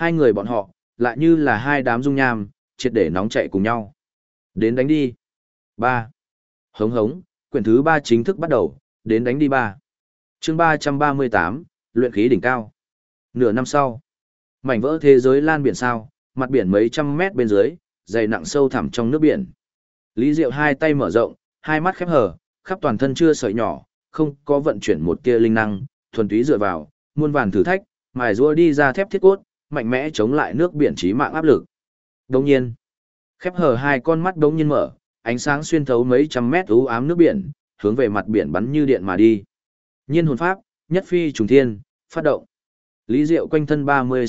Hai người bọn họ, lại như là hai đám dung nham, triệt để nóng chạy cùng nhau. Đến đánh đi. 3. Hống hống, quyển thứ 3 chính thức bắt đầu, đến đánh đi 3. Chương 338, luyện khí đỉnh cao. Nửa năm sau, mảnh vỡ thế giới lan biển sao, mặt biển mấy trăm mét bên dưới, dày nặng sâu thẳm trong nước biển. Lý Diệu hai tay mở rộng, hai mắt khép hờ, khắp toàn thân chưa sợi nhỏ, không có vận chuyển một tia linh năng, thuần túy dựa vào, muôn vàn thử thách, mài rũa đi ra thép thiết cốt, mạnh mẽ chống lại nước biển chí mạng áp lực. Đồng nhiên, khép hờ hai con mắt đống nhiên mở, ánh sáng xuyên thấu mấy trăm mét u ám nước biển, hướng về mặt biển bắn như điện mà đi. Nhiên hồn pháp, nhất phi trùng thiên, phát động. Lý Diệu quanh thân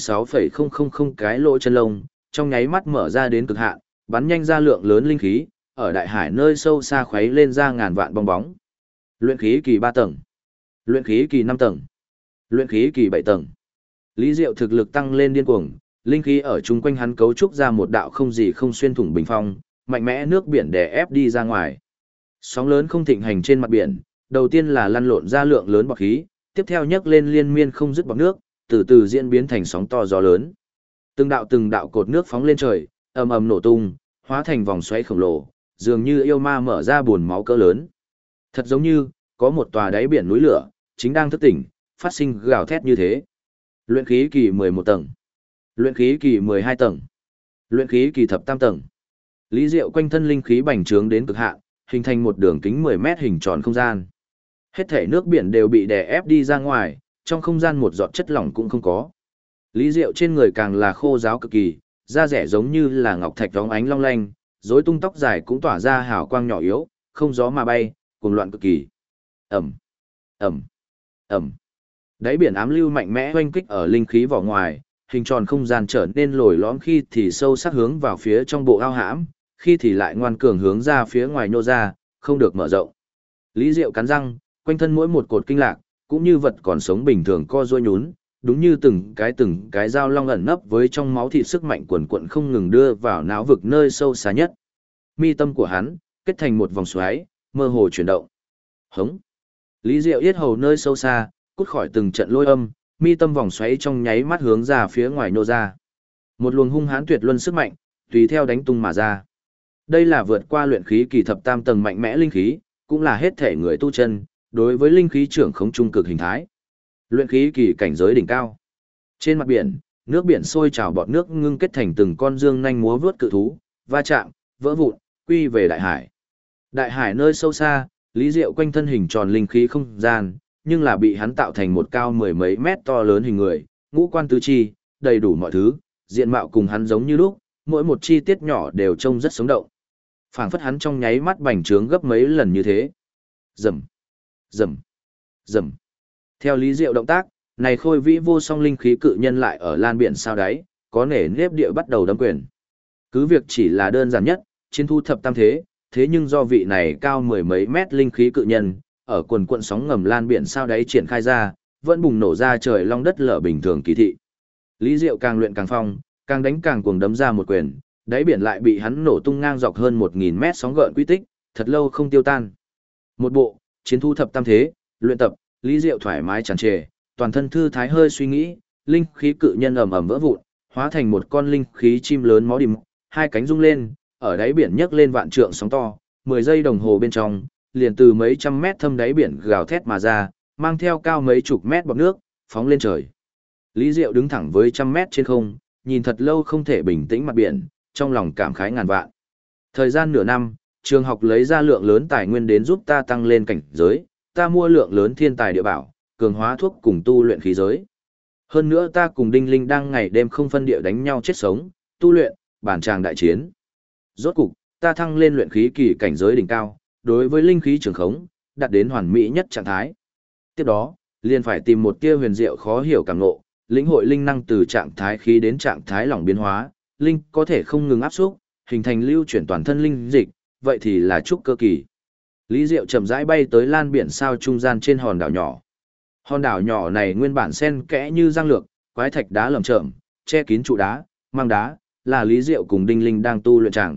36,000 cái lỗ chân lông, trong nháy mắt mở ra đến cực hạn, bắn nhanh ra lượng lớn linh khí, ở đại hải nơi sâu xa khuấy lên ra ngàn vạn bong bóng. Luyện khí kỳ 3 tầng, luyện khí kỳ 5 tầng, luyện khí kỳ 7 tầng. Lý Diệu thực lực tăng lên điên cuồng, linh khí ở chung quanh hắn cấu trúc ra một đạo không gì không xuyên thủng bình phong, mạnh mẽ nước biển đè ép đi ra ngoài. Sóng lớn không thịnh hành trên mặt biển, đầu tiên là lăn lộn ra lượng lớn bọt khí, tiếp theo nhấc lên liên miên không dứt bọt nước, từ từ diễn biến thành sóng to gió lớn. Từng đạo cột nước phóng lên trời, ầm ầm nổ tung, hóa thành vòng xoáy khổng lồ, dường như yêu ma mở ra buồn máu cỡ lớn. Thật giống như có một tòa đáy biển núi lửa chính đang thức tỉnh, phát sinh gào thét như thế. Luyện khí kỳ 11 tầng, luyện khí kỳ 12 tầng, luyện khí kỳ thập tam tầng. Lý Diệu quanh thân linh khí bành trướng đến cực hạn, hình thành một đường kính 10 mét hình tròn không gian. Hết thể nước biển đều bị đè ép đi ra ngoài, trong không gian một giọt chất lỏng cũng không có. Lý Diệu trên người càng là khô ráo cực kỳ, da rẻ giống như là ngọc thạch vóng ánh long lanh, rối tung tóc dài cũng tỏa ra hào quang nhỏ yếu, không gió mà bay, cuồng loạn cực kỳ. Ầm, ầm, ầm. Đáy biển ám lưu mạnh mẽ oanh kích ở linh khí vỏ ngoài, hình tròn không gian trở nên lồi lõm, khi thì sâu sắc hướng vào phía trong bộ ao hãm, khi thì lại ngoan cường hướng ra phía ngoài nô ra, không được mở rộng. Lý Diệu cắn răng, quanh thân mỗi một cột kinh lạc, cũng như vật còn sống bình thường co duỗi nhún, đúng như từng cái dao long ẩn nấp với trong máu thịt, sức mạnh quần quận không ngừng đưa vào não vực nơi sâu xa nhất. Mi tâm của hắn kết thành một vòng xoáy, mơ hồ chuyển động. Hống. Lý Diệu yết hầu nơi sâu xa, cút khỏi từng trận lôi âm, mi tâm vòng xoáy trong nháy mắt hướng ra phía ngoài nô ra. Một luồng hung hãn tuyệt luân sức mạnh, tùy theo đánh tung mà ra. Đây là vượt qua luyện khí kỳ thập tam tầng mạnh mẽ linh khí, cũng là hết thể người tu chân, đối với linh khí trưởng khống trung cực hình thái. Luyện khí kỳ cảnh giới đỉnh cao. Trên mặt biển, nước biển sôi trào, bọt nước ngưng kết thành từng con dương nhanh múa vướt cự thú, va chạm, vỡ vụn, quy về đại hải. Đại hải nơi sâu xa, Lý Diệu quanh thân hình tròn linh khí không gian, nhưng là bị hắn tạo thành một cao mười mấy mét to lớn hình người, ngũ quan tứ chi, đầy đủ mọi thứ, diện mạo cùng hắn giống như lúc, mỗi một chi tiết nhỏ đều trông rất sống động. Phảng phất hắn trong nháy mắt bành trướng gấp mấy lần như thế. Rầm, rầm, rầm. Theo Lý Diệu động tác, này khôi vĩ vô song linh khí cự nhân lại ở lan biển sao đáy, có nể nếp địa bắt đầu đấm quyền. Cứ việc chỉ là đơn giản nhất, chiến thu thập tam thế, thế nhưng do vị này cao mười mấy mét linh khí cự nhân, ở quần quận sóng ngầm lan biển sao đáy triển khai ra, vẫn bùng nổ ra trời long đất lở bình thường kỳ thị. Lý Diệu càng luyện càng phong, càng đánh càng cuồng đấm ra một quyền, đáy biển lại bị hắn nổ tung ngang dọc hơn 1000 mét sóng gợn quy tích, thật lâu không tiêu tan. Một bộ chiến thu thập tam thế, luyện tập, Lý Diệu thoải mái tràn trề, toàn thân thư thái hơi suy nghĩ, linh khí cự nhân ầm ầm vỡ vụn, hóa thành một con linh khí chim lớn máu đìm, hai cánh rung lên, ở đáy biển nhấc lên vạn trượng sóng to, 10 giây đồng hồ bên trong, liền từ mấy trăm mét thâm đáy biển gào thét mà ra, mang theo cao mấy chục mét bọt nước, phóng lên trời. Lý Diệu đứng thẳng với trăm mét trên không, nhìn thật lâu không thể bình tĩnh mặt biển, trong lòng cảm khái ngàn vạn. Thời gian nửa năm, trường học lấy ra lượng lớn tài nguyên đến giúp ta tăng lên cảnh giới, ta mua lượng lớn thiên tài địa bảo, cường hóa thuốc cùng tu luyện khí giới. Hơn nữa ta cùng Đinh Linh đang ngày đêm không phân địa đánh nhau chết sống, tu luyện, bản tràng đại chiến. Rốt cục, ta thăng lên luyện khí kỳ cảnh giới đỉnh cao, đối với linh khí trường khống, đạt đến hoàn mỹ nhất trạng thái. Tiếp đó, liền phải tìm một tia huyền diệu khó hiểu cảm ngộ, lĩnh hội linh năng từ trạng thái khí đến trạng thái lỏng biến hóa, linh có thể không ngừng áp xúc, hình thành lưu chuyển toàn thân linh dịch, vậy thì là trúc cơ kỳ. Lý Diệu chậm rãi bay tới lan biển sao trung gian trên hòn đảo nhỏ. Hòn đảo nhỏ này nguyên bản xen kẽ như răng lược, quái thạch đá lởm chởm, che kín trụ đá, mang đá, là Lý Diệu cùng Đinh Linh đang tu luyện tràng.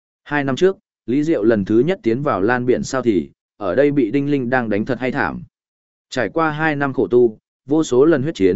2 năm trước, Lý Diệu lần thứ nhất tiến vào lan biển sao thì, ở đây bị Đinh Linh đang đánh thật hay thảm. Trải qua 2 năm khổ tu, vô số lần huyết chiến,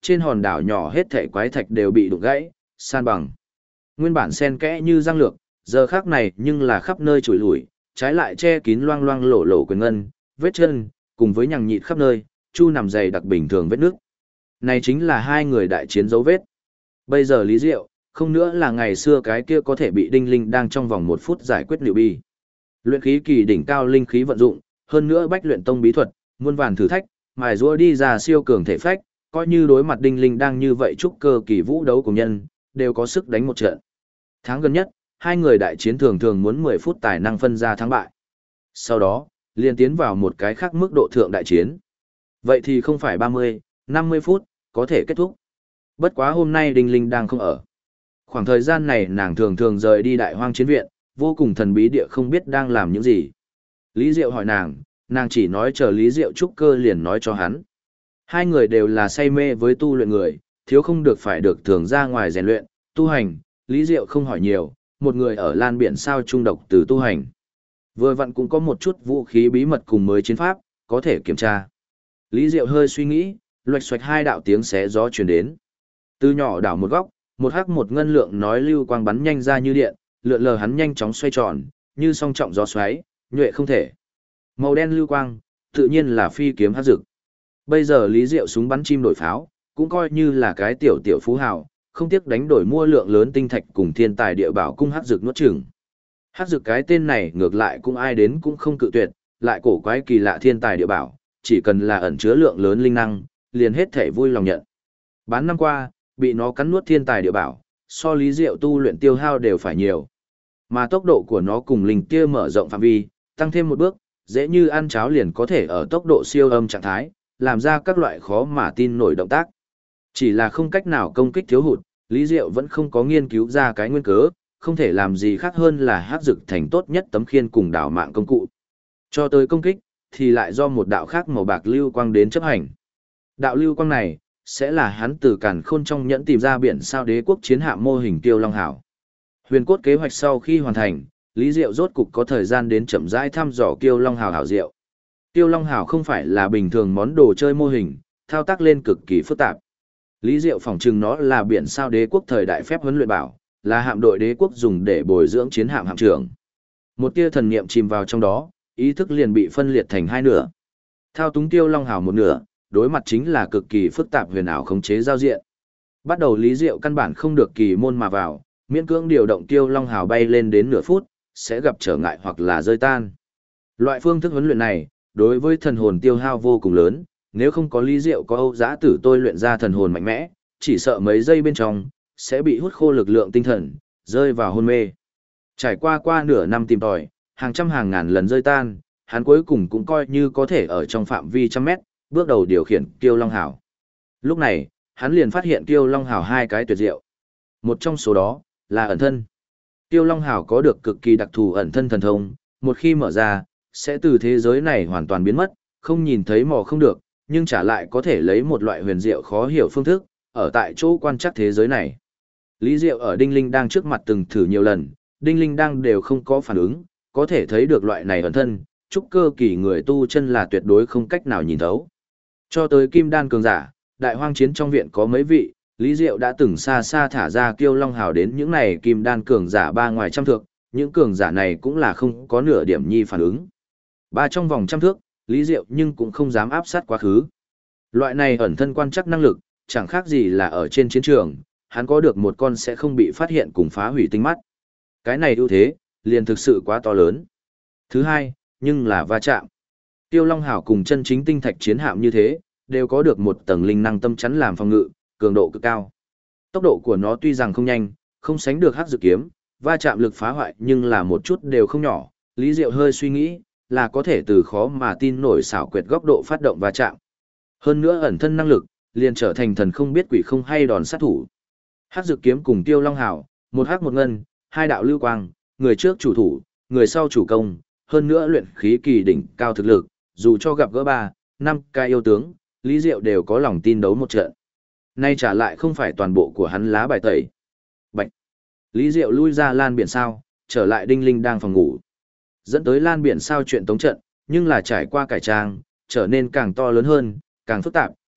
trên hòn đảo nhỏ hết thảy quái thạch đều bị đụng gãy, san bằng. Nguyên bản xen kẽ như răng lược, giờ khác này nhưng là khắp nơi trồi lủi, trái lại che kín loang loang lổ lổ quyền ngân, vết chân, cùng với nhằng nhịt khắp nơi, chu nằm dày đặc bình thường vết nước. Này chính là hai người đại chiến dấu vết. Bây giờ Lý Diệu, không nữa là ngày xưa cái kia có thể bị Đinh Linh đang trong vòng 1 phút giải quyết liệu bi. Luyện khí kỳ đỉnh cao linh khí vận dụng, hơn nữa bách luyện tông bí thuật, muôn vàn thử thách, mài giũa đi ra siêu cường thể phách, coi như đối mặt Đinh Linh đang như vậy trúc cơ kỳ vũ đấu cùng nhân, đều có sức đánh một trận. Tháng gần nhất, hai người đại chiến thường thường muốn 10 phút tài năng phân ra thắng bại. Sau đó, liền tiến vào một cái khác mức độ thượng đại chiến. Vậy thì không phải 30, 50 phút, có thể kết thúc. Bất quá hôm nay Đinh Linh đang không ở. Khoảng thời gian này nàng thường thường rời đi đại hoang chiến viện, vô cùng thần bí địa không biết đang làm những gì. Lý Diệu hỏi nàng chỉ nói chờ Lý Diệu trúc cơ liền nói cho hắn. Hai người đều là say mê với tu luyện người, thiếu không được phải được thường ra ngoài rèn luyện, tu hành, Lý Diệu không hỏi nhiều, một người ở lan biển sao trung độc từ tu hành. Vừa vặn cũng có một chút vũ khí bí mật cùng mới chiến pháp, có thể kiểm tra. Lý Diệu hơi suy nghĩ, loạch xoạch hai đạo tiếng xé gió truyền đến. Từ nhỏ đảo một góc, một hắc một ngân lượng nói lưu quang bắn nhanh ra như điện, lượn lờ hắn nhanh chóng xoay tròn, như song trọng gió xoáy, nhuệ không thể. Màu đen lưu quang, tự nhiên là phi kiếm hắc dực. Bây giờ Lý Diệu súng bắn chim đổi pháo, cũng coi như là cái tiểu tiểu phú hào, không tiếc đánh đổi mua lượng lớn tinh thạch cùng thiên tài địa bảo cung hắc dực nuốt chửng. Hắc dực cái tên này ngược lại cũng ai đến cũng không cự tuyệt, lại cổ quái kỳ lạ thiên tài địa bảo, chỉ cần là ẩn chứa lượng lớn linh năng, liền hết thể vui lòng nhận. Bán năm qua, bị nó cắn nuốt thiên tài địa bảo, so Lý Diệu tu luyện tiêu hao đều phải nhiều. Mà tốc độ của nó cùng linh kia mở rộng phạm vi, tăng thêm một bước, dễ như ăn cháo liền có thể ở tốc độ siêu âm trạng thái, làm ra các loại khó mà tin nổi động tác. Chỉ là không cách nào công kích thiếu hụt, Lý Diệu vẫn không có nghiên cứu ra cái nguyên cớ, không thể làm gì khác hơn là hắc dực thành tốt nhất tấm khiên cùng đảo mạng công cụ. Cho tới công kích, thì lại do một đạo khác màu bạc lưu quang đến chấp hành. Đạo lưu quang này, sẽ là hắn từ càn khôn trong nhẫn tìm ra biển sao đế quốc chiến hạm mô hình Tiêu Long Hảo. Huyền cốt kế hoạch sau khi hoàn thành, Lý Diệu rốt cục có thời gian đến chậm rãi thăm dò Tiêu Long Hảo hảo diệu. Tiêu Long Hảo không phải là bình thường món đồ chơi mô hình, thao tác lên cực kỳ phức tạp. Lý Diệu phỏng chừng nó là biển sao đế quốc thời đại phép huấn luyện bảo, là hạm đội đế quốc dùng để bồi dưỡng chiến hạm hạm trưởng. Một tia thần niệm chìm vào trong đó, ý thức liền bị phân liệt thành hai nửa. Thao túng Tiêu Long Hảo một nửa, đối mặt chính là cực kỳ phức tạp huyền ảo khống chế giao diện. Bắt đầu Lý Diệu căn bản không được kỳ môn mà vào, miễn cưỡng điều động Tiêu Long Hảo bay lên đến nửa phút, sẽ gặp trở ngại hoặc là rơi tan. Loại phương thức huấn luyện này, đối với thần hồn tiêu hao vô cùng lớn, nếu không có Lý Diệu có Âu Giã Tử tôi luyện ra thần hồn mạnh mẽ, chỉ sợ mấy giây bên trong, sẽ bị hút khô lực lượng tinh thần, rơi vào hôn mê. Trải qua nửa năm tìm tòi, hàng trăm hàng ngàn lần rơi tan, hắn cuối cùng cũng coi như có thể ở trong phạm vi trăm mét, bước đầu điều khiển Kiêu Long Hảo. Lúc này, hắn liền phát hiện Kiêu Long Hảo hai cái tuyệt diệu. Một trong số đó, là ẩn thân. Kiêu Long Hảo có được cực kỳ đặc thù ẩn thân thần thông, một khi mở ra, sẽ từ thế giới này hoàn toàn biến mất, không nhìn thấy mò không được, nhưng trả lại có thể lấy một loại huyền diệu khó hiểu phương thức, ở tại chỗ quan trắc thế giới này. Lý Diệu ở Đinh Linh đang trước mặt từng thử nhiều lần, Đinh Linh đang đều không có phản ứng, có thể thấy được loại này ẩn thân, trúc cơ kỳ người tu chân là tuyệt đối không cách nào nhìn thấu. Cho tới kim đan cường giả, đại hoang chiến trong viện có mấy vị, Lý Diệu đã từng xa xa thả ra Kiêu Long Hào đến những này kim đan cường giả ba ngoài trăm thước, những cường giả này cũng là không có nửa điểm nhi phản ứng. Ba trong vòng trăm thước, Lý Diệu nhưng cũng không dám áp sát quá khứ. Loại này ẩn thân quan trắc năng lực, chẳng khác gì là ở trên chiến trường, hắn có được một con sẽ không bị phát hiện cùng phá hủy tinh mắt. Cái này ưu thế, liền thực sự quá to lớn. Thứ hai, nhưng là va chạm. Tiêu Long Hảo cùng chân chính tinh thạch chiến hạm như thế, đều có được một tầng linh năng tâm chắn làm phòng ngự, cường độ cực cao. Tốc độ của nó tuy rằng không nhanh, không sánh được hắc dự kiếm, va chạm lực phá hoại nhưng là một chút đều không nhỏ. Lý Diệu hơi suy nghĩ, là có thể từ khó mà tin nổi xảo quyệt góc độ phát động va chạm. Hơn nữa ẩn thân năng lực, liền trở thành thần không biết quỷ không hay đòn sát thủ. Hắc dự kiếm cùng Tiêu Long Hảo, một hắc một ngân, hai đạo lưu quang, người trước chủ thủ, người sau chủ công, hơn nữa luyện khí kỳ đỉnh cao thực lực, dù cho gặp gỡ 3, 5 cái yêu tướng, Lý Diệu đều có lòng tin đấu một trận. Nay trả lại không phải toàn bộ của hắn lá bài tẩy. Bạch. Lý Diệu lui ra lan biển sao, trở lại Đinh Linh đang phòng ngủ. Dẫn tới lan biển sao chuyện tống trận, nhưng là trải qua cải trang, trở nên càng to lớn hơn, càng phức tạp,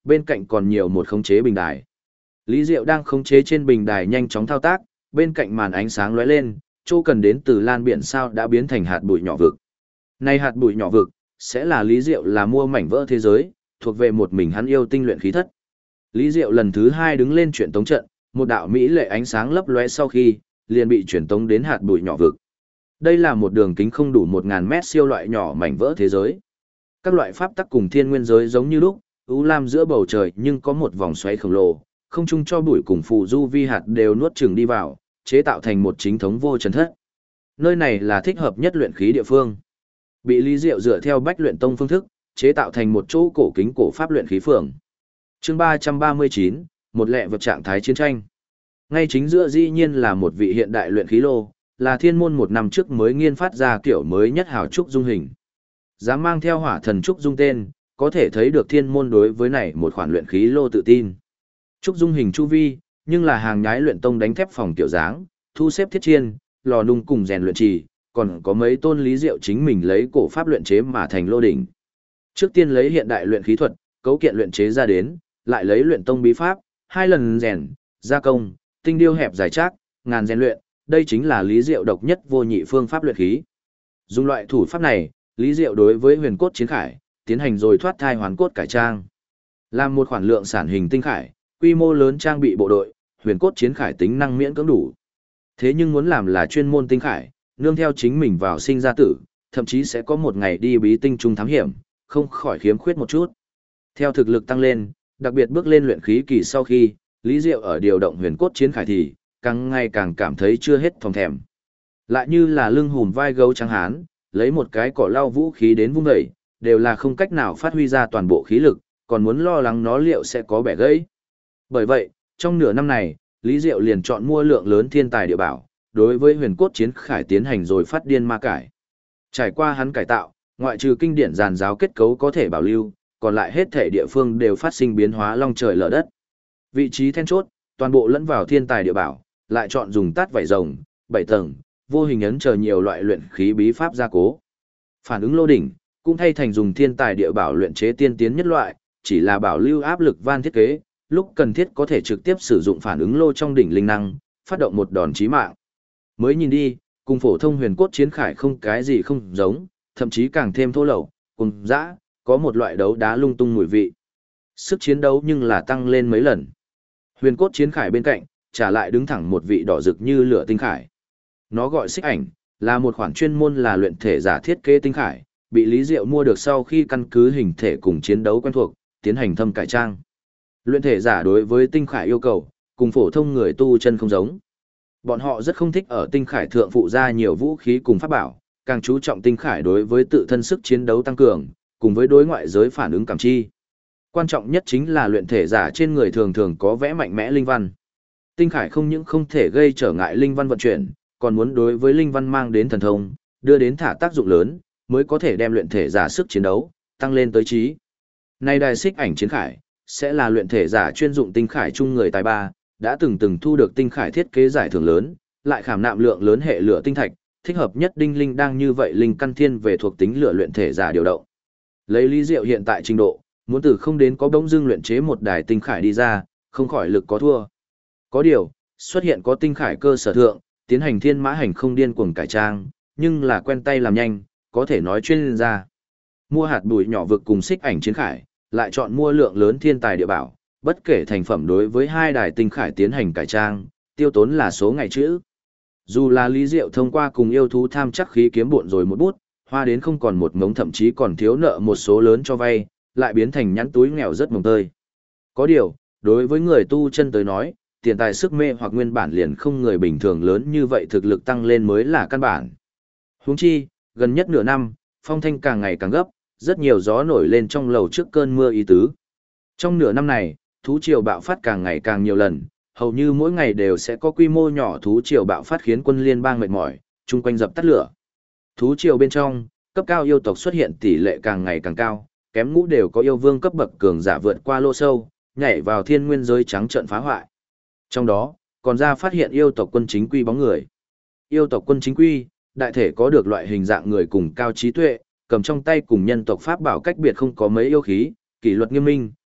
bên cạnh còn nhiều một khống chế bình đài. Lý Diệu đang khống chế trên bình đài nhanh chóng thao tác, bên cạnh màn ánh sáng lóe lên, chỗ cần đến từ lan biển sao đã biến thành hạt bụi nhỏ vực. Này hạt bụi nhỏ vực, sẽ là Lý Diệu là mua mảnh vỡ thế giới, thuộc về một mình hắn yêu tinh luyện khí thất. Lý Diệu lần thứ 2 đứng lên chuyển tống trận, một đạo mỹ lệ ánh sáng lấp lóe sau khi, liền bị chuyển tống đến hạt bụi nhỏ vực. Đây là một đường kính không đủ 1000 mét siêu loại nhỏ mảnh vỡ thế giới. Các loại pháp tắc cùng thiên nguyên giới giống như lúc, u lam giữa bầu trời nhưng có một vòng xoáy khổng lồ, không chung cho bụi cùng phù du vi hạt đều nuốt chửng đi vào, chế tạo thành một chính thống vô trần thất. Nơi này là thích hợp nhất luyện khí địa phương. Bị Lý Diệu dựa theo Bách Luyện Tông phương thức, chế tạo thành một chỗ cổ kính cổ pháp luyện khí phường. Chương 339, một lẹ vật trạng thái chiến tranh. Ngay chính giữa dĩ nhiên là một vị hiện đại luyện khí lô, là thiên môn một năm trước mới nghiên phát ra kiểu mới nhất hào trúc dung hình. Dám mang theo hỏa thần trúc dung tên, có thể thấy được thiên môn đối với này một khoản luyện khí lô tự tin. Trúc dung hình chu vi, nhưng là hàng nhái luyện tông đánh thép phòng kiểu dáng, thu xếp thiết chiên, lò nung cùng rèn luyện trì, còn có mấy tôn Lý Diệu chính mình lấy cổ pháp luyện chế mà thành lô đỉnh. Trước tiên lấy hiện đại luyện khí thuật, cấu kiện luyện chế ra đến, lại lấy luyện tông bí pháp, 2 lần rèn, gia công, tinh điêu hẹp dài chắc, ngàn rèn luyện, đây chính là Lý Diệu độc nhất vô nhị phương pháp luyện khí. Dùng loại thủ pháp này, Lý Diệu đối với huyền cốt chiến khải, tiến hành rồi thoát thai hoàn cốt cải trang. Làm một khoản lượng sản hình tinh khải, quy mô lớn trang bị bộ đội, huyền cốt chiến khải tính năng miễn cưỡng đủ. Thế nhưng muốn làm là chuyên môn tinh khải, nương theo chính mình vào sinh ra tử, thậm chí sẽ có một ngày đi bí tinh trung thám hiểm, không khỏi khiếm khuyết một chút. Theo thực lực tăng lên, đặc biệt bước lên luyện khí kỳ sau khi, Lý Diệu ở điều động huyền cốt chiến khải thì, càng ngày càng cảm thấy chưa hết thòng thèm. Lại như là lưng hùm vai gấu trắng hán, lấy một cái cỏ lau vũ khí đến vung dậy, đều là không cách nào phát huy ra toàn bộ khí lực, còn muốn lo lắng nó liệu sẽ có bẻ gãy. Bởi vậy, trong nửa năm này, Lý Diệu liền chọn mua lượng lớn thiên tài địa bảo, đối với huyền cốt chiến khải tiến hành rồi phát điên ma cải. Trải qua hắn cải tạo, ngoại trừ kinh điển giàn giáo kết cấu có thể bảo lưu, còn lại hết thể địa phương đều phát sinh biến hóa long trời lở đất. Vị trí then chốt, toàn bộ lẫn vào thiên tài địa bảo, lại chọn dùng tát vảy rồng, 7 tầng, vô hình ấn chờ nhiều loại luyện khí bí pháp gia cố. Phản ứng lô đỉnh, cũng thay thành dùng thiên tài địa bảo luyện chế tiên tiến nhất loại, chỉ là bảo lưu áp lực van thiết kế, lúc cần thiết có thể trực tiếp sử dụng phản ứng lô trong đỉnh linh năng, phát động một đòn chí mạng. Mới nhìn đi, cùng phổ thông huyền cốt chiến khải không cái gì không giống, thậm chí càng thêm thô lậu, cùng dã, có một loại đấu đá lung tung mùi vị. Sức chiến đấu nhưng là tăng lên mấy lần. Huyền cốt chiến khải bên cạnh, trả lại đứng thẳng một vị đỏ rực như lửa tinh khải. Nó gọi xích ảnh, là một khoản chuyên môn là luyện thể giả thiết kế tinh khải, bị Lý Diệu mua được sau khi căn cứ hình thể cùng chiến đấu quen thuộc, tiến hành thâm cải trang. Luyện thể giả đối với tinh khải yêu cầu, cùng phổ thông người tu chân không giống. Bọn họ rất không thích ở tinh khải thượng phụ ra nhiều vũ khí cùng pháp bảo, càng chú trọng tinh khải đối với tự thân sức chiến đấu tăng cường, cùng với đối ngoại giới phản ứng cảm chi. Quan trọng nhất chính là luyện thể giả trên người thường thường có vẽ mạnh mẽ linh văn. Tinh khải không những không thể gây trở ngại linh văn vận chuyển, còn muốn đối với linh văn mang đến thần thông, đưa đến thả tác dụng lớn, mới có thể đem luyện thể giả sức chiến đấu tăng lên tới trí. Nay đài xích ảnh chiến khải sẽ là luyện thể giả chuyên dụng tinh khải chung người tài ba, đã từng thu được tinh khải thiết kế giải thưởng lớn, lại khảm nạm lượng lớn hệ lửa tinh thạch, thích hợp nhất đinh linh đang như vậy linh căn thiên về thuộc tính lửa luyện thể giả điều động. Lấy Lý Diệu hiện tại trình độ, muốn từ không đến có bỗng dưng luyện chế một đài tinh khải đi ra, không khỏi lực có thua. Có điều, xuất hiện có tinh khải cơ sở thượng, tiến hành thiên mã hành không điên cuồng cải trang, nhưng là quen tay làm nhanh, có thể nói chuyên gia. Mua hạt bụi nhỏ vực cùng xích ảnh chiến khải, lại chọn mua lượng lớn thiên tài địa bảo, bất kể thành phẩm đối với 2 đài tinh khải tiến hành cải trang, tiêu tốn là số ngày chữ. Dù là Lý Diệu thông qua cùng yêu thú tham chắc khí kiếm bộn rồi một bút, hoa đến không còn một mống thậm chí còn thiếu nợ một số lớn cho vay, lại biến thành nhắn túi nghèo rất mồng tơi. Có điều, đối với người tu chân tới nói, tiền tài sức mê hoặc nguyên bản liền không người bình thường lớn như vậy thực lực tăng lên mới là căn bản. Huống chi, gần nhất nửa năm, phong thanh càng ngày càng gấp, rất nhiều gió nổi lên trong lầu trước cơn mưa ý tứ. Trong nửa năm này, thú triều bạo phát càng ngày càng nhiều lần, hầu như mỗi ngày đều sẽ có quy mô nhỏ thú triều bạo phát khiến quân liên bang mệt mỏi, chung quanh dập tắt lửa. Thú triều bên trong, cấp cao yêu tộc xuất hiện tỷ lệ càng ngày càng cao, kém ngũ đều có yêu vương cấp bậc cường giả vượt qua lô sâu, nhảy vào thiên nguyên giới trắng trợn phá hoại. Trong đó, còn ra phát hiện yêu tộc quân chính quy bóng người. Yêu tộc quân chính quy, đại thể có được loại hình dạng người cùng cao trí tuệ, cầm trong tay cùng nhân tộc pháp bảo cách biệt không có mấy yêu khí, kỷ luật nghiêm minh,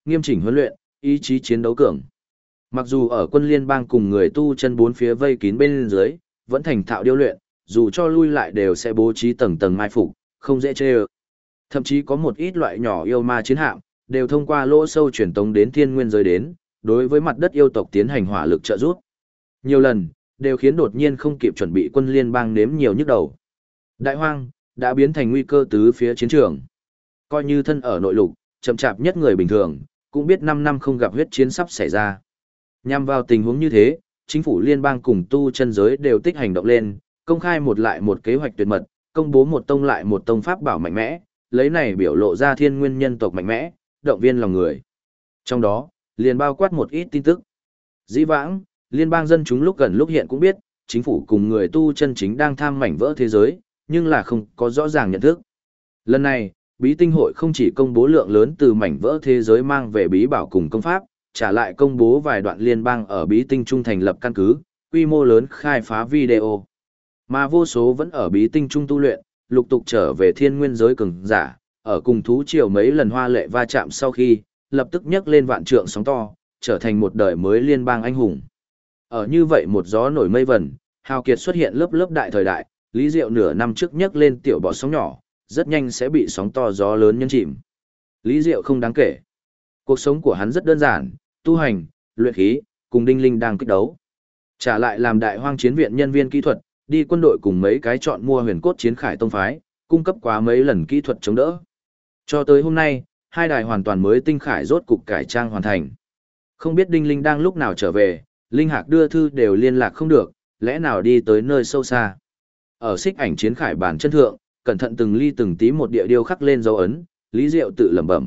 nghiêm chỉnh huấn luyện, ý chí chiến đấu cường. Mặc dù ở quân liên bang cùng người tu chân bốn phía vây kín bên dưới, vẫn thành thạo điêu luyện, dù cho lui lại đều sẽ bố trí tầng tầng mai phục, không dễ chê ơ. Thậm chí có một ít loại nhỏ yêu ma chiến hạm, đều thông qua lỗ sâu truyền tống đến thiên nguyên giới đến, đối với mặt đất yêu tộc tiến hành hỏa lực trợ giúp. Nhiều lần, đều khiến đột nhiên không kịp chuẩn bị quân liên bang nếm nhiều nhức đầu. Đại hoang, đã biến thành nguy cơ tứ phía chiến trường. Coi như thân ở nội lục, chậm chạp nhất người bình thường, cũng biết 5 năm không gặp huyết chiến sắp xảy ra. Nhằm vào tình huống như thế, chính phủ liên bang cùng tu chân giới đều tích hành động lên, công khai một lại một kế hoạch tuyệt mật, công bố một tông lại một tông pháp bảo mạnh mẽ, lấy này biểu lộ ra thiên nguyên nhân tộc mạnh mẽ, động viên lòng người. Trong đó, liền bao quát một ít tin tức. Dĩ vãng, liên bang dân chúng lúc gần lúc hiện cũng biết, chính phủ cùng người tu chân chính đang tham mảnh vỡ thế giới, nhưng là không có rõ ràng nhận thức. Lần này, bí tinh hội không chỉ công bố lượng lớn từ mảnh vỡ thế giới mang về bí bảo cùng công pháp, trả lại công bố vài đoạn liên bang ở bí tinh trung thành lập căn cứ, quy mô lớn khai phá video. Mà vô số vẫn ở bí tinh trung tu luyện, lục tục trở về thiên nguyên giới cường giả, ở cùng thú triều mấy lần hoa lệ va chạm sau khi, lập tức nhấc lên vạn trượng sóng to, trở thành một đời mới liên bang anh hùng. Ở như vậy một gió nổi mây vẩn, hào kiệt xuất hiện lớp lớp đại thời đại, Lý Diệu nửa năm trước nhấc lên tiểu bọ sóng nhỏ, rất nhanh sẽ bị sóng to gió lớn nhấn chìm. Lý Diệu không đáng kể. Cuộc sống của hắn rất đơn giản, tu hành, luyện khí, cùng Đinh Linh đang kích đấu. Trả lại làm đại hoang chiến viện nhân viên kỹ thuật, đi quân đội cùng mấy cái chọn mua huyền cốt chiến khải tông phái, cung cấp quá mấy lần kỹ thuật chống đỡ. Cho tới hôm nay, hai đài hoàn toàn mới tinh khải rốt cục cải trang hoàn thành. Không biết Đinh Linh đang lúc nào trở về, Linh Hạc đưa thư đều liên lạc không được, lẽ nào đi tới nơi sâu xa. Ở xích ảnh chiến khải bản chân thượng, cẩn thận từng ly từng tí một địa điêu khắc lên dấu ấn, Lý Diệu tự lẩm bẩm.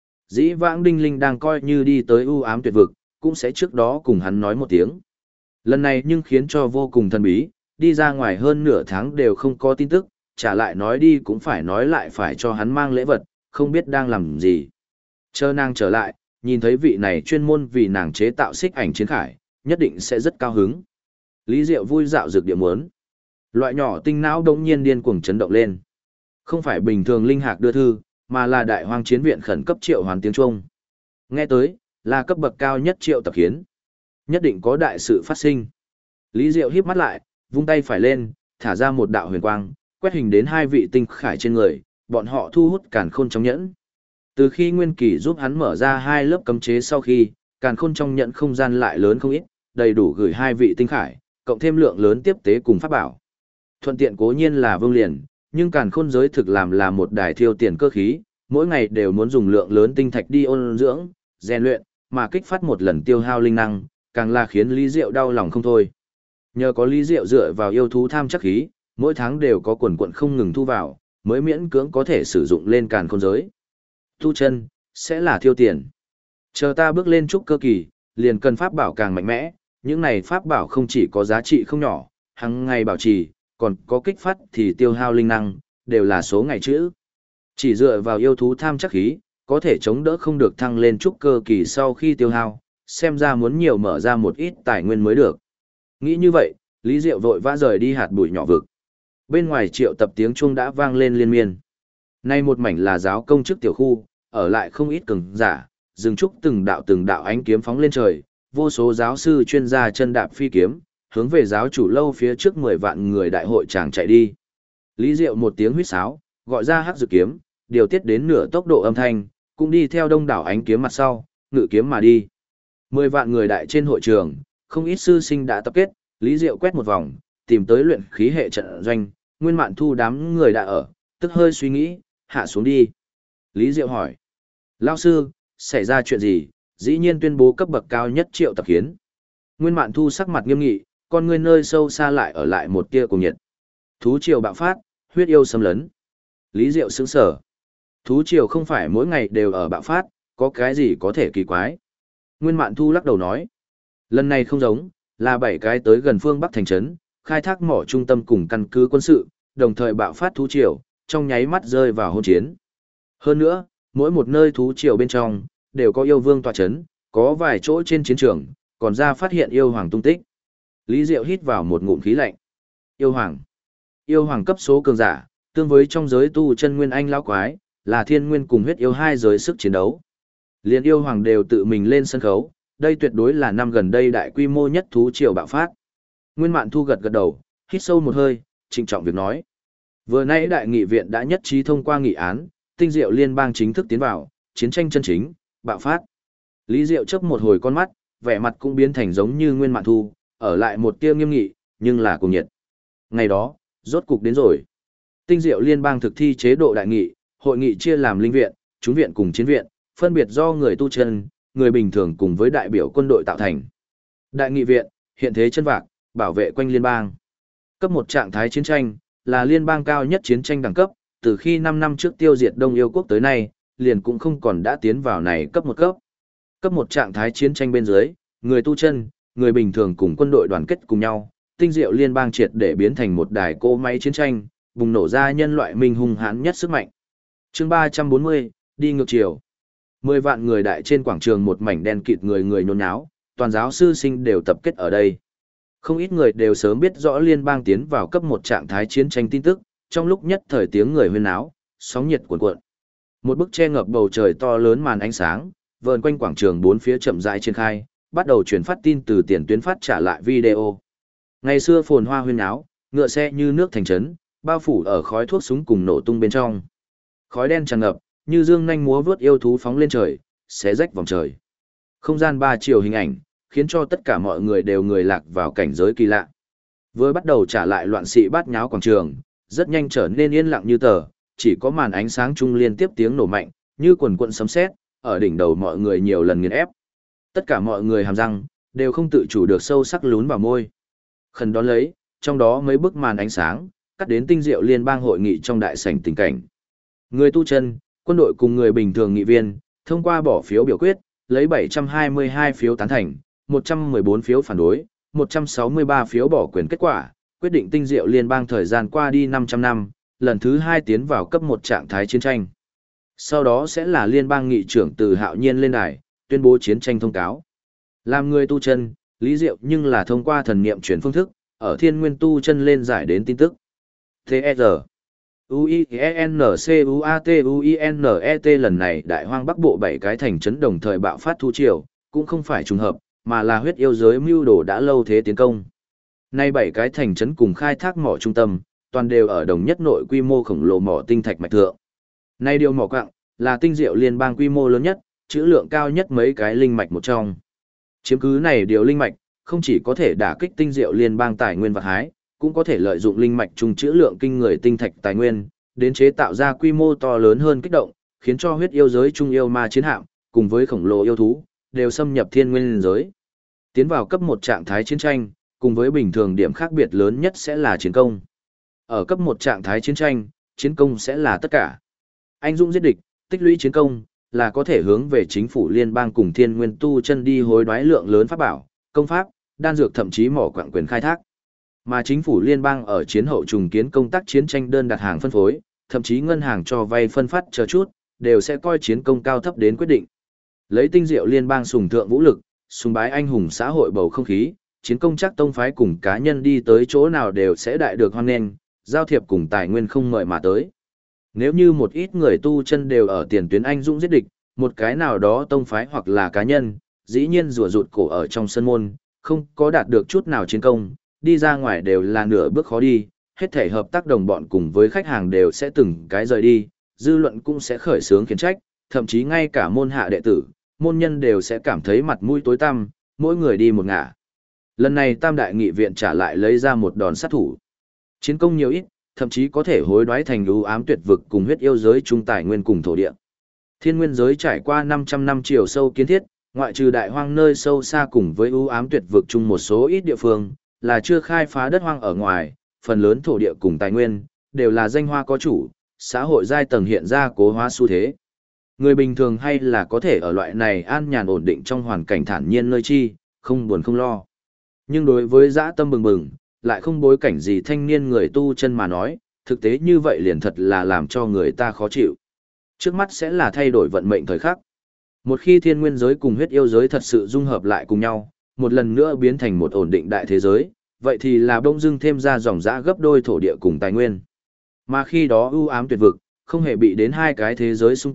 Dĩ vãng Đinh Linh đang coi như đi tới u ám tuyệt vực, cũng sẽ trước đó cùng hắn nói một tiếng. Lần này nhưng khiến cho vô cùng thần bí, đi ra ngoài hơn nửa tháng đều không có tin tức, trả lại nói đi cũng phải nói lại phải cho hắn mang lễ vật, không biết đang làm gì. Chờ nàng trở lại, nhìn thấy vị này chuyên môn vì nàng chế tạo xích ảnh chiến khải, nhất định sẽ rất cao hứng. Lý Diệu vui dạo dược địa muốn. Loại nhỏ tinh não đống nhiên điên cuồng chấn động lên. Không phải bình thường linh hạc đưa thư, mà là đại hoang chiến viện khẩn cấp triệu hoán tiếng Trung. Nghe tới, là cấp bậc cao nhất triệu tập hiến. Nhất định có đại sự phát sinh. Lý Diệu híp mắt lại, vung tay phải lên, thả ra một đạo huyền quang, quét hình đến hai vị tinh khải trên người, bọn họ thu hút càn khôn trong nhẫn. Từ khi Nguyên Kỳ giúp hắn mở ra hai lớp cấm chế sau khi, càn khôn trong nhẫn không gian lại lớn không ít, đầy đủ gửi hai vị tinh khải, cộng thêm lượng lớn tiếp tế cùng pháp bảo. Thuận tiện cố nhiên là vương liền, nhưng càn khôn giới thực làm là một đài thiêu tiền cơ khí, mỗi ngày đều muốn dùng lượng lớn tinh thạch đi ôn dưỡng, rèn luyện, mà kích phát một lần tiêu hao linh năng, càng là khiến Lý Diệu đau lòng không thôi. Nhờ có Lý Diệu dựa vào yêu thú tham chắc khí, mỗi tháng đều có quần quận không ngừng thu vào, mới miễn cưỡng có thể sử dụng lên càn khôn giới. Tu chân, sẽ là thiêu tiền. Chờ ta bước lên trúc cơ kỳ, liền cần pháp bảo càng mạnh mẽ, những này pháp bảo không chỉ có giá trị không nhỏ, hàng ngày bảo trì, còn có kích phát thì tiêu hao linh năng, đều là số ngày chữ. Chỉ dựa vào yêu thú tham chắc khí, có thể chống đỡ không được thăng lên trúc cơ kỳ sau khi tiêu hao, xem ra muốn nhiều mở ra một ít tài nguyên mới được. Nghĩ như vậy, Lý Diệu vội vã rời đi hạt bụi nhỏ vực. Bên ngoài triệu tập tiếng chuông đã vang lên liên miên. Nay một mảnh là giáo công chức tiểu khu, ở lại không ít cường giả, dừng trúc từng đạo ánh kiếm phóng lên trời, vô số giáo sư chuyên gia chân đạp phi kiếm, hướng về giáo chủ lâu phía trước 10 vạn người đại hội chàng chạy đi. Lý Diệu một tiếng huýt sáo, gọi ra hắc dự kiếm, điều tiết đến nửa tốc độ âm thanh, cũng đi theo đông đảo ánh kiếm mặt sau, ngự kiếm mà đi. 10 vạn người đại trên hội trường, không ít sư sinh đã tập kết, Lý Diệu quét một vòng, tìm tới luyện khí hệ trận doanh, Nguyên Mạn Thu đám người đã ở, tức hơi suy nghĩ, hạ xuống đi. Lý Diệu hỏi, lão sư, xảy ra chuyện gì, dĩ nhiên tuyên bố cấp bậc cao nhất triệu tập hiến. Nguyên Mạn Thu sắc mặt nghiêm nghị, con ngươi nơi sâu xa lại ở lại một tia cùng nhiệt. Thú triều bạo phát, huyết yêu xâm lấn. Lý Diệu sững sờ. Thú triều không phải mỗi ngày đều ở bạo phát, có cái gì có thể kỳ quái. Nguyên Mạn Thu lắc đầu nói, lần này không giống, là 7 cái tới gần phương Bắc thành trấn, khai thác mỏ trung tâm cùng căn cứ quân sự, đồng thời bạo phát thú triều, trong nháy mắt rơi vào hôn chiến. Hơn nữa, mỗi một nơi thú triều bên trong, đều có yêu vương tọa chấn, có vài chỗ trên chiến trường, còn ra phát hiện yêu hoàng tung tích. Lý Diệu hít vào một ngụm khí lạnh. Yêu hoàng. Yêu hoàng cấp số cường giả, tương với trong giới tu chân nguyên anh lão quái, là thiên nguyên cùng huyết yêu hai giới sức chiến đấu. Liên yêu hoàng đều tự mình lên sân khấu, đây tuyệt đối là năm gần đây đại quy mô nhất thú triều bạo phát. Nguyên Mạn Thu gật gật đầu, hít sâu một hơi, trịnh trọng việc nói. Vừa nãy đại nghị viện đã nhất trí thông qua nghị án, tinh diệu liên bang chính thức tiến vào, chiến tranh chân chính, bạo phát. Lý Diệu chớp một hồi con mắt, vẻ mặt cũng biến thành giống như Nguyên Mạn Thu, ở lại một tia nghiêm nghị, nhưng là cùng nhiệt. Ngày đó, rốt cục đến rồi. Tinh diệu liên bang thực thi chế độ đại nghị, hội nghị chia làm linh viện, chúng viện cùng chiến viện, phân biệt do người tu chân, người bình thường cùng với đại biểu quân đội tạo thành. Đại nghị viện, hiện thế chân vạc, bảo vệ quanh liên bang. Cấp một trạng thái chiến tranh, là liên bang cao nhất chiến tranh đẳng cấp, từ khi 5 năm trước tiêu diệt Đông Yêu quốc tới nay, liền cũng không còn đã tiến vào này cấp một cấp. Cấp một trạng thái chiến tranh bên dưới, người tu chân, người bình thường cùng quân đội đoàn kết cùng nhau, tinh diệu liên bang triệt để biến thành một đài cỗ máy chiến tranh, bùng nổ ra nhân loại minh hung hãn nhất sức mạnh. Chương 340, đi ngược chiều. 10 vạn người đại trên quảng trường một mảnh đen kịt người người nhốn nháo, toàn giáo sư sinh đều tập kết ở đây. Không ít người đều sớm biết rõ liên bang tiến vào cấp một trạng thái chiến tranh tin tức, trong lúc nhất thời tiếng người huyên náo, sóng nhiệt cuộn cuộn. Một bức che ngập bầu trời to lớn màn ánh sáng, vờn quanh quảng trường bốn phía chậm rãi triển khai, bắt đầu truyền phát tin từ tiền tuyến phát trả lại video. Ngày xưa phồn hoa huyên náo, ngựa xe như nước thành trấn, bao phủ ở khói thuốc súng cùng nổ tung bên trong. Khói đen tràn ngập, như dương nhanh múa vớt yêu thú phóng lên trời, xé rách vòng trời. Không gian ba chiều hình ảnh, khiến cho tất cả mọi người đều người lạc vào cảnh giới kỳ lạ. Vừa bắt đầu trả lại loạn xị bát nháo quảng trường, rất nhanh trở nên yên lặng như tờ, chỉ có màn ánh sáng chung liên tiếp tiếng nổ mạnh, như quần quận sấm sét, ở đỉnh đầu mọi người nhiều lần nghiền ép. Tất cả mọi người hàm răng, đều không tự chủ được sâu sắc lún vào môi. Khẩn đón lấy, trong đó mấy bức màn ánh sáng, cắt đến tinh diệu liên bang hội nghị trong đại sảnh tình cảnh. Người tu chân, quân đội cùng người bình thường nghị viên, thông qua bỏ phiếu biểu quyết, lấy 722 phiếu tán thành, 114 phiếu phản đối, 163 phiếu bỏ quyền kết quả, quyết định tinh diệu liên bang thời gian qua đi 500 năm, lần thứ 2 tiến vào cấp 1 trạng thái chiến tranh. Sau đó sẽ là liên bang nghị trưởng từ Hạo Nhiên lên đài, tuyên bố chiến tranh thông cáo. Làm người tu chân, Lý Diệu nhưng là thông qua thần niệm chuyển phương thức, ở thiên nguyên tu chân lên giải đến tin tức. T.E.R. UINCUATUINET lần này đại hoang bắc bộ 7 cái thành trấn đồng thời bạo phát thu triều, cũng không phải trùng hợp, mà là huyết yêu giới mưu đồ đã lâu thế tiến công. Nay 7 cái thành trấn cùng khai thác mỏ trung tâm, toàn đều ở đồng nhất nội quy mô khổng lồ mỏ tinh thạch mạch thượng. Nay điều mỏ quặng, là tinh diệu liên bang quy mô lớn nhất, trữ lượng cao nhất mấy cái linh mạch một trong. Chiếm cứ này điều linh mạch, không chỉ có thể đả kích tinh diệu liên bang tài nguyên vật hái, cũng có thể lợi dụng linh mạch trung trữ lượng kinh người tinh thạch tài nguyên, đến chế tạo ra quy mô to lớn hơn kích động, khiến cho huyết yêu giới trung yêu ma chiến hạm, cùng với khổng lồ yêu thú, đều xâm nhập thiên nguyên giới. Tiến vào cấp 1 trạng thái chiến tranh, cùng với bình thường điểm khác biệt lớn nhất sẽ là chiến công. Ở cấp 1 trạng thái chiến tranh, chiến công sẽ là tất cả. Anh dũng giết địch, tích lũy chiến công, là có thể hướng về chính phủ liên bang cùng thiên nguyên tu chân đi hối đoái lượng lớn pháp bảo, công pháp, đan dược thậm chí mỏ quặng quyền khai thác. Mà chính phủ liên bang ở chiến hậu trùng kiến công tác chiến tranh đơn đặt hàng phân phối, thậm chí ngân hàng cho vay phân phát chờ chút, đều sẽ coi chiến công cao thấp đến quyết định. Lấy tinh diệu liên bang sùng thượng vũ lực, sùng bái anh hùng xã hội bầu không khí, chiến công chắc tông phái cùng cá nhân đi tới chỗ nào đều sẽ đại được hoan nghênh, giao thiệp cùng tài nguyên không mời mà tới. Nếu như một ít người tu chân đều ở tiền tuyến anh dũng giết địch, một cái nào đó tông phái hoặc là cá nhân, dĩ nhiên rùa rụt cổ ở trong sân môn, không có đạt được chút nào chiến công, đi ra ngoài đều là nửa bước khó đi, hết thể hợp tác đồng bọn cùng với khách hàng đều sẽ từng cái rời đi, dư luận cũng sẽ khởi xướng khiển trách, thậm chí ngay cả môn hạ đệ tử, môn nhân đều sẽ cảm thấy mặt mũi tối tăm, mỗi người đi một ngả. Lần này Tam Đại Nghị Viện trả lại lấy ra một đòn sát thủ. Chiến công nhiều ít, thậm chí có thể hối đoái thành ưu ám tuyệt vực cùng huyết yêu giới trung tài nguyên cùng thổ địa. Thiên nguyên giới trải qua 500 năm chiều sâu kiến thiết, ngoại trừ đại hoang nơi sâu xa cùng với ưu ám tuyệt vực chung một số ít địa phương, là chưa khai phá đất hoang ở ngoài, phần lớn thổ địa cùng tài nguyên, đều là danh hoa có chủ, xã hội giai tầng hiện ra cố hóa xu thế. Người bình thường hay là có thể ở loại này an nhàn ổn định trong hoàn cảnh thản nhiên nơi chi, không buồn không lo. Nhưng đối với dã tâm bừng bừng, lại không bối cảnh gì thanh niên người tu chân mà nói, thực tế như vậy liền thật là làm cho người ta khó chịu. Trước mắt sẽ là thay đổi vận mệnh thời khắc. Một khi thiên nguyên giới cùng huyết yêu giới thật sự dung hợp lại cùng nhau, một lần nữa biến thành một ổn định đại thế giới, vậy thì là bỗng dưng thêm ra dòng dã gấp đôi thổ địa cùng tài nguyên. Mà khi đó ưu ám tuyệt vực, không hề bị đến hai cái thế giới xung kích,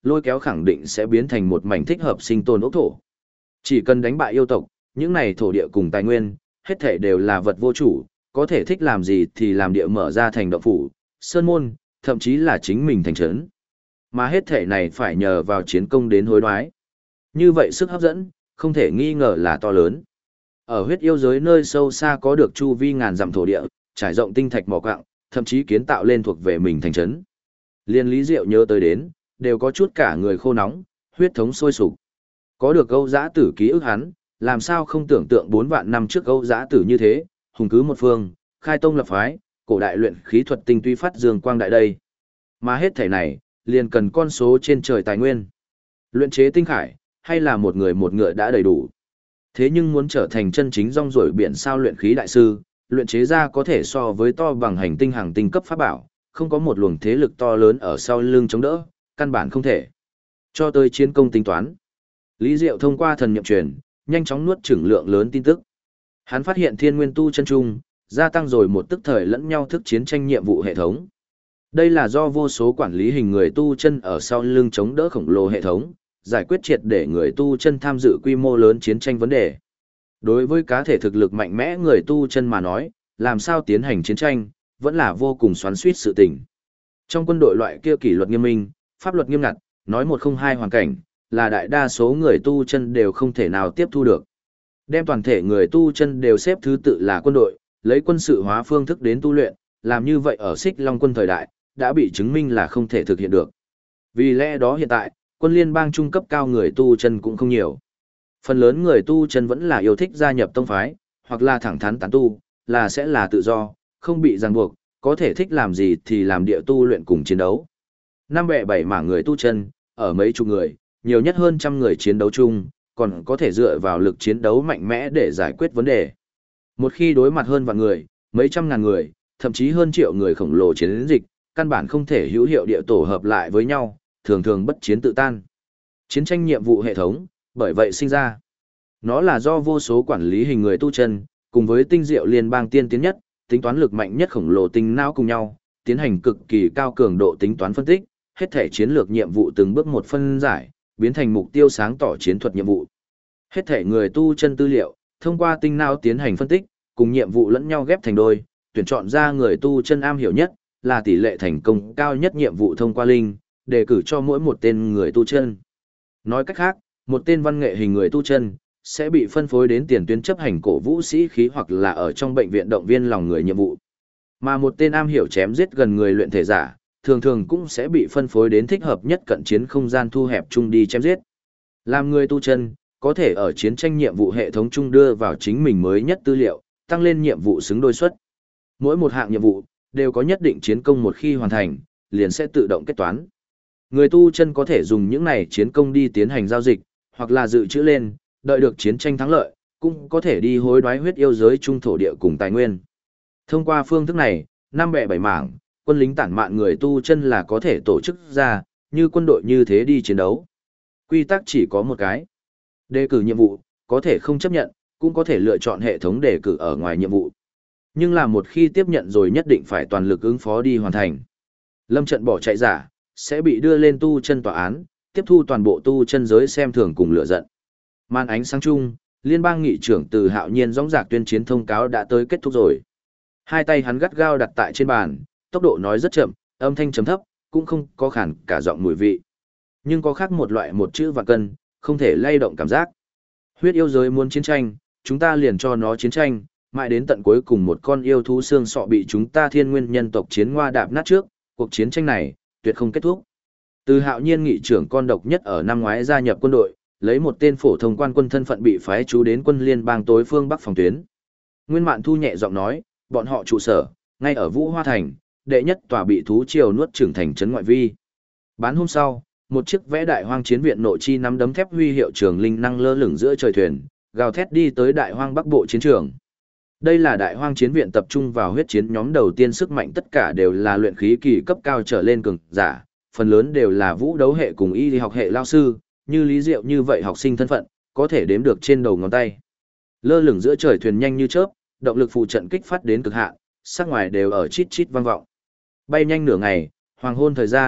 lôi kéo khẳng định sẽ biến thành một mảnh thích hợp sinh tồn ốc thổ. Chỉ cần đánh bại yêu tộc, những này thổ địa cùng tài nguyên, hết thể đều là vật vô chủ, có thể thích làm gì thì làm địa mở ra thành động phủ, sơn môn, thậm chí là chính mình thành trấn. Mà hết thể này phải nhờ vào chiến công đến hối đoái. Như vậy sức hấp dẫn, không thể nghi ngờ là to lớn. Ở huyết yêu giới nơi sâu xa có được chu vi ngàn dặm thổ địa, trải rộng tinh thạch mỏ quặng, thậm chí kiến tạo lên thuộc về mình thành trấn. Liên Lý Diệu nhớ tới đến, đều có chút cả người khô nóng, huyết thống sôi sục. Có được Âu Giã Tử ký ức hắn, làm sao không tưởng tượng 4 vạn năm trước Âu Giã Tử như thế, hùng cứ một phương, khai tông lập phái, cổ đại luyện khí thuật tinh túy phát dương quang đại đây. Mà hết thể này, liền cần con số trên trời tài nguyên. Luyện chế tinh khải, hay là một người một ngựa đã đầy đủ. Thế nhưng muốn trở thành chân chính rong ruổi biển sao luyện khí đại sư, luyện chế ra có thể so với to bằng hành tinh hàng tinh cấp pháp bảo, không có một luồng thế lực to lớn ở sau lưng chống đỡ, căn bản không thể. Cho tới chiến công tính toán. Lý Diệu thông qua thần niệm truyền, nhanh chóng nuốt chửng lượng lớn tin tức. Hắn phát hiện thiên nguyên tu chân trung, gia tăng rồi một tức thời lẫn nhau thức chiến tranh nhiệm vụ hệ thống. Đây là do vô số quản lý hình người tu chân ở sau lưng chống đỡ khổng lồ hệ thống, giải quyết triệt để người tu chân tham dự quy mô lớn chiến tranh vấn đề. Đối với cá thể thực lực mạnh mẽ người tu chân mà nói, làm sao tiến hành chiến tranh, vẫn là vô cùng xoắn xuýt sự tình. Trong quân đội loại kia kỷ luật nghiêm minh, pháp luật nghiêm ngặt, nói một không hai hoàn cảnh, là đại đa số người tu chân đều không thể nào tiếp thu được. Đem toàn thể người tu chân đều xếp thứ tự là quân đội, lấy quân sự hóa phương thức đến tu luyện, làm như vậy ở Xích Long quân thời đại, đã bị chứng minh là không thể thực hiện được. Vì lẽ đó hiện tại, quân liên bang trung cấp cao người tu chân cũng không nhiều. Phần lớn người tu chân vẫn là yêu thích gia nhập tông phái, hoặc là thẳng thắn tán tu, là sẽ là tự do, không bị ràng buộc, có thể thích làm gì thì làm địa tu luyện cùng chiến đấu. Năm bè bảy mảng người tu chân, ở mấy chục người, nhiều nhất hơn trăm người chiến đấu chung, còn có thể dựa vào lực chiến đấu mạnh mẽ để giải quyết vấn đề. Một khi đối mặt hơn vạn người, mấy trăm ngàn người, thậm chí hơn triệu người khổng lồ chiến dịch, căn bản không thể hữu hiệu địa tổ hợp lại với nhau, thường thường bất chiến tự tan. Chiến tranh nhiệm vụ hệ thống, bởi vậy sinh ra. Nó là do vô số quản lý hình người tu chân, cùng với tinh diệu liên bang tiên tiến nhất, tính toán lực mạnh nhất khổng lồ tinh não cùng nhau, tiến hành cực kỳ cao cường độ tính toán phân tích, hết thể chiến lược nhiệm vụ từng bước một phân giải, biến thành mục tiêu sáng tỏ chiến thuật nhiệm vụ. Hết thể người tu chân tư liệu, thông qua tinh não tiến hành phân tích, cùng nhiệm vụ lẫn nhau ghép thành đôi, tuyển chọn ra người tu chân am hiểu nhất, là tỷ lệ thành công cao nhất nhiệm vụ thông qua linh, đề cử cho mỗi một tên người tu chân. Nói cách khác, một tên văn nghệ hình người tu chân, sẽ bị phân phối đến tiền tuyến chấp hành cổ vũ sĩ khí hoặc là ở trong bệnh viện động viên lòng người nhiệm vụ. Mà một tên am hiểu chém giết gần người luyện thể giả, thường thường cũng sẽ bị phân phối đến thích hợp nhất cận chiến không gian thu hẹp chung đi chém giết. Làm người tu chân, có thể ở chiến tranh nhiệm vụ hệ thống chung đưa vào chính mình mới nhất tư liệu, tăng lên nhiệm vụ xứng đôi suất. Mỗi một hạng nhiệm vụ, đều có nhất định chiến công một khi hoàn thành, liền sẽ tự động kết toán. Người tu chân có thể dùng những này chiến công đi tiến hành giao dịch, hoặc là dự trữ lên, đợi được chiến tranh thắng lợi, cũng có thể đi hối đoái huyết yêu giới trung thổ địa cùng tài nguyên. Thông qua phương thức này, năm bè bảy mảng, quân lính tản mạn người tu chân là có thể tổ chức ra, như quân đội như thế đi chiến đấu. Quy tắc chỉ có một cái. Đề cử nhiệm vụ, có thể không chấp nhận, cũng có thể lựa chọn hệ thống đề cử ở ngoài nhiệm vụ. Nhưng là một khi tiếp nhận rồi nhất định phải toàn lực ứng phó đi hoàn thành. Lâm trận bỏ chạy giả, sẽ bị đưa lên tu chân tòa án, tiếp thu toàn bộ tu chân giới xem thường cùng lửa giận. Màn ánh sáng chung, liên bang nghị trưởng Từ Hạo Nhiên dõng dạc tuyên chiến thông cáo đã tới kết thúc rồi. Hai tay hắn gắt gao đặt tại trên bàn, tốc độ nói rất chậm, âm thanh trầm thấp, cũng không có khản cả giọng mùi vị. Nhưng có khác một loại một chữ và cân, không thể lay động cảm giác. Huyết yêu giới muốn chiến tranh, chúng ta liền cho nó chiến tranh, mãi đến tận cuối cùng một con yêu thú xương sọ bị chúng ta thiên nguyên nhân tộc chiến ngoa đạp nát trước, cuộc chiến tranh này, tuyệt không kết thúc. Từ Hạo Nhiên nghị trưởng con độc nhất ở năm ngoái gia nhập quân đội, lấy một tên phổ thông quan quân thân phận bị phái trú đến quân liên bang tối phương Bắc phòng tuyến. Nguyên Mạn Thu nhẹ giọng nói, bọn họ trụ sở, ngay ở Vũ Hoa Thành, đệ nhất tòa bị thú triều nuốt trưởng thành trấn ngoại vi. Bán hôm sau, một chiếc vẽ đại hoang chiến viện nội chi nắm đấm thép huy hiệu trường linh năng lơ lửng giữa trời thuyền, gào thét đi tới đại hoang bắc bộ chiến trường. Đây là đại hoang chiến viện tập trung vào huyết chiến nhóm đầu tiên, sức mạnh tất cả đều là luyện khí kỳ cấp cao trở lên cường giả, phần lớn đều là vũ đấu hệ cùng y học hệ lao sư, như Lý Diệu như vậy học sinh thân phận, có thể đếm được trên đầu ngón tay. Lơ lửng giữa trời thuyền nhanh như chớp, động lực phụ trận kích phát đến cực hạn, sắc ngoài đều ở chít chít vang vọng. Bay nhanh nửa ngày, hoàng hôn thời gian,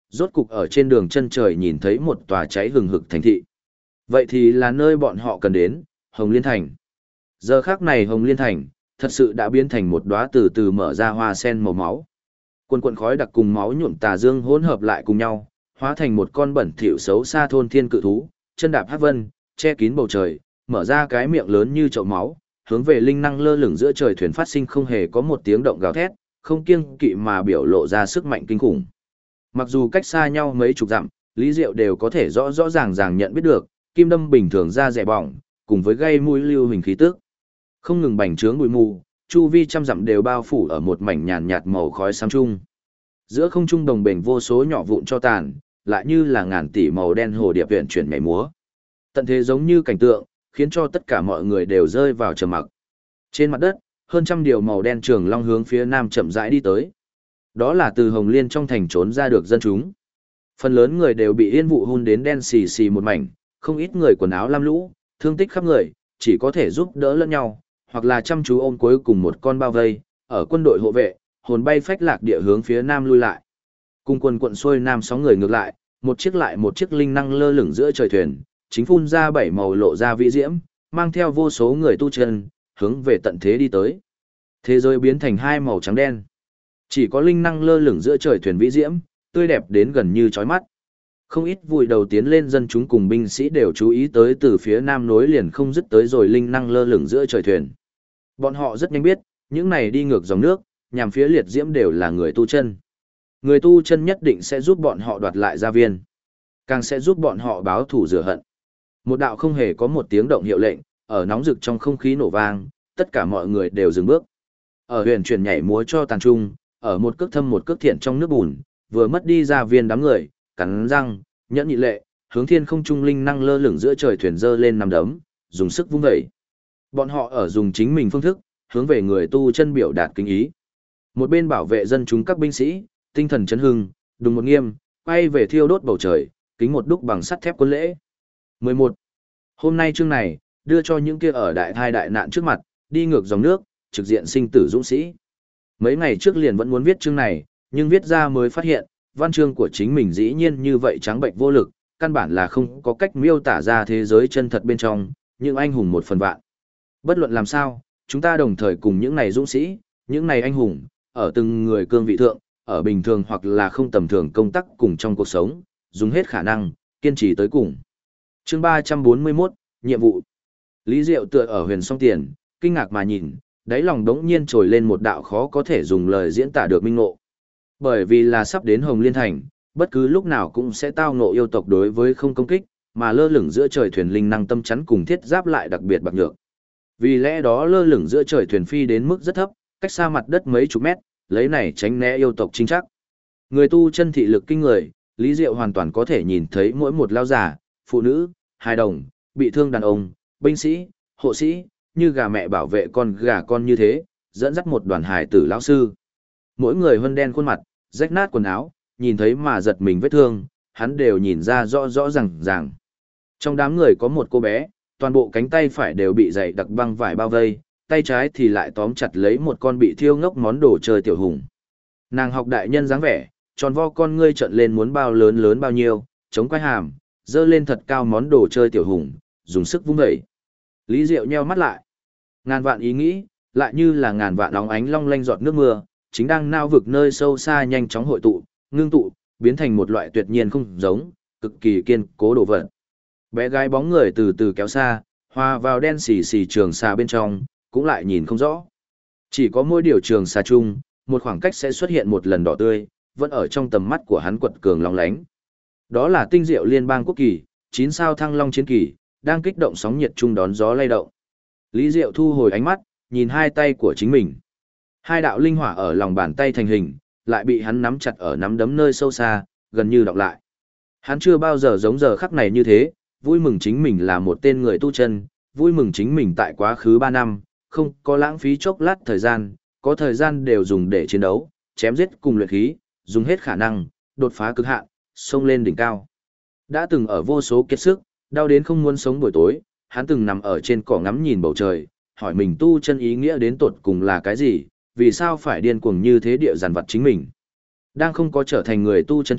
rốt cục ở trên đường chân trời nhìn thấy một tòa cháy hừng hực thành thị. Vậy thì là nơi bọn họ cần đến, Hồng Liên Thành. Giờ khắc này Hồng Liên Thành, thật sự đã biến thành một đóa từ từ mở ra hoa sen màu máu. Quần quần khói đặc cùng máu nhuộm tà dương hỗn hợp lại cùng nhau, hóa thành một con bẩn thỉu xấu xa thôn thiên cự thú, chân đạp hắc vân, che kín bầu trời, mở ra cái miệng lớn như chậu máu, hướng về linh năng lơ lửng giữa trời thuyền phát sinh không hề có một tiếng động gào thét, không kiêng kỵ mà biểu lộ ra sức mạnh kinh khủng. Mặc dù cách xa nhau mấy chục dặm, Lý Diệu đều có thể rõ rõ ràng ràng nhận biết được, kim đâm bình thường ra rẻ bỏng, cùng với gây mũi lưu hình khí tức. Không ngừng bành trướng bụi mù, chu vi trăm dặm đều bao phủ ở một mảnh nhàn nhạt màu khói xám trung. Giữa không trung đồng bền vô số nhỏ vụn cho tàn, lại như là ngàn tỷ màu đen hồ điệp huyền chuyển nhảy múa. Tận thế giống như cảnh tượng, khiến cho tất cả mọi người đều rơi vào trầm mặc. Trên mặt đất, hơn trăm điều màu đen trường long hướng phía nam chậm rãi đi tới. Đó là từ Hồng Liên trong thành trốn ra được dân chúng. Phần lớn người đều bị yên vụ hun đến đen xì xì một mảnh, không ít người quần áo lam lũ, thương tích khắp người, chỉ có thể giúp đỡ lẫn nhau, hoặc là chăm chú ôm cuối cùng một con bao vây, ở quân đội hộ vệ, hồn bay phách lạc địa hướng phía nam lui lại. Cùng quân quận xuôi nam sóng người ngược lại, một chiếc lại một chiếc linh năng lơ lửng giữa trời thuyền, chính phun ra bảy màu lộ ra vĩ diễm, mang theo vô số người tu chân, hướng về tận thế đi tới. Thế giới biến thành hai màu trắng đen. Chỉ có linh năng lơ lửng giữa trời thuyền vĩ diễm, tươi đẹp đến gần như chói mắt. Không ít vùi đầu tiến lên dân chúng cùng binh sĩ đều chú ý tới từ phía nam nối liền không dứt tới rồi linh năng lơ lửng giữa trời thuyền. Bọn họ rất nhanh biết, những này đi ngược dòng nước, nhằm phía liệt diễm đều là người tu chân. Người tu chân nhất định sẽ giúp bọn họ đoạt lại gia viên, càng sẽ giúp bọn họ báo thù rửa hận. Một đạo không hề có một tiếng động hiệu lệnh, ở nóng rực trong không khí nổ vang, tất cả mọi người đều dừng bước. Ở huyền chuyển nhảy múa cho tàn trung, ở một cước thâm một cước thiện trong nước bùn, vừa mất đi gia viên đám người, cắn răng, nhẫn nhị lệ, hướng thiên không trung linh năng lơ lửng giữa trời thuyền dơ lên nằm đấm, dùng sức vung vẩy. Bọn họ ở dùng chính mình phương thức, hướng về người tu chân biểu đạt kính ý. Một bên bảo vệ dân chúng các binh sĩ, tinh thần chấn hưng, đùng một nghiêm, quay về thiêu đốt bầu trời, kính một đúc bằng sắt thép quân lễ. 11. Hôm nay chương này, đưa cho những kia ở đại thai đại nạn trước mặt, đi ngược dòng nước, trực diện sinh tử dũng sĩ. Mấy ngày trước liền vẫn muốn viết chương này, nhưng viết ra mới phát hiện, văn chương của chính mình dĩ nhiên như vậy trắng bệnh vô lực, căn bản là không có cách miêu tả ra thế giới chân thật bên trong, những anh hùng một phần vạn. Bất luận làm sao, chúng ta đồng thời cùng những này dũng sĩ, những này anh hùng, ở từng người cương vị thượng, ở bình thường hoặc là không tầm thường công tác cùng trong cuộc sống, dùng hết khả năng, kiên trì tới cùng. Chương 341, nhiệm vụ. Lý Diệu tựa ở huyền song tiền, kinh ngạc mà nhìn, đáy lòng đống nhiên trồi lên một đạo khó có thể dùng lời diễn tả được minh ngộ. Bởi vì là sắp đến Hồng Liên Thành, bất cứ lúc nào cũng sẽ tao ngộ yêu tộc đối với không công kích, mà lơ lửng giữa trời thuyền linh năng tâm chắn cùng thiết giáp lại đặc biệt bạc nhược. Vì lẽ đó lơ lửng giữa trời thuyền phi đến mức rất thấp, cách xa mặt đất mấy chục mét, lấy này tránh né yêu tộc chính chắc. Người tu chân thị lực kinh người, Lý Diệu hoàn toàn có thể nhìn thấy mỗi một lao giả, phụ nữ, hài đồng, bị thương đàn ông, binh sĩ, hộ sĩ, như gà mẹ bảo vệ con gà con như thế, dẫn dắt một đoàn hài tử lão sư. Mỗi người hân đen khuôn mặt, rách nát quần áo, nhìn thấy mà giật mình vết thương, hắn đều nhìn ra rõ rõ ràng. Trong đám người có một cô bé, toàn bộ cánh tay phải đều bị dày đặc băng vải bao vây, tay trái thì lại tóm chặt lấy một con bị thiêu ngốc món đồ chơi tiểu hùng. Nàng học đại nhân dáng vẻ, tròn vo con ngươi trợn lên muốn bao lớn bao nhiêu, chống quai hàm, dơ lên thật cao món đồ chơi tiểu hùng, dùng sức vung dậy. Lý Diệu nheo mắt lại. Ngàn vạn ý nghĩ, lại như là ngàn vạn óng ánh long lanh giọt nước mưa, chính đang nao vực nơi sâu xa nhanh chóng hội tụ, ngưng tụ, biến thành một loại tuyệt nhiên không giống, cực kỳ kiên cố đồ vật. Bé gái bóng người từ từ kéo xa, hòa vào đen xì xì trường xà bên trong, cũng lại nhìn không rõ. Chỉ có mỗi điều trường xà chung, một khoảng cách sẽ xuất hiện một lần đỏ tươi, vẫn ở trong tầm mắt của hắn quật cường long lánh. Đó là tinh diệu liên bang quốc kỳ, 9 sao thăng long chiến kỳ, đang kích động sóng nhiệt chung đón gió lay động. Lý Diệu thu hồi ánh mắt, nhìn hai tay của chính mình. Hai đạo linh hỏa ở lòng bàn tay thành hình, lại bị hắn nắm chặt ở nắm đấm nơi sâu xa, gần như đọc lại. Hắn chưa bao giờ giống giờ khắc này như thế, vui mừng chính mình là một tên người tu chân, vui mừng chính mình tại quá khứ 3 năm, không có lãng phí chốc lát thời gian, có thời gian đều dùng để chiến đấu, chém giết cùng luyện khí, dùng hết khả năng, đột phá cực hạn, xông lên đỉnh cao. Đã từng ở vô số kiệt sức, đau đến không muốn sống buổi tối, hắn từng nằm ở trên cỏ ngắm nhìn bầu trời, hỏi mình tu chân ý nghĩa đến tột cùng là cái gì, vì sao phải điên cuồng như thế địa giàn vật chính mình. Đang không có trở thành người tu chân trước,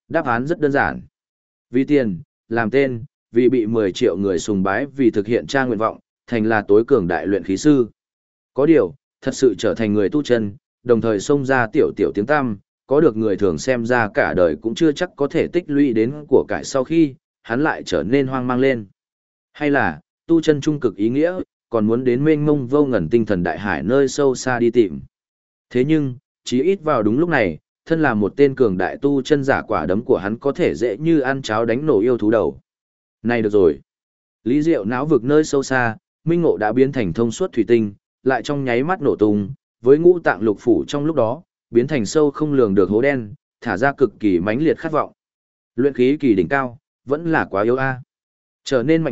Đáp án rất đơn giản. Vì tiền, làm tên, vì bị 10 triệu người sùng bái vì thực hiện tra nguyện vọng, thành là tối cường đại luyện khí sư. Có điều, thật sự trở thành người tu chân, đồng thời xông ra tiểu tiểu tiếng tăm, có được người thường xem ra cả đời cũng chưa chắc có thể tích lũy đến của cải sau khi, hắn lại trở nên hoang mang lên. Hay là, tu chân trung cực ý nghĩa, còn muốn đến mênh mông vô ngần tinh thần đại hải nơi sâu xa đi tìm. Thế nhưng, chí ít vào đúng lúc này, thân là một tên cường đại tu chân giả, quả đấm của hắn có thể dễ như ăn cháo đánh nổ yêu thú đầu. Này được rồi. Lý Diệu não vực nơi sâu xa, minh ngộ đã biến thành thông suốt thủy tinh, lại trong nháy mắt nổ tung, với ngũ tạng lục phủ trong lúc đó, biến thành sâu không lường được hố đen, thả ra cực kỳ mãnh liệt khát vọng. Luyện khí kỳ đỉnh cao, vẫn là quá yếu a. Trở nên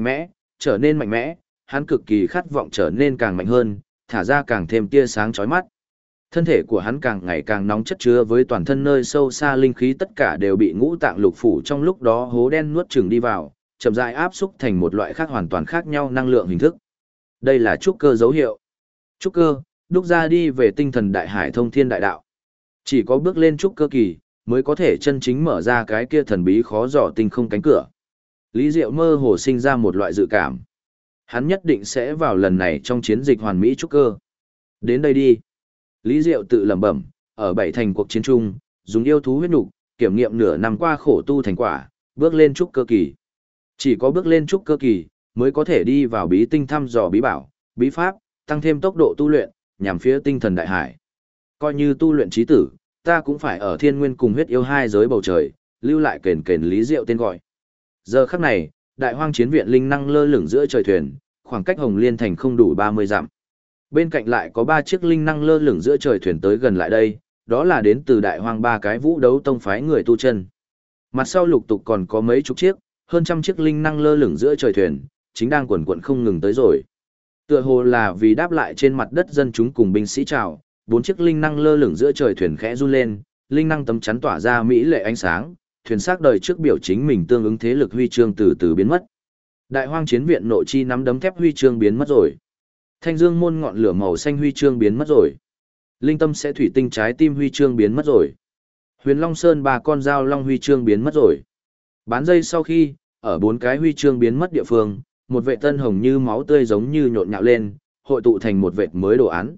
mạnh mẽ, hắn cực kỳ khát vọng trở nên càng mạnh hơn, thả ra càng thêm tia sáng chói mắt. Thân thể của hắn càng ngày càng nóng chất chứa với toàn thân nơi sâu xa linh khí tất cả đều bị ngũ tạng lục phủ trong lúc đó hố đen nuốt chửng đi vào, chậm rãi áp xúc thành một loại khác hoàn toàn khác nhau năng lượng hình thức. Đây là trúc cơ dấu hiệu. Trúc cơ, đúc ra đi về tinh thần đại hải thông thiên đại đạo. Chỉ có bước lên trúc cơ kỳ, mới có thể chân chính mở ra cái kia thần bí khó dò tinh không cánh cửa. Lý Diệu mơ hồ sinh ra một loại dự cảm. Hắn nhất định sẽ vào lần này trong chiến dịch hoàn mỹ trúc cơ. Đến đây đi. Lý Diệu tự lẩm bẩm, ở bảy thành cuộc chiến chung, dùng yêu thú huyết nục, kiểm nghiệm nửa năm qua khổ tu thành quả, bước lên trúc cơ kỳ. Chỉ có bước lên trúc cơ kỳ, mới có thể đi vào bí tinh thăm dò bí bảo, bí pháp, tăng thêm tốc độ tu luyện, nhằm phía tinh thần đại hải. Coi như tu luyện chí tử, ta cũng phải ở thiên nguyên cùng huyết yêu hai giới bầu trời, lưu lại kền kền Lý Diệu tên gọi. Giờ khắc này, đại hoang chiến viện linh năng lơ lửng giữa trời thuyền, khoảng cách Hồng Liên thành không đủ 30 dặm. Bên cạnh lại có 3 chiếc linh năng lơ lửng giữa trời thuyền tới gần lại đây, đó là đến từ đại hoang 3 cái vũ đấu tông phái người tu chân. Mặt sau lục tục còn có mấy chục chiếc, hơn trăm chiếc linh năng lơ lửng giữa trời thuyền, chính đang quần quần không ngừng tới rồi. Tựa hồ là vì đáp lại trên mặt đất dân chúng cùng binh sĩ chào, 4 chiếc linh năng lơ lửng giữa trời thuyền khẽ run lên, linh năng tấm chắn tỏa ra mỹ lệ ánh sáng, thuyền xác đời trước biểu chính mình tương ứng thế lực huy chương từ từ biến mất. Đại hoang chiến viện nội chi nắm đấm thép huy chương biến mất rồi. Thanh dương môn ngọn lửa màu xanh huy chương biến mất rồi. Linh tâm sẽ thủy tinh trái tim huy chương biến mất rồi. Huyền Long Sơn 3 con dao long huy chương biến mất rồi. Bán dây sau khi, ở 4 cái huy chương biến mất địa phương, một vệ tân hồng như máu tươi giống như nhộn nhạo lên, hội tụ thành một vệt mới đồ án.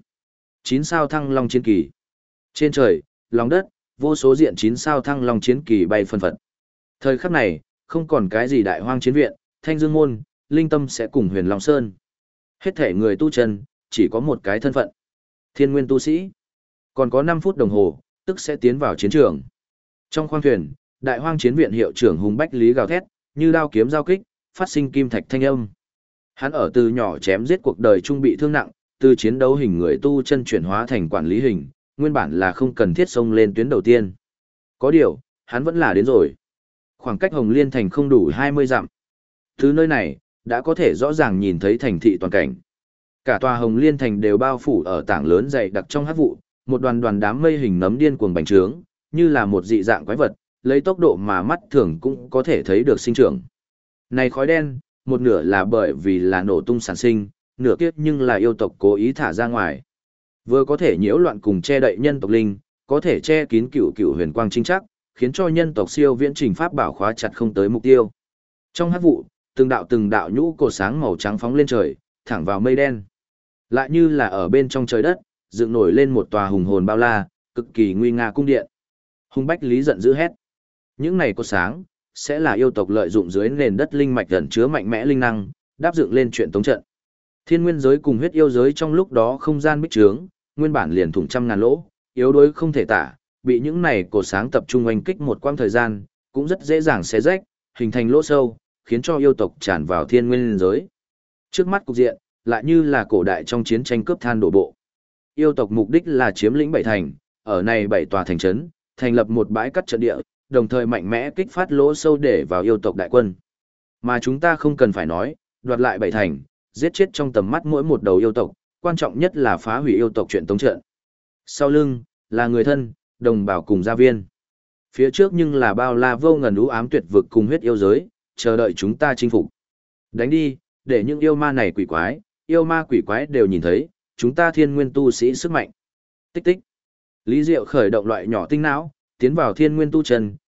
9 sao thăng long chiến kỳ. Trên trời, lòng đất, vô số diện 9 sao thăng long chiến kỳ bay phân phật. Thời khắc này, không còn cái gì đại hoang chiến viện, thanh dương môn, linh tâm sẽ cùng Huyền Long Sơn. Hết thể người tu chân, chỉ có một cái thân phận. Thiên nguyên tu sĩ. Còn có 5 phút đồng hồ, tức sẽ tiến vào chiến trường. Trong khoang thuyền, đại hoang chiến viện hiệu trưởng Hùng Bách Lý gào thét, như đao kiếm giao kích, phát sinh kim thạch thanh âm. Hắn ở từ nhỏ chém giết cuộc đời trung bị thương nặng, từ chiến đấu hình người tu chân chuyển hóa thành quản lý hình, nguyên bản là không cần thiết xông lên tuyến đầu tiên. Có điều, hắn vẫn là đến rồi. Khoảng cách Hồng Liên thành không đủ 20 dặm. Từ nơi này, đã có thể rõ ràng nhìn thấy thành thị toàn cảnh. Cả tòa Hồng Liên thành đều bao phủ ở tảng lớn dày đặc trong hắc vụ, một đoàn đoàn đám mây hình nấm điên cuồng bành trướng, như là một dị dạng quái vật, lấy tốc độ mà mắt thường cũng có thể thấy được sinh trưởng. Này khói đen, một nửa là bởi vì là nổ tung sản sinh, nửa kiếp nhưng là yêu tộc cố ý thả ra ngoài. Vừa có thể nhiễu loạn cùng che đậy nhân tộc linh, có thể che kín cựu cựu huyền quang chính chắc, khiến cho nhân tộc siêu viễn trình pháp bảo khóa chặt không tới mục tiêu. Trong hắc vụ, từng đạo nhũ cột sáng màu trắng phóng lên trời, thẳng vào mây đen. Lại như là ở bên trong trời đất, dựng nổi lên một tòa hùng hồn bao la, cực kỳ nguy nga cung điện. Hùng Bách Lý giận dữ hét. Những này cột sáng, sẽ là yêu tộc lợi dụng dưới nền đất linh mạch ẩn chứa mạnh mẽ linh năng, đáp dựng lên chuyện tống trận. Thiên nguyên giới cùng huyết yêu giới trong lúc đó không gian bích trướng, nguyên bản liền thủng trăm ngàn lỗ, yếu đuối không thể tả, bị những này cột sáng tập trung oanh kích một quãng thời gian, cũng rất dễ dàng xé rách, hình thành lỗ sâu, khiến cho yêu tộc tràn vào thiên nguyên giới. Trước mắt cục diện, lại như là cổ đại trong chiến tranh cướp than đổ bộ. Yêu tộc mục đích là chiếm lĩnh bảy thành, ở này bảy tòa thành trấn, thành lập một bãi cắt trận địa, đồng thời mạnh mẽ kích phát lỗ sâu để vào yêu tộc đại quân. Mà chúng ta không cần phải nói, đoạt lại bảy thành, giết chết trong tầm mắt mỗi một đầu yêu tộc, quan trọng nhất là phá hủy yêu tộc chuyện tống trận. Sau lưng, là người thân, đồng bào cùng gia viên. Phía trước nhưng là bao la vô ngần u ám tuyệt vực cùng huyết yêu giới, chờ đợi chúng ta chinh phục. Đánh đi, để những yêu ma này quỷ quái, yêu ma quỷ quái đều nhìn thấy, chúng ta thiên nguyên tu sĩ sức mạnh. Tích tích. Lý Diệu khởi động loại nhỏ tinh não, tiến vào thiên nguyên tu chân,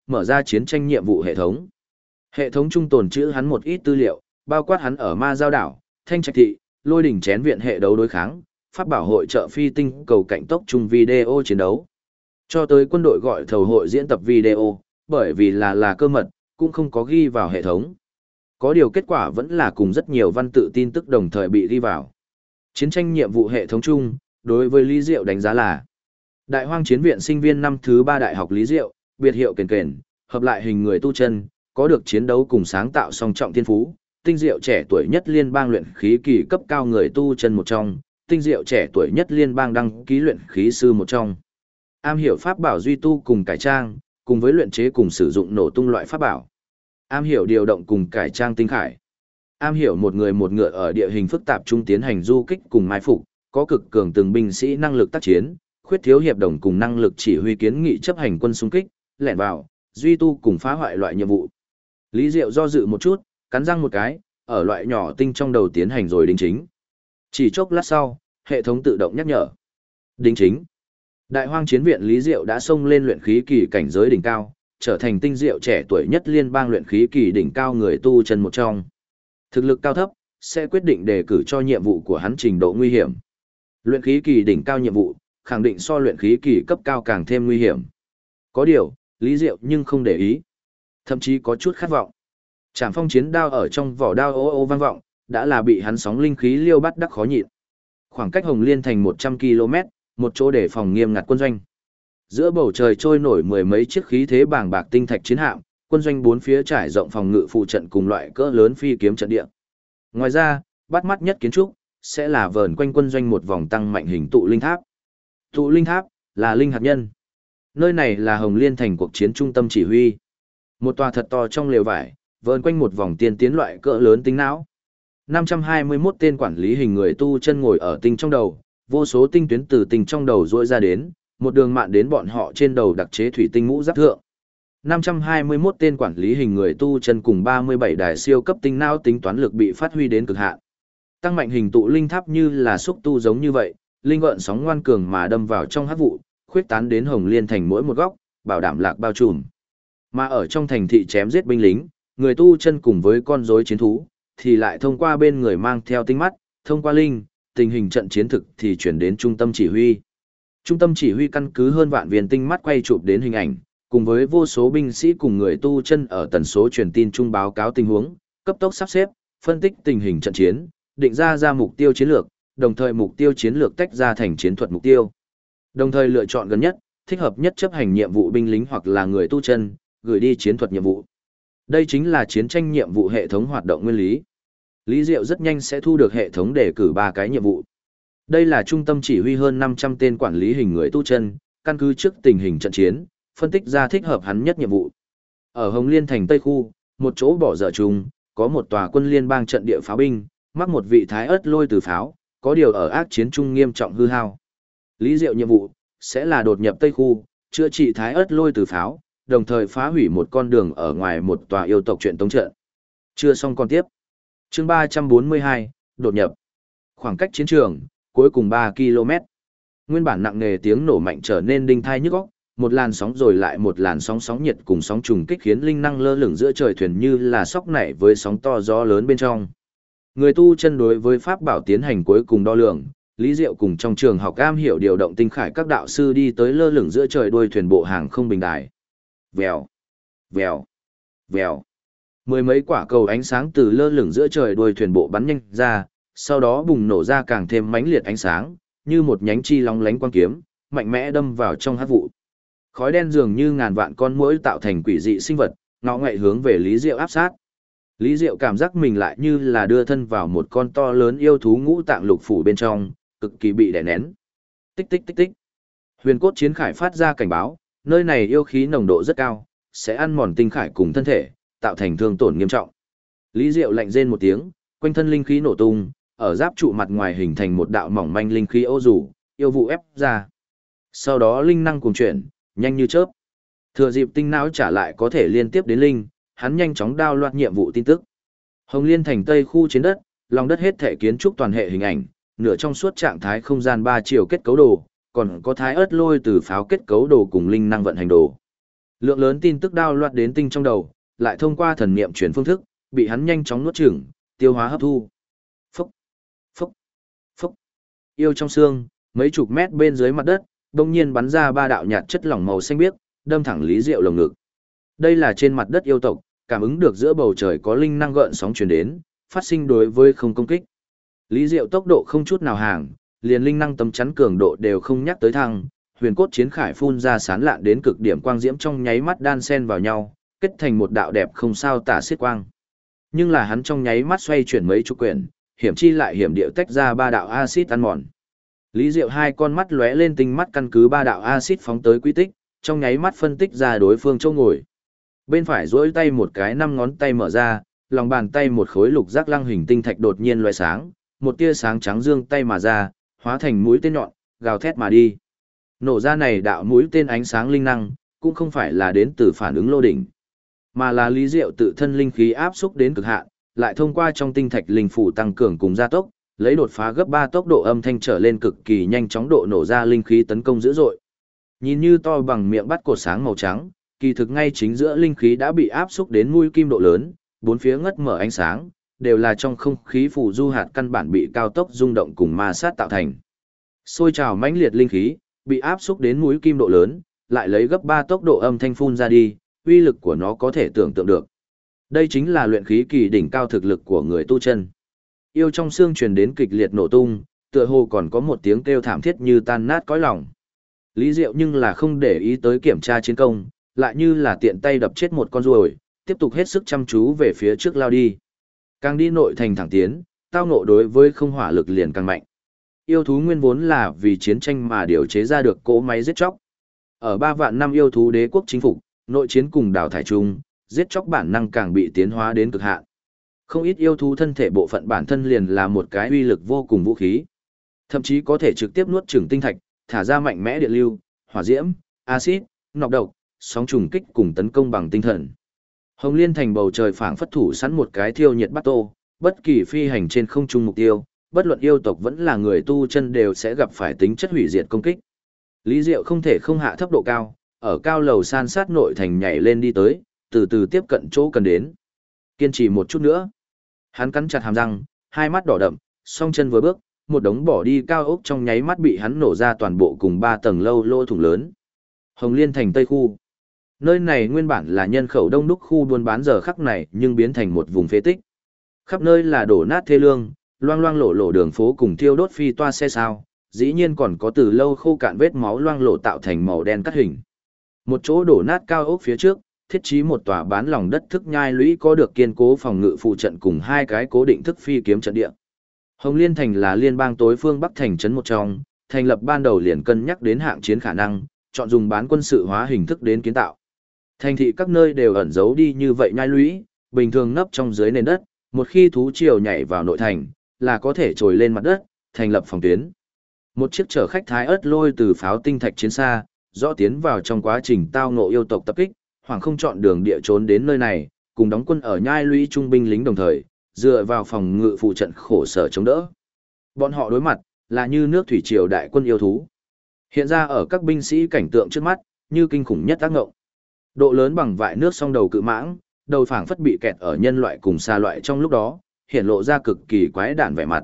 mở ra chiến tranh nhiệm vụ hệ thống. Hệ thống trung tồn trữ hắn một ít tư liệu, bao quát hắn ở Ma Giao đảo, Thanh Trạch thị, Lôi đỉnh chén viện hệ đấu đối kháng, pháp bảo hội trợ phi tinh cầu cạnh tốc chung video chiến đấu. Cho tới quân đội gọi thầu hội diễn tập video, bởi vì là cơ mật, cũng không có ghi vào hệ thống. Có điều kết quả vẫn là cùng rất nhiều văn tự tin tức đồng thời bị ghi vào. Chiến tranh nhiệm vụ hệ thống chung, đối với Lý Diệu đánh giá là Đại Hoang Chiến viện sinh viên năm thứ 3 Đại học Lý Diệu, biệt hiệu kền kền, hợp lại hình người tu chân, có được chiến đấu cùng sáng tạo song trọng thiên phú, tinh diệu trẻ tuổi nhất liên bang luyện khí kỳ cấp cao người tu chân một trong, tinh diệu trẻ tuổi nhất liên bang đăng ký luyện khí sư một trong. Am hiểu pháp bảo duy tu cùng cải trang, cùng với luyện chế cùng sử dụng nổ tung loại pháp bảo. Am hiểu điều động cùng cải trang tinh khải. Am hiểu một người một ngựa ở địa hình phức tạp trung tiến hành du kích cùng mai phục, có cực cường từng binh sĩ năng lực tác chiến, khuyết thiếu hiệp đồng cùng năng lực chỉ huy kiến nghị chấp hành quân xung kích, lẻn vào, duy tu cùng phá hoại loại nhiệm vụ. Lý Diệu do dự một chút, cắn răng một cái, ở loại nhỏ tinh trong đầu tiến hành rồi đính chính. Chỉ chốc lát sau, hệ thống tự động nhắc nhở. Đính chính. Đại Hoang Chiến viện Lý Diệu đã xông lên luyện khí kỳ cảnh giới đỉnh cao, trở thành tinh diệu trẻ tuổi nhất liên bang luyện khí kỳ đỉnh cao người tu chân một trong. Thực lực cao thấp sẽ quyết định đề cử cho nhiệm vụ của hắn trình độ nguy hiểm. Luyện khí kỳ đỉnh cao nhiệm vụ, khẳng định so luyện khí kỳ cấp cao càng thêm nguy hiểm. Có điều, Lý Diệu nhưng không để ý, thậm chí có chút khát vọng. Trảm phong chiến đao ở trong vỏ đao ô ô vang vọng, đã là bị hắn sóng linh khí liêu bắt đắc khó nhịn. Khoảng cách Hồng Liên thành 100 km, một chỗ để phòng nghiêm ngặt quân doanh. Giữa bầu trời trôi nổi mười mấy chiếc khí thế bàng bạc tinh thạch chiến hạm, quân doanh bốn phía trải rộng phòng ngự phụ trận cùng loại cỡ lớn phi kiếm trận địa. Ngoài ra, bắt mắt nhất kiến trúc sẽ là vờn quanh quân doanh một vòng tăng mạnh hình tụ linh tháp. Tụ linh tháp là linh hạt nhân. Nơi này là Hồng Liên thành cuộc chiến trung tâm chỉ huy. Một tòa thật to trong lều vải, vờn quanh một vòng tiên tiến loại cỡ lớn tinh não. 521 tên quản lý hình người tu chân ngồi ở tinh trong đầu, vô số tinh tuyến từ tinh trong đầu rỗi ra đến, một đường mạn đến bọn họ trên đầu đặc chế thủy tinh mũ giáp thượng. 521 tên quản lý hình người tu chân cùng 37 đài siêu cấp tinh não tính toán lực bị phát huy đến cực hạn. Tăng mạnh hình tụ linh tháp như là xúc tu giống như vậy, linh gợn sóng ngoan cường mà đâm vào trong hắc vụ, khuyết tán đến Hồng Liên thành mỗi một góc, bảo đảm lạc bao trùm. Mà ở trong thành thị chém giết binh lính, người tu chân cùng với con rối chiến thú, thì lại thông qua bên người mang theo tinh mắt, thông qua linh, tình hình trận chiến thực thì chuyển đến trung tâm chỉ huy. Trung tâm chỉ huy căn cứ hơn vạn viên tinh mắt quay chụp đến hình ảnh, cùng với vô số binh sĩ cùng người tu chân ở tần số truyền tin trung báo cáo tình huống, cấp tốc sắp xếp, phân tích tình hình trận chiến, định ra mục tiêu chiến lược, đồng thời mục tiêu chiến lược tách ra thành chiến thuật mục tiêu. Đồng thời lựa chọn gần nhất, thích hợp nhất chấp hành nhiệm vụ binh lính hoặc là người tu chân, gửi đi chiến thuật nhiệm vụ. Đây chính là chiến tranh nhiệm vụ hệ thống hoạt động nguyên lý. Lý Diệu rất nhanh sẽ thu được hệ thống đề cử 3 cái nhiệm vụ. Đây là trung tâm chỉ huy hơn 500 tên quản lý hình người tu chân, căn cứ trước tình hình trận chiến, phân tích ra thích hợp hắn nhất nhiệm vụ. Ở Hồng Liên thành Tây khu, một chỗ bỏ dở chung, có một tòa quân liên bang trận địa pháo binh, mắc một vị thái ớt lôi từ pháo, có điều ở ác chiến trung nghiêm trọng hư hao. Lý Diệu nhiệm vụ sẽ là đột nhập Tây khu, chữa trị thái ớt lôi từ pháo, đồng thời phá hủy một con đường ở ngoài một tòa yêu tộc truyện tống trận. Chưa xong còn tiếp. Chương 342, đột nhập. Khoảng cách chiến trường, cuối cùng 3 km. Nguyên bản nặng nề tiếng nổ mạnh trở nên đinh thai nhức óc, một làn sóng rồi lại một làn sóng nhiệt cùng sóng trùng kích khiến linh năng lơ lửng giữa trời thuyền như là sóc nảy với sóng to gió lớn bên trong. Người tu chân đối với pháp bảo tiến hành cuối cùng đo lường, Lý Diệu cùng trong trường học am hiểu điều động tinh khải các đạo sư đi tới lơ lửng giữa trời đuôi thuyền bộ hàng không bình đài. Vèo, vèo, vèo. Mười mấy quả cầu ánh sáng từ lơ lửng giữa trời đuôi thuyền bộ bắn nhanh ra, sau đó bùng nổ ra càng thêm mãnh liệt ánh sáng, như một nhánh chi lóng lánh quang kiếm, mạnh mẽ đâm vào trong hắc vụ. Khói đen dường như ngàn vạn con muỗi tạo thành quỷ dị sinh vật, ngọ ngậy hướng về Lý Diệu áp sát. Lý Diệu cảm giác mình lại như là đưa thân vào một con to lớn yêu thú ngũ tạng lục phủ bên trong, cực kỳ bị đè nén. Tích tích tích tích. Huyền cốt chiến khải phát ra cảnh báo, nơi này yêu khí nồng độ rất cao, sẽ ăn mòn tinh khải cùng thân thể, tạo thành thương tổn nghiêm trọng. Lý Diệu lạnh rên một tiếng, quanh thân linh khí nổ tung, ở giáp trụ mặt ngoài hình thành một đạo mỏng manh linh khí ô rủ, yêu vụ ép ra. Sau đó linh năng cuồng chuyển, nhanh như chớp. Thừa dịp tinh não trả lại có thể liên tiếp đến linh, hắn nhanh chóng đao loạt nhiệm vụ tin tức. Hồng Liên thành Tây khu trên đất, lòng đất hết thể kiến trúc toàn hệ hình ảnh, nửa trong suốt trạng thái không gian 3 chiều kết cấu đồ, còn có thái ớt lôi từ pháo kết cấu đồ cùng linh năng vận hành đồ. Lượng lớn tin tức đao loạt đến tinh trong đầu, lại thông qua thần niệm chuyển phương thức, bị hắn nhanh chóng nuốt chửng, tiêu hóa hấp thu. Phốc, phốc, phốc. Yêu trong xương, mấy chục mét bên dưới mặt đất, đột nhiên bắn ra ba đạo nhạt chất lỏng màu xanh biếc, đâm thẳng Lý Diệu lồng ngực. Đây là trên mặt đất yêu tộc, cảm ứng được giữa bầu trời có linh năng gợn sóng truyền đến, phát sinh đối với không công kích. Lý Diệu tốc độ không chút nào hàng, liền linh năng tấm chắn cường độ đều không nhắc tới thăng, huyền cốt chiến khải phun ra sán lạn đến cực điểm quang diễm trong nháy mắt đan xen vào nhau, kết thành một đạo đẹp không sao tả xiết quang. Nhưng là hắn trong nháy mắt xoay chuyển mấy chục quyển, hiểm chi lại hiểm điệu tách ra ba đạo axit ăn mòn. Lý Diệu hai con mắt lóe lên tinh mắt căn cứ ba đạo axit phóng tới quy tích, trong nháy mắt phân tích ra đối phương chỗ ngồi. Bên phải duỗi tay một cái năm ngón tay mở ra, lòng bàn tay một khối lục giác lăng hình tinh thạch đột nhiên lóe sáng, một tia sáng trắng dương tay mà ra, hóa thành mũi tên nhọn, gào thét mà đi. Nổ ra này đạo mũi tên ánh sáng linh năng, cũng không phải là đến từ phản ứng lô đỉnh, mà là Lý Diệu tự thân linh khí áp xúc đến cực hạn, lại thông qua trong tinh thạch linh phủ tăng cường cùng gia tốc, lấy đột phá gấp 3 tốc độ âm thanh trở lên cực kỳ nhanh chóng độ nổ ra linh khí tấn công dữ dội. Nhìn như to bằng miệng bắt cột sáng màu trắng, kỳ thực ngay chính giữa linh khí đã bị áp xúc đến mũi kim độ lớn, bốn phía ngất mở ánh sáng, đều là trong không khí phủ du hạt căn bản bị cao tốc rung động cùng ma sát tạo thành. Sôi trào mãnh liệt linh khí, bị áp xúc đến mũi kim độ lớn, lại lấy gấp 3 tốc độ âm thanh phun ra đi, uy lực của nó có thể tưởng tượng được. Đây chính là luyện khí kỳ đỉnh cao thực lực của người tu chân. Yêu trong xương truyền đến kịch liệt nổ tung, tựa hồ còn có một tiếng kêu thảm thiết như tan nát cõi lòng. Lý Diệu nhưng là không để ý tới kiểm tra chiến công, lại như là tiện tay đập chết một con ruồi, tiếp tục hết sức chăm chú về phía trước lao đi. Càng đi nội thành thẳng tiến, tao ngộ đối với không hỏa lực liền càng mạnh. Yêu thú nguyên vốn là vì chiến tranh mà điều chế ra được cỗ máy giết chóc. Ở 3 vạn năm yêu thú đế quốc chính phục, nội chiến cùng đào thải chung, giết chóc bản năng càng bị tiến hóa đến cực hạn. Không ít yêu thú thân thể bộ phận bản thân liền là một cái uy lực vô cùng vũ khí. Thậm chí có thể trực tiếp nuốt chửng tinh thạch, thả ra mạnh mẽ điện lưu, hỏa diễm, axit, nọc độc, sóng trùng kích cùng tấn công bằng tinh thần. Hồng Liên thành bầu trời phảng phất thủ sẵn một cái thiêu nhiệt bát tô, bất kỳ phi hành trên không trung mục tiêu, bất luận yêu tộc vẫn là người tu chân đều sẽ gặp phải tính chất hủy diệt công kích. Lý Diệu không thể không hạ thấp độ cao, ở cao lầu san sát nội thành nhảy lên đi tới, từ từ tiếp cận chỗ cần đến. Kiên trì một chút nữa. Hắn cắn chặt hàm răng, hai mắt đỏ đậm, song chân vừa bước, một đống bỏ đi cao ốc trong nháy mắt bị hắn nổ ra toàn bộ cùng 3 tầng lâu lô thủng lớn. Hồng Liên thành Tây khu. Nơi này nguyên bản là nhân khẩu đông đúc khu buôn bán giờ khắc này nhưng biến thành một vùng phế tích. Khắp nơi là đổ nát thê lương, loang loang lổ lổ đường phố cùng thiêu đốt phi toa xe sao, dĩ nhiên còn có từ lâu khô cạn vết máu loang lổ tạo thành màu đen cắt hình. Một chỗ đổ nát cao ốc phía trước, thiết trí một tòa bán lòng đất thức nhai lũy có được kiên cố phòng ngự phụ trận cùng 2 cái cố định thức phi kiếm trận địa. Hồng Liên thành là liên bang tối phương Bắc thành trấn một trong, thành lập ban đầu liền cân nhắc đến hạng chiến khả năng, chọn dùng bán quân sự hóa hình thức đến kiến tạo. Thành thị các nơi đều ẩn giấu đi như vậy nhai lũy, bình thường nấp trong dưới nền đất, một khi thú triều nhảy vào nội thành, là có thể trồi lên mặt đất, thành lập phòng tuyến. Một chiếc chở khách thái ớt lôi từ pháo tinh thạch chiến xa, rõ tiến vào trong quá trình tao ngộ yêu tộc tập kích, hoàng không chọn đường địa trốn đến nơi này, cùng đóng quân ở nhai lũy trung binh lính đồng thời, dựa vào phòng ngự phụ trận khổ sở chống đỡ. Bọn họ đối mặt, là như nước thủy triều đại quân yêu thú. Hiện ra ở các binh sĩ cảnh tượng trước mắt, như kinh khủng nhất ác ngộng. Độ lớn bằng vại nước song đầu cự mãng, đầu phảng phất bị kẹt ở nhân loại cùng xa loại trong lúc đó, hiện lộ ra cực kỳ quái đản vẻ mặt.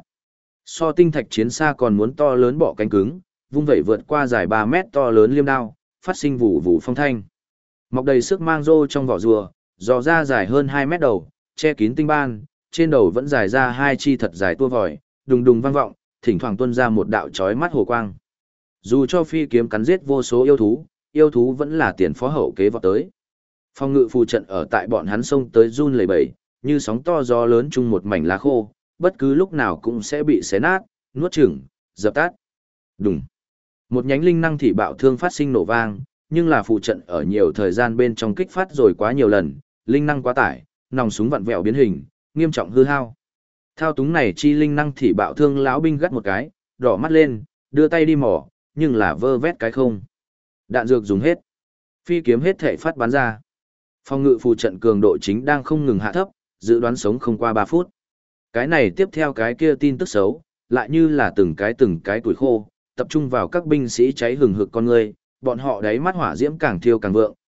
So tinh thạch chiến xa còn muốn to lớn bọ cánh cứng, vung vẩy vượt qua dài 3 mét to lớn liêm đao, phát sinh vụ vụ phong thanh. Mọc đầy sức mang rô trong vỏ rùa, dò ra dài hơn 2 mét đầu, che kín tinh ban, trên đầu vẫn dài ra 2 chi thật dài tua vòi, đùng đùng vang vọng, thỉnh thoảng tuôn ra một đạo chói mắt hồ quang. Dù cho phi kiếm cắn giết vô số yêu thú vẫn là tiền phó hậu kế vọt tới. Phòng ngự phù trận ở tại bọn hắn xông tới run lẩy bẩy, như sóng to gió lớn chung một mảnh lá khô, bất cứ lúc nào cũng sẽ bị xé nát, nuốt chửng, dập tắt. Đùng. Một nhánh linh năng thị bạo thương phát sinh nổ vang, nhưng là phù trận ở nhiều thời gian bên trong kích phát rồi quá nhiều lần, linh năng quá tải, nòng súng vặn vẹo biến hình, nghiêm trọng hư hao. Thao túng này chi linh năng thị bạo thương lão binh gắt một cái, đỏ mắt lên, đưa tay đi mỏ, nhưng là vơ vét cái không. Đạn dược dùng hết. Phi kiếm hết thể phát bắn ra. Phòng ngự phù trận cường độ chính đang không ngừng hạ thấp, dự đoán sống không qua 3 phút. Cái này tiếp theo cái kia tin tức xấu, lại như là từng cái tuổi khô, tập trung vào các binh sĩ cháy hừng hực con người, bọn họ đáy mắt hỏa diễm càng thiêu càng vượng,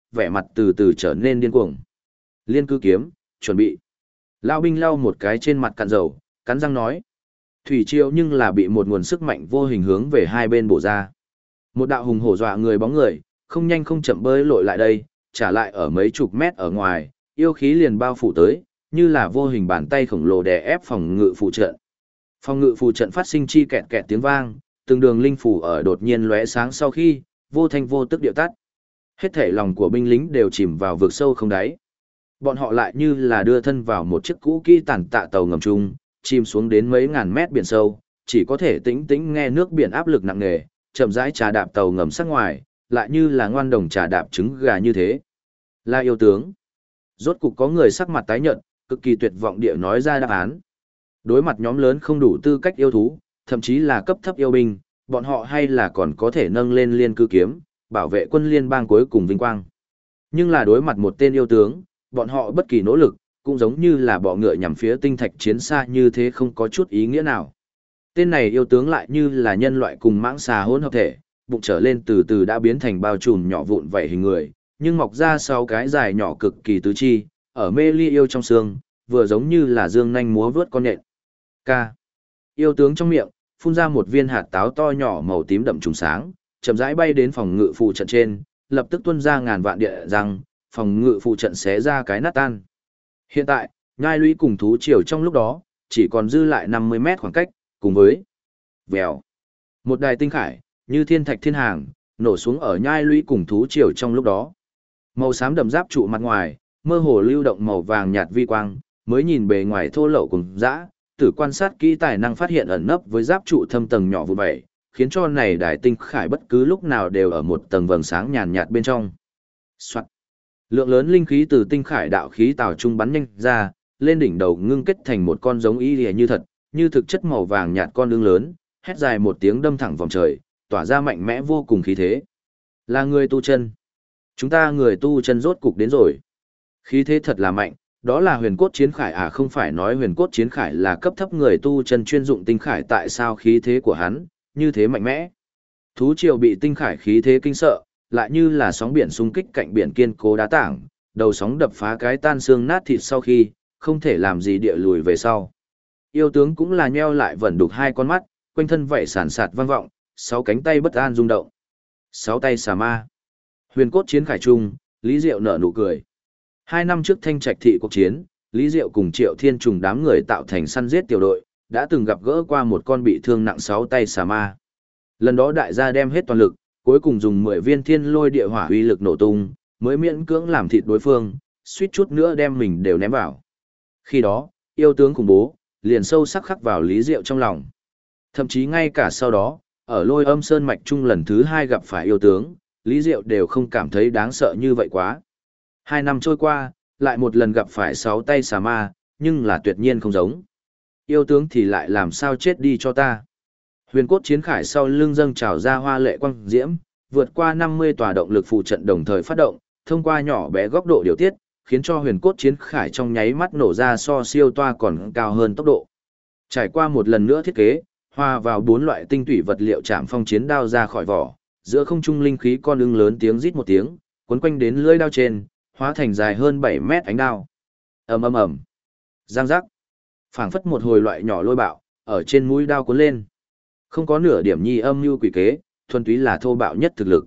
vẻ mặt từ từ trở nên điên cuồng. Liên cư kiếm, chuẩn bị. Lão binh lau một cái trên mặt cạn dầu, cắn răng nói. Thủy triều nhưng là bị một nguồn sức mạnh vô hình hướng về hai bên bổ ra. Một đạo hùng hổ dọa người bóng người, không nhanh không chậm bơi lội lại đây, trả lại ở mấy chục mét ở ngoài, yêu khí liền bao phủ tới, như là vô hình bàn tay khổng lồ đè ép phòng ngự phù trận. Phòng ngự phù trận phát sinh chi kẹt kẹt tiếng vang, từng đường linh phủ ở đột nhiên lóe sáng sau khi, vô thanh vô tức điệu tắt. Hết thể lòng của binh lính đều chìm vào vực sâu không đáy. Bọn họ lại như là đưa thân vào một chiếc cũ kỹ tàn tạ tàu ngầm chung, chìm xuống đến mấy ngàn mét biển sâu, chỉ có thể tĩnh tĩnh nghe nước biển áp lực nặng nề, chậm rãi trà đạp tàu ngầm sát ngoài, lại như là ngoan đồng trà đạp trứng gà như thế. Là yêu tướng. Rốt cục có người sắc mặt tái nhợt, cực kỳ tuyệt vọng địa nói ra đáp án. Đối mặt nhóm lớn không đủ tư cách yêu thú, thậm chí là cấp thấp yêu binh, bọn họ hay là còn có thể nâng lên liên cư kiếm, bảo vệ quân liên bang cuối cùng vinh quang. Nhưng là đối mặt một tên yêu tướng, bọn họ bất kỳ nỗ lực, cũng giống như là bọ ngựa nhằm phía tinh thạch chiến xa như thế không có chút ý nghĩa nào. Tên này yêu tướng lại như là nhân loại cùng mãng xà hỗn hợp thể, bụng trở lên từ từ đã biến thành bao trùm nhỏ vụn vảy hình người, nhưng mọc ra sau cái dài nhỏ cực kỳ tứ chi, ở mê ly yêu trong xương, vừa giống như là dương nanh múa vướt con nhện. K. Yêu tướng trong miệng, phun ra một viên hạt táo to nhỏ màu tím đậm trùng sáng, chậm rãi bay đến phòng ngự phù trận trên, lập tức tuôn ra ngàn vạn địa răng, phòng ngự phù trận xé ra cái nát tan. Hiện tại, nhai lũy cùng thú triều trong lúc đó, chỉ còn dư lại 50 mét khoảng cách, cùng với vèo. Một đài tinh khải, như thiên thạch thiên hàng, nổ xuống ở nhai lũy cùng thú triều trong lúc đó. Màu xám đậm giáp trụ mặt ngoài, mơ hồ lưu động màu vàng nhạt vi quang, mới nhìn bề ngoài thô lậu cùng dã, tử quan sát kỹ tài năng phát hiện ẩn nấp với giáp trụ thâm tầng nhỏ vụn vẩy, khiến cho này đài tinh khải bất cứ lúc nào đều ở một tầng vầng sáng nhàn nhạt bên trong. Soạn. Lượng lớn linh khí từ tinh khải đạo khí tào trung bắn nhanh ra, lên đỉnh đầu ngưng kết thành một con giống y lìa như thật, như thực chất màu vàng nhạt con lưng lớn, hét dài một tiếng đâm thẳng vòng trời, tỏa ra mạnh mẽ vô cùng khí thế. Là người tu chân. Chúng ta người tu chân rốt cục đến rồi. Khí thế thật là mạnh, đó là huyền cốt chiến khải à, không phải nói huyền cốt chiến khải là cấp thấp người tu chân chuyên dụng tinh khải, tại sao khí thế của hắn như thế mạnh mẽ. Thú triều bị tinh khải khí thế kinh sợ, lại như là sóng biển xung kích cạnh biển kiên cố đá tảng, đầu sóng đập phá cái tan xương nát thịt sau khi, không thể làm gì địa lùi về sau. Yêu tướng cũng là nheo lại vẩn đục hai con mắt, quanh thân vảy sản sạt vang vọng, sáu cánh tay bất an rung động. Sáu tay xà ma. Huyền cốt chiến khải trung, Lý Diệu nở nụ cười. 2 năm trước Thanh Trạch thị cuộc chiến, Lý Diệu cùng Triệu Thiên Trùng đám người tạo thành săn giết tiểu đội, đã từng gặp gỡ qua một con bị thương nặng 6 tay xà ma. Lần đó đại gia đem hết toàn lực, cuối cùng dùng 10 viên thiên lôi địa hỏa uy lực nổ tung, mới miễn cưỡng làm thịt đối phương, suýt chút nữa đem mình đều ném vào. Khi đó, yêu tướng khủng bố, liền sâu sắc khắc vào Lý Diệu trong lòng. Thậm chí ngay cả sau đó, ở Lôi Âm Sơn mạch trung lần thứ 2 gặp phải yêu tướng, Lý Diệu đều không cảm thấy đáng sợ như vậy quá. 2 năm trôi qua, lại một lần gặp phải 6 tay xà ma, nhưng là tuyệt nhiên không giống. Yêu tướng thì lại làm sao chết đi cho ta. Huyền cốt chiến khải sau lưng dâng trào ra hoa lệ quang diễm, vượt qua 50 tòa động lực phụ trận đồng thời phát động, thông qua nhỏ bé góc độ điều tiết, khiến cho huyền cốt chiến khải trong nháy mắt nổ ra so siêu toa còn cao hơn tốc độ. Trải qua một lần nữa thiết kế, hòa vào 4 loại tinh tủy vật liệu chạm phong chiến đao ra khỏi vỏ, giữa không trung linh khí con ưng lớn tiếng rít một tiếng, cuốn quanh đến lưỡi đao trên, hóa thành dài hơn 7 mét ánh đao. Ầm ầm ầm. Giang giác. Phảng phất một hồi loại nhỏ lôi bạo, ở trên mũi đao cuốn lên. Không có nửa điểm nhi âm mưu quỷ kế, thuần túy là thô bạo nhất thực lực.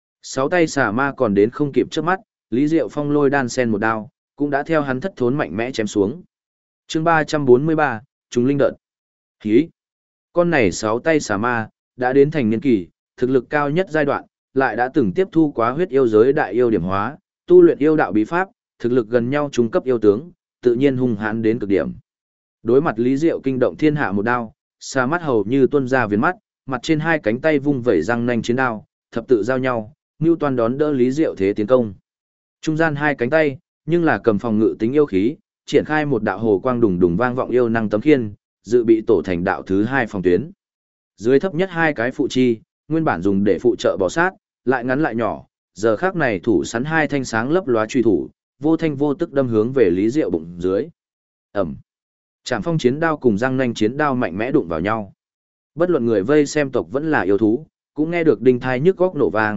6 tay xà ma còn đến không kịp trước mắt, Lý Diệu Phong lôi đan sen một đao, cũng đã theo hắn thất thốn mạnh mẽ chém xuống. Chương 343, trùng linh đợt. Hí. Con này 6 tay xà ma đã đến thành niên kỳ, thực lực cao nhất giai đoạn, lại đã từng tiếp thu quá huyết yêu giới đại yêu điểm hóa, tu luyện yêu đạo bí pháp, thực lực gần nhau trung cấp yêu tướng, tự nhiên hung hãn đến cực điểm. Đối mặt Lý Diệu kinh động thiên hạ một đao, xà mắt hầu như tuôn ra viền mắt, mặt trên hai cánh tay vung vẩy răng nanh chiến đao, thập tự giao nhau, Nưu Toan đón đỡ Lý Diệu thế tiến công. Trung gian hai cánh tay, nhưng là cầm phòng ngự tính yêu khí, triển khai một đạo hồ quang đùng đùng vang vọng yêu năng tấm khiên, dự bị tổ thành đạo thứ 2 phòng tuyến. Dưới thấp nhất hai cái phụ chi, nguyên bản dùng để phụ trợ bò sát, lại ngắn lại nhỏ, giờ khác này thủ sắn hai thanh sáng lấp lóa truy thủ, vô thanh vô tức đâm hướng về Lý Diệu bụng dưới. Ẩm. Trảm phong chiến đao cùng răng nanh chiến đao mạnh mẽ đụng vào nhau. Bất luận người vây xem tộc vẫn là yêu thú, cũng nghe được đinh thai nhức góc nổ vang,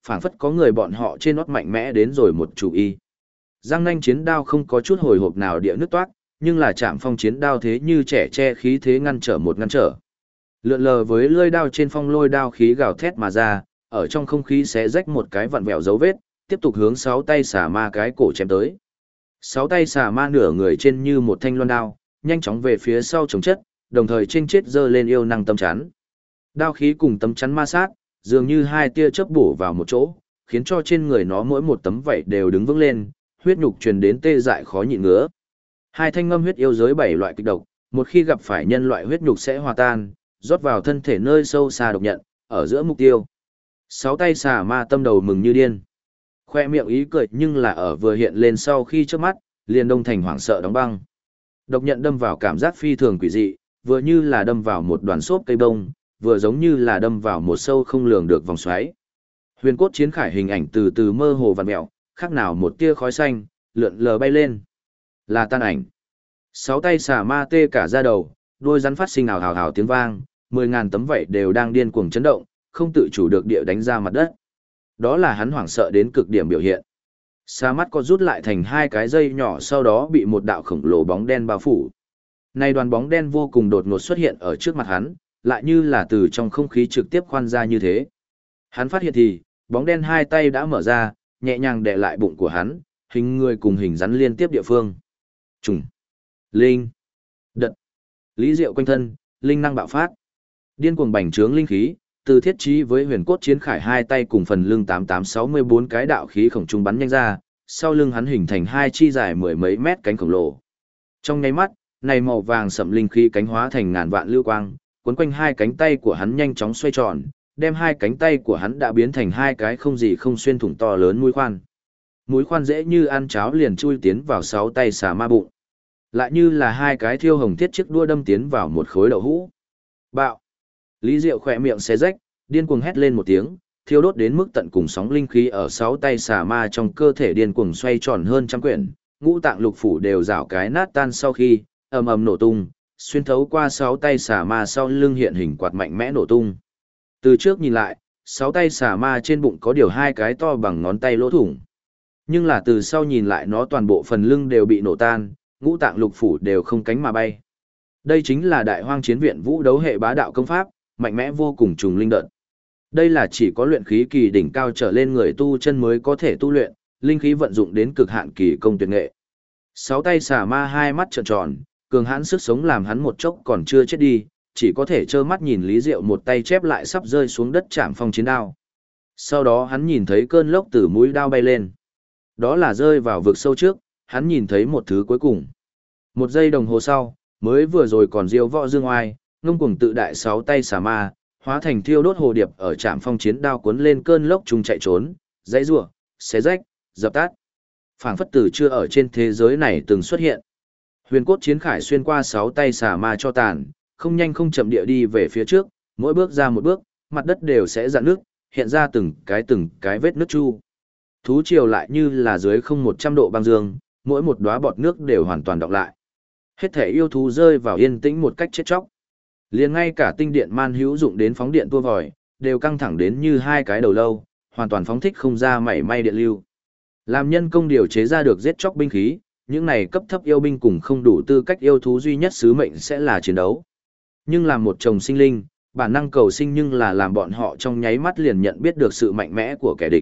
phảng phất có người bọn họ trên nót mạnh mẽ đến rồi một chủ y. Giang nanh chiến đao không có chút hồi hộp nào địa nước toát, nhưng là chạm phong chiến đao thế như trẻ che khí thế ngăn trở một ngăn trở. Lượn lờ với lưỡi đao trên phong lôi đao khí gào thét mà ra, ở trong không khí xé rách một cái vặn vẹo dấu vết, tiếp tục hướng sáu tay xà ma cái cổ chém tới. Sáu tay xà ma nửa người trên như một thanh loan đao, nhanh chóng về phía sau chống chất, đồng thời trên chết giơ lên yêu năng tâm chắn. Đao khí cùng tấm chắn ma sát, dường như hai tia chớp bổ vào một chỗ, khiến cho trên người nó mỗi một tấm vảy đều đứng vững lên, huyết nhục truyền đến tê dại khó nhịn ngứa. Hai thanh ngâm huyết yêu giới 7 loại kịch độc, một khi gặp phải nhân loại huyết nhục sẽ hòa tan, rót vào thân thể nơi sâu xa độc nhận, ở giữa mục tiêu. Sáu tay xà ma tâm đầu mừng như điên. Khoe miệng ý cười nhưng là ở vừa hiện lên sau khi trước mắt, liền đông thành hoảng sợ đóng băng. Độc nhận đâm vào cảm giác phi thường quỷ dị, vừa như là đâm vào một đoàn xốp cây bông, vừa giống như là đâm vào một sâu không lường được vòng xoáy. Huyền cốt chiến khải hình ảnh từ từ mơ hồ vặn mèo, khác nào một tia khói xanh, lượn lờ bay lên. Là tan ảnh. Sáu tay xà ma tê cả da đầu, đôi rắn phát sinh ào ào ào tiếng vang, 10.000 tấm vảy đều đang điên cuồng chấn động, không tự chủ được địa đánh ra mặt đất. Đó là hắn hoảng sợ đến cực điểm biểu hiện. Xà mắt có rút lại thành hai cái dây nhỏ, sau đó bị một đạo khổng lồ bóng đen bao phủ. Này đoàn bóng đen vô cùng đột ngột xuất hiện ở trước mặt hắn, lại như là từ trong không khí trực tiếp khoan ra như thế. Hắn phát hiện thì, bóng đen hai tay đã mở ra, nhẹ nhàng đè lại bụng của hắn, hình người cùng hình rắn liên tiếp địa phương. Trùng, linh, đật, lý diệu quanh thân, linh năng bạo phát. Điên cuồng bành trướng linh khí, từ thiết trí với huyền cốt chiến khải hai tay cùng phần lưng 8864 cái đạo khí khổng trung bắn nhanh ra, sau lưng hắn hình thành hai chi dài mười mấy mét cánh khổng lồ. Trong nháy mắt, này màu vàng sẫm linh khí cánh hóa thành ngàn vạn lưu quang, cuốn quanh hai cánh tay của hắn nhanh chóng xoay tròn, đem hai cánh tay của hắn đã biến thành hai cái không gì không xuyên thủng to lớn mũi khoan. Mũi khoan dễ như ăn cháo liền chui tiến vào sáu tay xà ma bụng. Lại như là hai cái thiêu hồng thiết chiếc đua đâm tiến vào một khối đậu hũ. Bạo! Lý Diệu khỏe miệng xé rách, điên cuồng hét lên một tiếng, thiêu đốt đến mức tận cùng sóng linh khí ở sáu tay xà ma trong cơ thể điên cuồng xoay tròn hơn trăm quyển, ngũ tạng lục phủ đều rảo cái nát tan sau khi ầm ầm nổ tung, xuyên thấu qua sáu tay xà ma sau lưng hiện hình quạt mạnh mẽ nổ tung. Từ trước nhìn lại, sáu tay xà ma trên bụng có điều hai cái to bằng ngón tay lỗ thủng. Nhưng là từ sau nhìn lại nó toàn bộ phần lưng đều bị nổ tan, ngũ tạng lục phủ đều không cánh mà bay. Đây chính là Đại Hoang Chiến Viện Vũ đấu hệ bá đạo công pháp, mạnh mẽ vô cùng trùng linh đợt. Đây là chỉ có luyện khí kỳ đỉnh cao trở lên người tu chân mới có thể tu luyện, linh khí vận dụng đến cực hạn kỳ công tuyệt nghệ. Sáu tay xà ma hai mắt trợn tròn, cường hãn sức sống làm hắn một chốc còn chưa chết đi, chỉ có thể trơ mắt nhìn Lý Diệu một tay chép lại sắp rơi xuống đất chạm phong chiến đao. Sau đó hắn nhìn thấy cơn lốc từ mũi đao bay lên. Đó là rơi vào vực sâu trước, hắn nhìn thấy một thứ cuối cùng. Một giây đồng hồ sau, mới vừa rồi còn diêu võ dương oai, ngông cuồng tự đại sáu tay xà ma, hóa thành thiêu đốt hồ điệp ở trạm phong chiến đao cuốn lên cơn lốc trùng chạy trốn, dãy rủa, xé rách, dập tắt. Phảng phất tử chưa ở trên thế giới này từng xuất hiện. Huyền cốt chiến khải xuyên qua sáu tay xà ma cho tàn, không nhanh không chậm địa đi về phía trước, mỗi bước ra một bước, mặt đất đều sẽ rạn nước, hiện ra từng cái vết nước chu. Thú triều lại như là dưới không 100 độ băng dương, mỗi một đóa bọt nước đều hoàn toàn đọng lại. Hết thể yêu thú rơi vào yên tĩnh một cách chết chóc. Liền ngay cả tinh điện man hữu dụng đến phóng điện tua vòi, đều căng thẳng đến như hai cái đầu lâu, hoàn toàn phóng thích không ra mảy may điện lưu. Làm nhân công điều chế ra được giết chóc binh khí, những này cấp thấp yêu binh cùng không đủ tư cách yêu thú duy nhất sứ mệnh sẽ là chiến đấu. Nhưng làm một chồng sinh linh, bản năng cầu sinh nhưng là làm bọn họ trong nháy mắt liền nhận biết được sự mạnh mẽ của kẻ địch.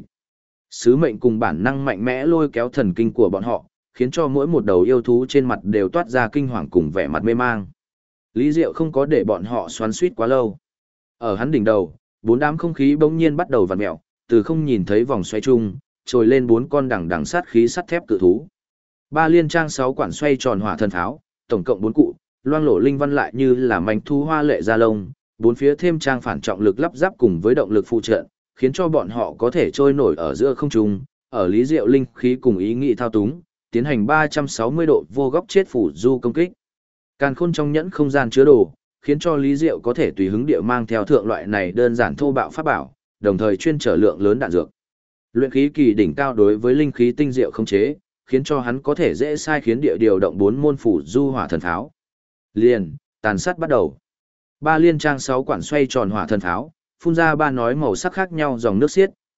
Sứ mệnh cùng bản năng mạnh mẽ lôi kéo thần kinh của bọn họ, khiến cho mỗi một đầu yêu thú trên mặt đều toát ra kinh hoàng cùng vẻ mặt mê mang. Lý Diệu không có để bọn họ xoắn xuýt quá lâu. Ở hắn đỉnh đầu, bốn đám không khí bỗng nhiên bắt đầu vặn mèo, từ không nhìn thấy vòng xoay chung, trồi lên bốn con đằng sát khí sắt thép cự thú. Ba liên trang 6 quản xoay tròn hỏa thần tháo, tổng cộng 4 cụ, loang lổ linh văn lại như là mảnh thu hoa lệ ra lông, bốn phía thêm trang phản trọng lực lắp ráp cùng với động lực phụ trợ, khiến cho bọn họ có thể trôi nổi ở giữa không trung, ở Lý Diệu linh khí cùng ý nghĩ thao túng, tiến hành 360 độ vô góc chết phủ du công kích. Càn khôn trong nhẫn không gian chứa đồ, khiến cho Lý Diệu có thể tùy hứng địa mang theo thượng loại này đơn giản thô bạo pháp bảo, đồng thời chuyên trở lượng lớn đạn dược. Luyện khí kỳ đỉnh cao đối với linh khí tinh diệu không chế, khiến cho hắn có thể dễ sai khiến địa điều động 4 môn phủ du hỏa thần tháo. Liền, tàn sát bắt đầu. Ba liên trang 6 quản xoay tròn hỏa thần tháo, phun ra ba nói màu sắc khác nhau dòng nước xiết,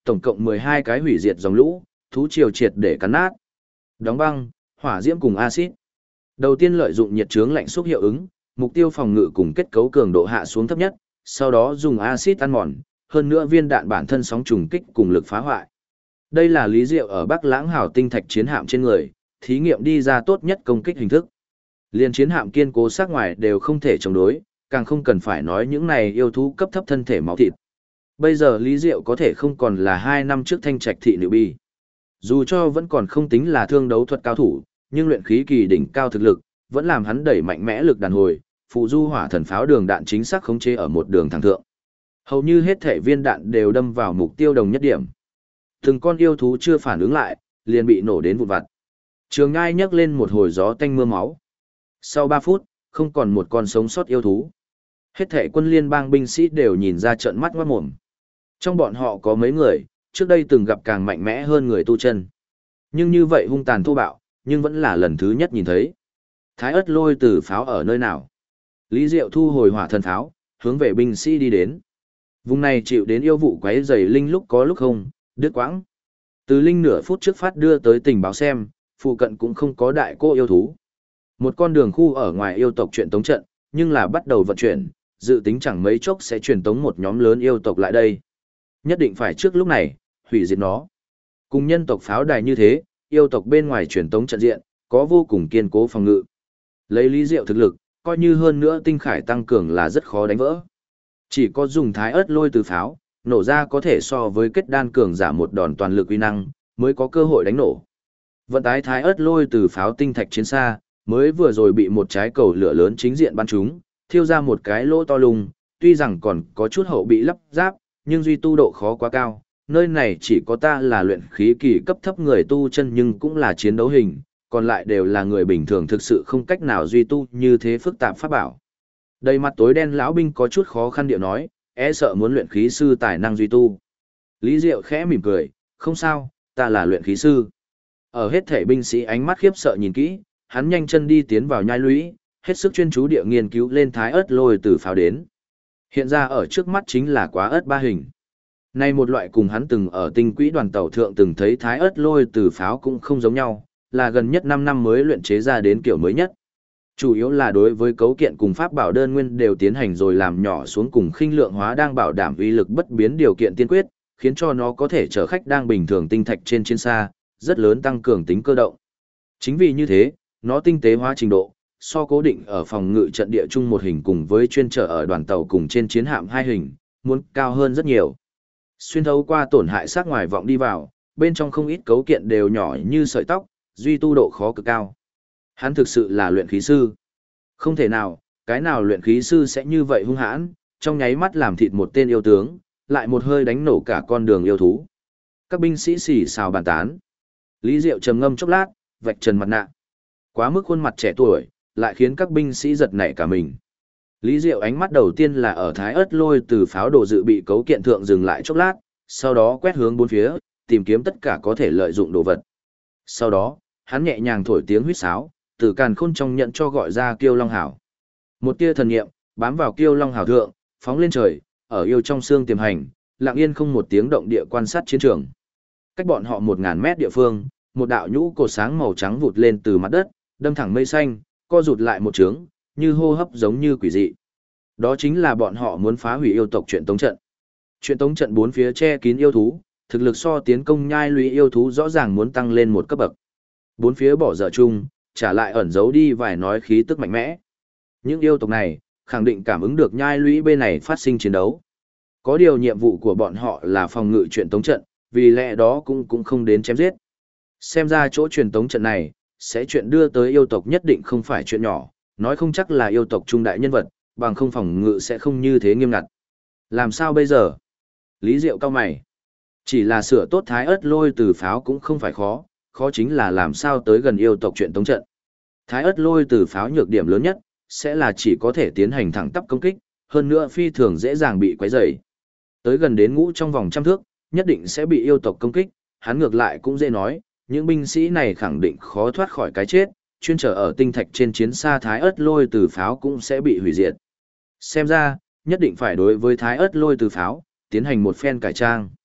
tổng cộng 12 cái hủy diệt dòng lũ, thú triều triệt để cắn nát. Đóng băng, hỏa diễm cùng axit. Đầu tiên lợi dụng nhiệt chướng lạnh xúc hiệu ứng, mục tiêu phòng ngự cùng kết cấu cường độ hạ xuống thấp nhất, sau đó dùng axit ăn mòn, hơn nữa viên đạn bản thân sóng trùng kích cùng lực phá hoại. Đây là Lý Diệu ở Bắc Lãng Hào tinh thạch chiến hạm trên người, thí nghiệm đi ra tốt nhất công kích hình thức. Liên chiến hạm kiên cố sắc ngoài đều không thể chống đối, càng không cần phải nói những này yêu thú cấp thấp thân thể máu thịt. Bây giờ Lý Diệu có thể không còn là 2 năm trước thanh trạch thị nữ bi. Dù cho vẫn còn không tính là thương đấu thuật cao thủ, nhưng luyện khí kỳ đỉnh cao thực lực, vẫn làm hắn đẩy mạnh mẽ lực đàn hồi, phụ du hỏa thần pháo đường đạn chính xác khống chế ở một đường thẳng thượng. Hầu như hết thể viên đạn đều đâm vào mục tiêu đồng nhất điểm. Từng con yêu thú chưa phản ứng lại, liền bị nổ đến vụn vặt. Trường Ngai nhấc lên một hồi gió tanh mưa máu. Sau 3 phút, không còn một con sống sót yêu thú. Hết thể quân liên bang binh sĩ đều nhìn ra trợn mắt ngoát mồm. Trong bọn họ có mấy người, trước đây từng gặp càng mạnh mẽ hơn người tu chân. Nhưng như vậy hung tàn thô bạo, nhưng vẫn là lần thứ nhất nhìn thấy. Thái ớt lôi từ pháo ở nơi nào? Lý Diệu thu hồi hỏa thần pháo, hướng về binh sĩ đi đến. Vùng này chịu đến yêu vụ quấy rầy linh lúc có lúc không, đứt quãng. Từ linh nửa phút trước phát đưa tới tình báo xem, phụ cận cũng không có đại cô yêu thú. Một con đường khu ở ngoài yêu tộc chuyện tống trận, nhưng là bắt đầu vận chuyển, dự tính chẳng mấy chốc sẽ truyền tống một nhóm lớn yêu tộc lại đây. Nhất định phải trước lúc này, hủy diệt nó. Cùng nhân tộc pháo đài như thế, yêu tộc bên ngoài truyền tống trận diện, có vô cùng kiên cố phòng ngự. Lấy Lý Diệu thực lực, coi như hơn nữa tinh khải tăng cường là rất khó đánh vỡ. Chỉ có dùng thái ớt lôi từ pháo, nổ ra có thể so với kết đan cường giả một đòn toàn lực uy năng, mới có cơ hội đánh nổ. Vận tái thái ớt lôi từ pháo tinh thạch chiến xa, mới vừa rồi bị một trái cầu lửa lớn chính diện bắn trúng, thiêu ra một cái lỗ to lùng, tuy rằng còn có chút hậu bị lắp ráp, nhưng duy tu độ khó quá cao. Nơi này chỉ có ta là luyện khí kỳ cấp thấp người tu chân nhưng cũng là chiến đấu hình, còn lại đều là người bình thường thực sự không cách nào duy tu như thế phức tạp pháp bảo. Đầy mặt tối đen lão binh có chút khó khăn điệu nói, e sợ muốn luyện khí sư tài năng duy tu. Lý Diệu khẽ mỉm cười, không sao, ta là luyện khí sư. Ở hết thể binh sĩ ánh mắt khiếp sợ nhìn kỹ, hắn nhanh chân đi tiến vào nhai lũy, hết sức chuyên chú địa nghiên cứu lên thái ớt lôi từ pháo đến. Hiện ra ở trước mắt chính là quá ớt ba hình. Này một loại cùng hắn từng ở tinh quỹ đoàn tàu thượng từng thấy thái ớt lôi từ pháo cũng không giống nhau, là gần nhất 5 năm mới luyện chế ra đến kiểu mới nhất. Chủ yếu là đối với cấu kiện cùng pháp bảo đơn nguyên đều tiến hành rồi làm nhỏ xuống cùng khinh lượng hóa đang bảo đảm uy lực bất biến điều kiện tiên quyết, khiến cho nó có thể chở khách đang bình thường tinh thạch trên chiến xa, rất lớn tăng cường tính cơ động. Chính vì như thế, nó tinh tế hóa trình độ, so cố định ở phòng ngự trận địa chung một hình cùng với chuyên trở ở đoàn tàu cùng trên chiến hạm 2 hình, muốn cao hơn rất nhiều. Xuyên thấu qua tổn hại sát ngoài vọng đi vào, bên trong không ít cấu kiện đều nhỏ như sợi tóc, duy tu độ khó cực cao. Hắn thực sự là luyện khí sư. Không thể nào, cái nào luyện khí sư sẽ như vậy hung hãn, trong nháy mắt làm thịt một tên yêu tướng, lại một hơi đánh nổ cả con đường yêu thú. Các binh sĩ xì xào bàn tán. Lý Diệu trầm ngâm chốc lát, vạch trần mặt nạ. Quá mức khuôn mặt trẻ tuổi, lại khiến các binh sĩ giật nảy cả mình. Lý Diệu ánh mắt đầu tiên là ở thái ớt lôi từ pháo đồ dự bị cấu kiện thượng dừng lại chốc lát, sau đó quét hướng bốn phía, tìm kiếm tất cả có thể lợi dụng đồ vật. Sau đó, hắn nhẹ nhàng thổi tiếng huýt sáo, từ càn khôn trong nhận cho gọi ra Kiêu Long Hảo. Một tia thần niệm bám vào Kiêu Long Hảo thượng, phóng lên trời, ở yêu trong xương tiềm hành, lặng yên không một tiếng động địa quan sát chiến trường. Cách bọn họ 1000 mét địa phương, một đạo nhũ cột sáng màu trắng vụt lên từ mặt đất, đâm thẳng mây xanh, co rụt lại một trướng, như hô hấp giống như quỷ dị. Đó chính là bọn họ muốn phá hủy yêu tộc chuyện tống trận. Chuyện tống trận bốn phía che kín yêu thú, thực lực so tiến công nhai lũy yêu thú rõ ràng muốn tăng lên một cấp bậc. Bốn phía bỏ dở chung, trả lại ẩn giấu đi vài nói khí tức mạnh mẽ. Những yêu tộc này, khẳng định cảm ứng được nhai lũy bên này phát sinh chiến đấu. Có điều nhiệm vụ của bọn họ là phòng ngự chuyện tống trận, vì lẽ đó cũng không đến chém giết. Xem ra chỗ truyền tống trận này, sẽ chuyện đưa tới yêu tộc nhất định không phải chuyện nhỏ, nói không chắc là yêu tộc trung đại nhân vật, bằng không phòng ngự sẽ không như thế nghiêm ngặt. Làm sao bây giờ? Lý Diệu cao mày. Chỉ là sửa tốt thái ớt lôi từ pháo cũng không phải khó, khó chính là làm sao tới gần yêu tộc chuyện tống trận. Thái ớt lôi từ pháo nhược điểm lớn nhất, sẽ là chỉ có thể tiến hành thẳng tắp công kích, hơn nữa phi thường dễ dàng bị quấy rầy. Tới gần đến ngũ trong vòng trăm thước, nhất định sẽ bị yêu tộc công kích, hắn ngược lại cũng dễ nói, những binh sĩ này khẳng định khó thoát khỏi cái chết, chuyên trở ở tinh thạch trên chiến xa thái ớt lôi từ pháo cũng sẽ bị hủy diệt. Xem ra, nhất định phải đối với thái ớt lôi từ pháo, tiến hành một phen cải trang.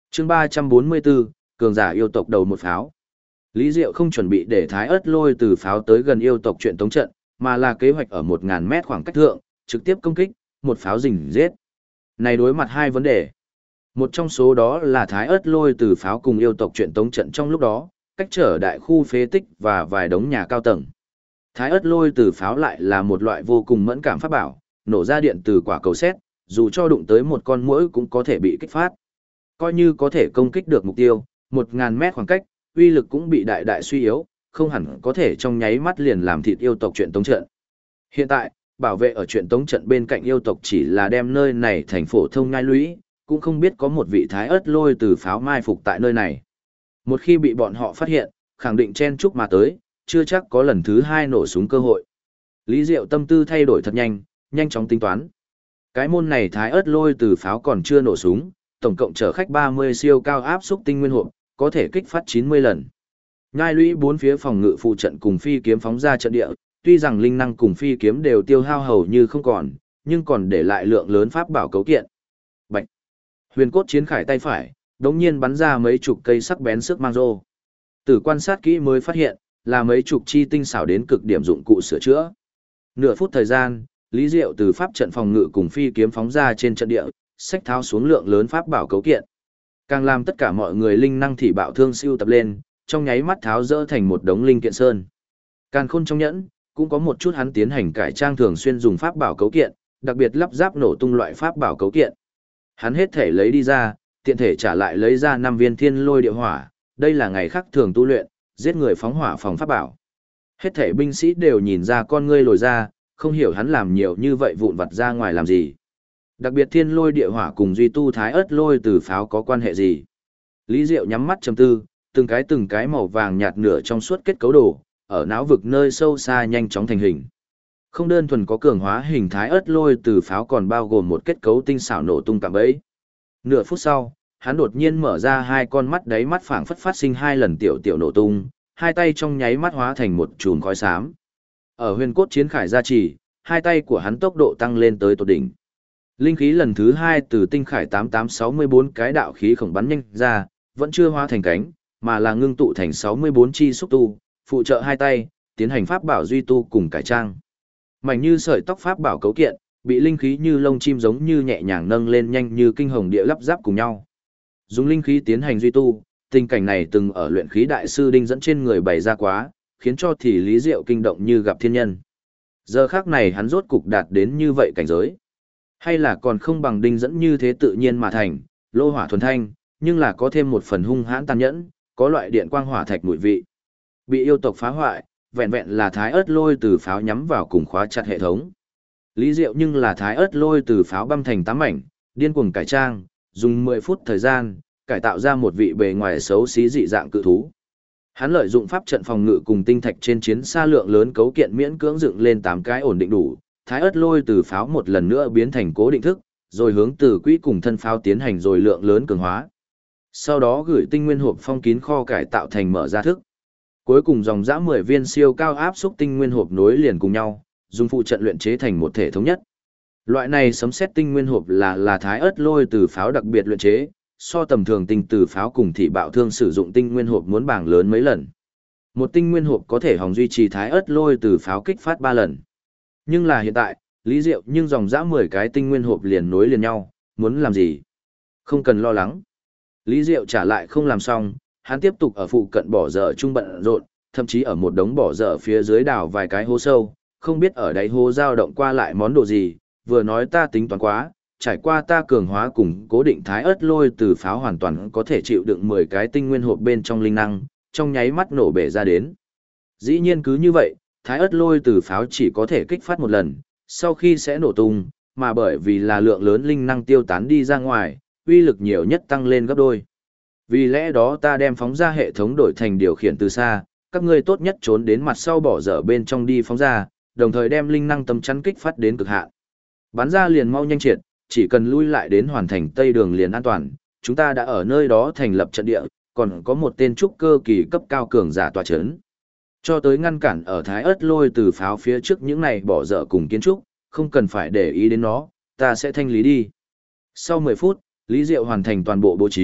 Chương 344, cường giả yêu tộc đầu một pháo. Lý Diệu không chuẩn bị để Thái Ức Lôi từ pháo tới gần yêu tộc chuyện tống trận, mà là kế hoạch ở 1000 mét khoảng cách thượng, trực tiếp công kích, một pháo rình giết. Này đối mặt hai vấn đề. Một trong số đó là Thái Ức Lôi từ pháo cùng yêu tộc chuyện tống trận trong lúc đó, cách trở đại khu phế tích và vài đống nhà cao tầng. Thái Ức Lôi từ pháo lại là một loại vô cùng mẫn cảm pháp bảo, nổ ra điện từ quả cầu sét, dù cho đụng tới một con muỗi cũng có thể bị kích phát. Coi như có thể công kích được mục tiêu, 1000 mét khoảng cách, uy lực cũng bị đại đại suy yếu, không hẳn có thể trong nháy mắt liền làm thịt yêu tộc chuyện tống trận. Hiện tại, bảo vệ ở chuyện tống trận bên cạnh yêu tộc chỉ là đem nơi này thành phổ thông ngai lũy, cũng không biết có một vị Thái Ức Lôi từ pháo mai phục tại nơi này. Một khi bị bọn họ phát hiện, khẳng định chen chúc mà tới, chưa chắc có lần thứ hai nổ súng cơ hội. Lý Diệu tâm tư thay đổi thật nhanh, nhanh chóng tính toán. Cái môn này Thái Ức Lôi từ pháo còn chưa nổ súng, tổng cộng chở khách 30 siêu cao áp xúc tinh nguyên hộp, có thể kích phát 90 lần. Nhai lũy bốn phía phòng ngự phụ trận cùng phi kiếm phóng ra trận địa, tuy rằng linh năng cùng phi kiếm đều tiêu hao hầu như không còn, nhưng còn để lại lượng lớn pháp bảo cấu kiện. Bạch. Huyền cốt chiến khải tay phải, đống nhiên bắn ra mấy chục cây sắc bén sức mang rô. Từ quan sát kỹ mới phát hiện, là mấy chục chi tinh xảo đến cực điểm dụng cụ sửa chữa. Nửa phút thời gian, Lý Diệu từ pháp trận phòng ngự cùng phi kiếm phóng ra trên trận địa, xách tháo xuống lượng lớn pháp bảo cấu kiện. Càng làm tất cả mọi người linh năng thị bạo thương siêu tập lên, trong nháy mắt tháo dỡ thành một đống linh kiện sơn. Càn khôn trong nhẫn, cũng có một chút hắn tiến hành cải trang thường xuyên dùng pháp bảo cấu kiện, đặc biệt lắp ráp nổ tung loại pháp bảo cấu kiện. Hắn hết thể lấy đi ra, tiện thể trả lại lấy ra 5 viên thiên lôi địa hỏa, đây là ngày khác thường tu luyện, giết người phóng hỏa phòng pháp bảo. Hết thể binh sĩ đều nhìn ra con ngươi lồi ra, không hiểu hắn làm nhiều như vậy vụn vặt ra ngoài làm gì. Đặc biệt thiên lôi địa hỏa cùng duy tu Thái Ức Lôi từ pháo có quan hệ gì? Lý Diệu nhắm mắt trầm tư, từng cái màu vàng nhạt nửa trong suốt kết cấu đồ, ở não vực nơi sâu xa nhanh chóng thành hình. Không đơn thuần có cường hóa hình Thái Ức Lôi từ pháo còn bao gồm một kết cấu tinh xảo nổ tung cạm bẫy. Nửa phút sau, hắn đột nhiên mở ra hai con mắt đáy mắt phảng phất phát sinh hai lần tiểu tiểu nổ tung, hai tay trong nháy mắt hóa thành một chùm khói xám. Ở huyền cốt chiến khải gia trì, hai tay của hắn tốc độ tăng lên tới tột đỉnh. Linh khí lần thứ 2 từ tinh khải 8864 cái đạo khí khổng bắn nhanh ra, vẫn chưa hóa thành cánh, mà là ngưng tụ thành 64 chi xúc tu, phụ trợ hai tay, tiến hành pháp bảo duy tu cùng cải trang. Mảnh như sợi tóc pháp bảo cấu kiện, bị linh khí như lông chim giống như nhẹ nhàng nâng lên nhanh như kinh hồng địa lắp ráp cùng nhau. Dùng linh khí tiến hành duy tu, tình cảnh này từng ở luyện khí đại sư đinh dẫn trên người bày ra quá, khiến cho thì Lý Diệu kinh động như gặp thiên nhân. Giờ khắc này hắn rốt cục đạt đến như vậy cảnh giới. Hay là còn không bằng đinh dẫn như thế tự nhiên mà thành, lô hỏa thuần thanh, nhưng là có thêm một phần hung hãn tàn nhẫn, có loại điện quang hỏa thạch mùi vị. Bị yêu tộc phá hoại, vẹn vẹn là Thái Ức Lôi từ pháo nhắm vào cùng khóa chặt hệ thống. Lý Diệu nhưng là Thái Ức Lôi từ pháo băm thành 8 mảnh, điên cuồng cải trang, dùng 10 phút thời gian, cải tạo ra một vị bề ngoài xấu xí dị dạng cự thú. Hắn lợi dụng pháp trận phòng ngự cùng tinh thạch trên chiến xa lượng lớn cấu kiện miễn cưỡng dựng lên 8 cái ổn định đủ, Thái Ức Lôi từ pháo một lần nữa biến thành cố định thức, rồi hướng từ quỹ cùng thân pháo tiến hành rồi lượng lớn cường hóa. Sau đó gửi tinh nguyên hộp phong kín kho cải tạo thành mở ra thức. Cuối cùng dòng dã 10 viên siêu cao áp xúc tinh nguyên hộp nối liền cùng nhau, dùng phụ trận luyện chế thành một thể thống nhất. Loại này sấm sét tinh nguyên hộp là Thái Ức Lôi từ pháo đặc biệt luyện chế, so tầm thường tinh từ pháo cùng thị bạo thương sử dụng tinh nguyên hộp muốn bảng lớn mấy lần. Một tinh nguyên hộp có thể hòng duy trì Thái Ức Lôi từ pháo kích phát 3 lần. Nhưng là hiện tại, Lý Diệu nhưng dòng dã 10 cái tinh nguyên hộp liền nối liền nhau, muốn làm gì? Không cần lo lắng. Lý Diệu trả lại không làm xong, hắn tiếp tục ở phụ cận bỏ dở trung bận rộn, thậm chí ở một đống bỏ dở phía dưới đào vài cái hố sâu, không biết ở đáy hố dao động qua lại món đồ gì, vừa nói ta tính toán quá, trải qua ta cường hóa cùng cố định Thái Ức Lôi từ pháo hoàn toàn có thể chịu đựng 10 cái tinh nguyên hộp bên trong linh năng, trong nháy mắt nổ bể ra đến. Dĩ nhiên cứ như vậy, Thái Ức Lôi từ pháo chỉ có thể kích phát một lần, sau khi sẽ nổ tung, mà bởi vì là lượng lớn linh năng tiêu tán đi ra ngoài, uy lực nhiều nhất tăng lên gấp đôi. Vì lẽ đó ta đem phóng ra hệ thống đổi thành điều khiển từ xa, các ngươi tốt nhất trốn đến mặt sau bỏ dở bên trong đi phóng ra, đồng thời đem linh năng tấm chắn kích phát đến cực hạn. Bắn ra liền mau nhanh triệt, chỉ cần lui lại đến hoàn thành tây đường liền an toàn, chúng ta đã ở nơi đó thành lập trận địa, còn có một tên trúc cơ kỳ cấp cao cường giả tọa chấn. Cho tới ngăn cản ở Thái Ức Lôi từ pháo phía trước những này bỏ dở cùng kiến trúc, không cần phải để ý đến nó, ta sẽ thanh lý đi. Sau 10 phút, Lý Diệu hoàn thành toàn bộ bố trí,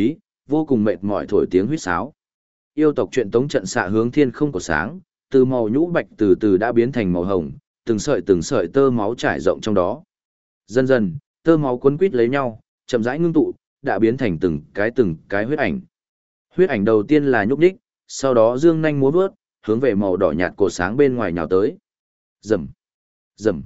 vô cùng mệt mỏi thổi tiếng huýt sáo. Yêu tộc truyền tống trận xạ hướng thiên không của sáng, từ màu nhũ bạch từ từ đã biến thành màu hồng, từng sợi tơ máu trải rộng trong đó. Dần dần, tơ máu quấn quít lấy nhau, chậm rãi ngưng tụ, đã biến thành từng cái huyết ảnh. Huyết ảnh đầu tiên là nhúc nhích, sau đó dương nhanh múa vớt, hướng về màu đỏ nhạt cột sáng bên ngoài nhào tới. Rầm, rầm.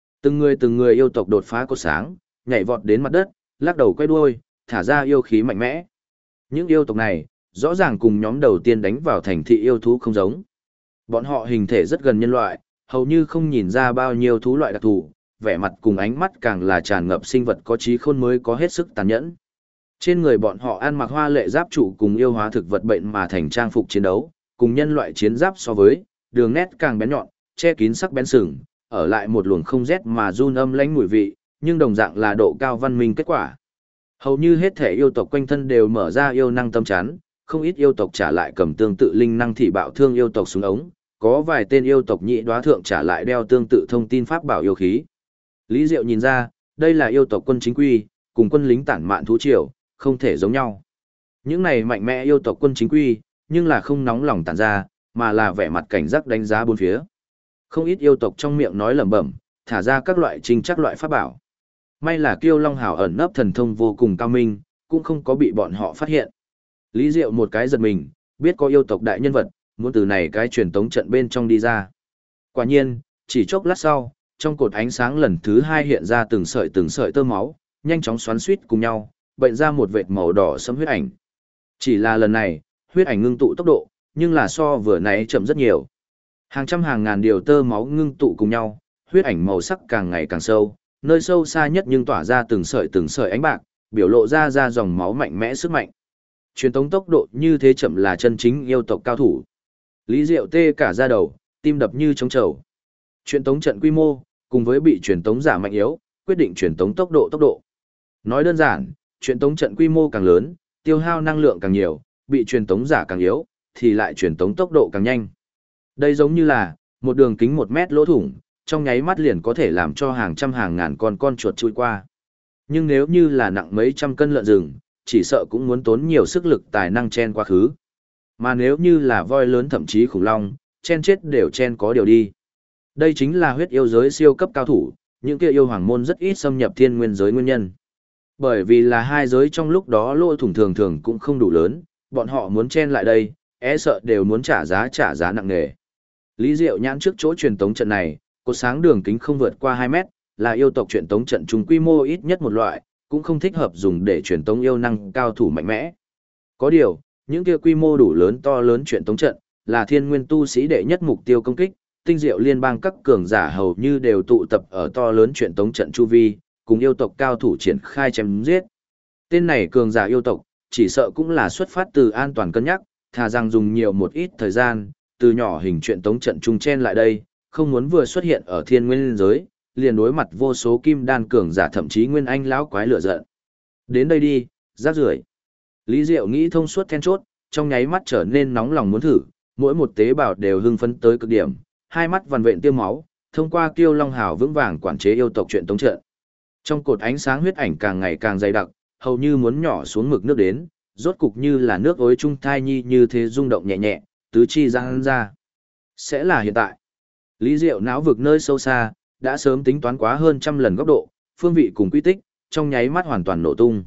Từng người yêu tộc đột phá cột sáng, nhảy vọt đến mặt đất, lắc đầu quay đuôi, thả ra yêu khí mạnh mẽ. Những yêu tộc này, rõ ràng cùng nhóm đầu tiên đánh vào thành thị yêu thú không giống. Bọn họ hình thể rất gần nhân loại, hầu như không nhìn ra bao nhiêu thú loại đặc thù, vẻ mặt cùng ánh mắt càng là tràn ngập sinh vật có trí khôn mới có hết sức tàn nhẫn. Trên người bọn họ ăn mặc hoa lệ giáp trụ cùng yêu hóa thực vật bệnh mà thành trang phục chiến đấu, cùng nhân loại chiến giáp so với, đường nét càng bén nhọn, che kín sắc bén sừng, ở lại một luồng không rét mà run âm lãnh mùi vị, nhưng đồng dạng là độ cao văn minh kết quả. Hầu như hết thể yêu tộc quanh thân đều mở ra yêu năng tâm chắn, không ít yêu tộc trả lại cầm tương tự linh năng thị bạo thương yêu tộc súng ống, có vài tên yêu tộc nhị đoá thượng trả lại đeo tương tự thông tin pháp bảo yêu khí. Lý Diệu nhìn ra, đây là yêu tộc quân chính quy, cùng quân lính tản mạn thú triều, không thể giống nhau. Những này mạnh mẽ yêu tộc quân chính quy, nhưng là không nóng lòng tản ra, mà là vẻ mặt cảnh giác đánh giá bốn phía. Không ít yêu tộc trong miệng nói lẩm bẩm, thả ra các loại trinh chắc loại pháp bảo. May là Kiêu Long Hào ẩn nấp thần thông vô cùng cao minh, cũng không có bị bọn họ phát hiện. Lý Diệu một cái giật mình, biết có yêu tộc đại nhân vật, muốn từ này cái truyền tống trận bên trong đi ra. Quả nhiên, chỉ chốc lát sau, trong cột ánh sáng lần thứ hai hiện ra từng sợi tơ máu, nhanh chóng xoắn xuýt cùng nhau, bệnh ra một vệt màu đỏ sẫm huyết ảnh. Chỉ là lần này, huyết ảnh ngưng tụ tốc độ, nhưng là so vừa nãy chậm rất nhiều. Hàng trăm hàng ngàn điều tơ máu ngưng tụ cùng nhau, huyết ảnh màu sắc càng ngày càng sâu, nơi sâu xa nhất nhưng tỏa ra từng sợi ánh bạc, biểu lộ ra dòng máu mạnh mẽ sức mạnh. Truyền tống tốc độ như thế chậm là chân chính yêu tộc cao thủ. Lý Diệu tê cả da đầu, tim đập như trống trầu. Truyền tống trận quy mô, cùng với bị truyền tống giả mạnh yếu, quyết định truyền tống tốc độ. Nói đơn giản, truyền tống trận quy mô càng lớn, tiêu hao năng lượng càng nhiều, bị truyền tống giả càng yếu, thì lại truyền tống tốc độ càng nhanh. Đây giống như là một đường kính 1 mét lỗ thủng, trong nháy mắt liền có thể làm cho hàng trăm hàng ngàn con chuột chui qua. Nhưng nếu như là nặng mấy trăm cân lợn rừng, chỉ sợ cũng muốn tốn nhiều sức lực tài năng chen qua khứ. Mà nếu như là voi lớn thậm chí khủng long, chen chết đều chen có điều đi. Đây chính là huyết yêu giới siêu cấp cao thủ, những kia yêu hoàng môn rất ít xâm nhập thiên nguyên giới nguyên nhân. Bởi vì là hai giới trong lúc đó lỗ thủng thường cũng không đủ lớn, bọn họ muốn chen lại đây, sợ đều muốn trả giá nặng nề. Lý Diệu nhãn trước chỗ truyền tống trận này, cột sáng đường kính không vượt qua 2 mét, là yêu tộc truyền tống trận trung quy mô ít nhất một loại, cũng không thích hợp dùng để truyền tống yêu năng cao thủ mạnh mẽ. Có điều, những kia quy mô đủ lớn to lớn truyền tống trận, là thiên nguyên tu sĩ đệ nhất mục tiêu công kích, tinh diệu liên bang các cường giả hầu như đều tụ tập ở to lớn truyền tống trận chu vi, cùng yêu tộc cao thủ triển khai chém giết. Tên này cường giả yêu tộc, chỉ sợ cũng là xuất phát từ an toàn cân nhắc, thà rằng dùng nhiều một ít thời gian, từ nhỏ hình truyền tống trận trung chen lại đây, không muốn vừa xuất hiện ở thiên nguyên giới, liền đối mặt vô số kim đan cường giả thậm chí nguyên anh lão quái lửa giận. Đến đây đi, rác rưởi. Lý Diệu nghĩ thông suốt then chốt, trong nháy mắt trở nên nóng lòng muốn thử, mỗi một tế bào đều hưng phấn tới cực điểm, hai mắt vằn vện tiêu máu, thông qua Kiêu Long Hào vững vàng quản chế yêu tộc truyền tống trận. Trong cột ánh sáng huyết ảnh càng ngày càng dày đặc, hầu như muốn nhỏ xuống mực nước đến, rốt cục như là nước ối trung thai nhi như thế rung động nhẹ nhẹ, tứ chi giãn ra. Sẽ là hiện tại. Lý Diệu não vực nơi sâu xa, đã sớm tính toán quá hơn trăm lần góc độ, phương vị cùng quy tích, trong nháy mắt hoàn toàn nổ tung.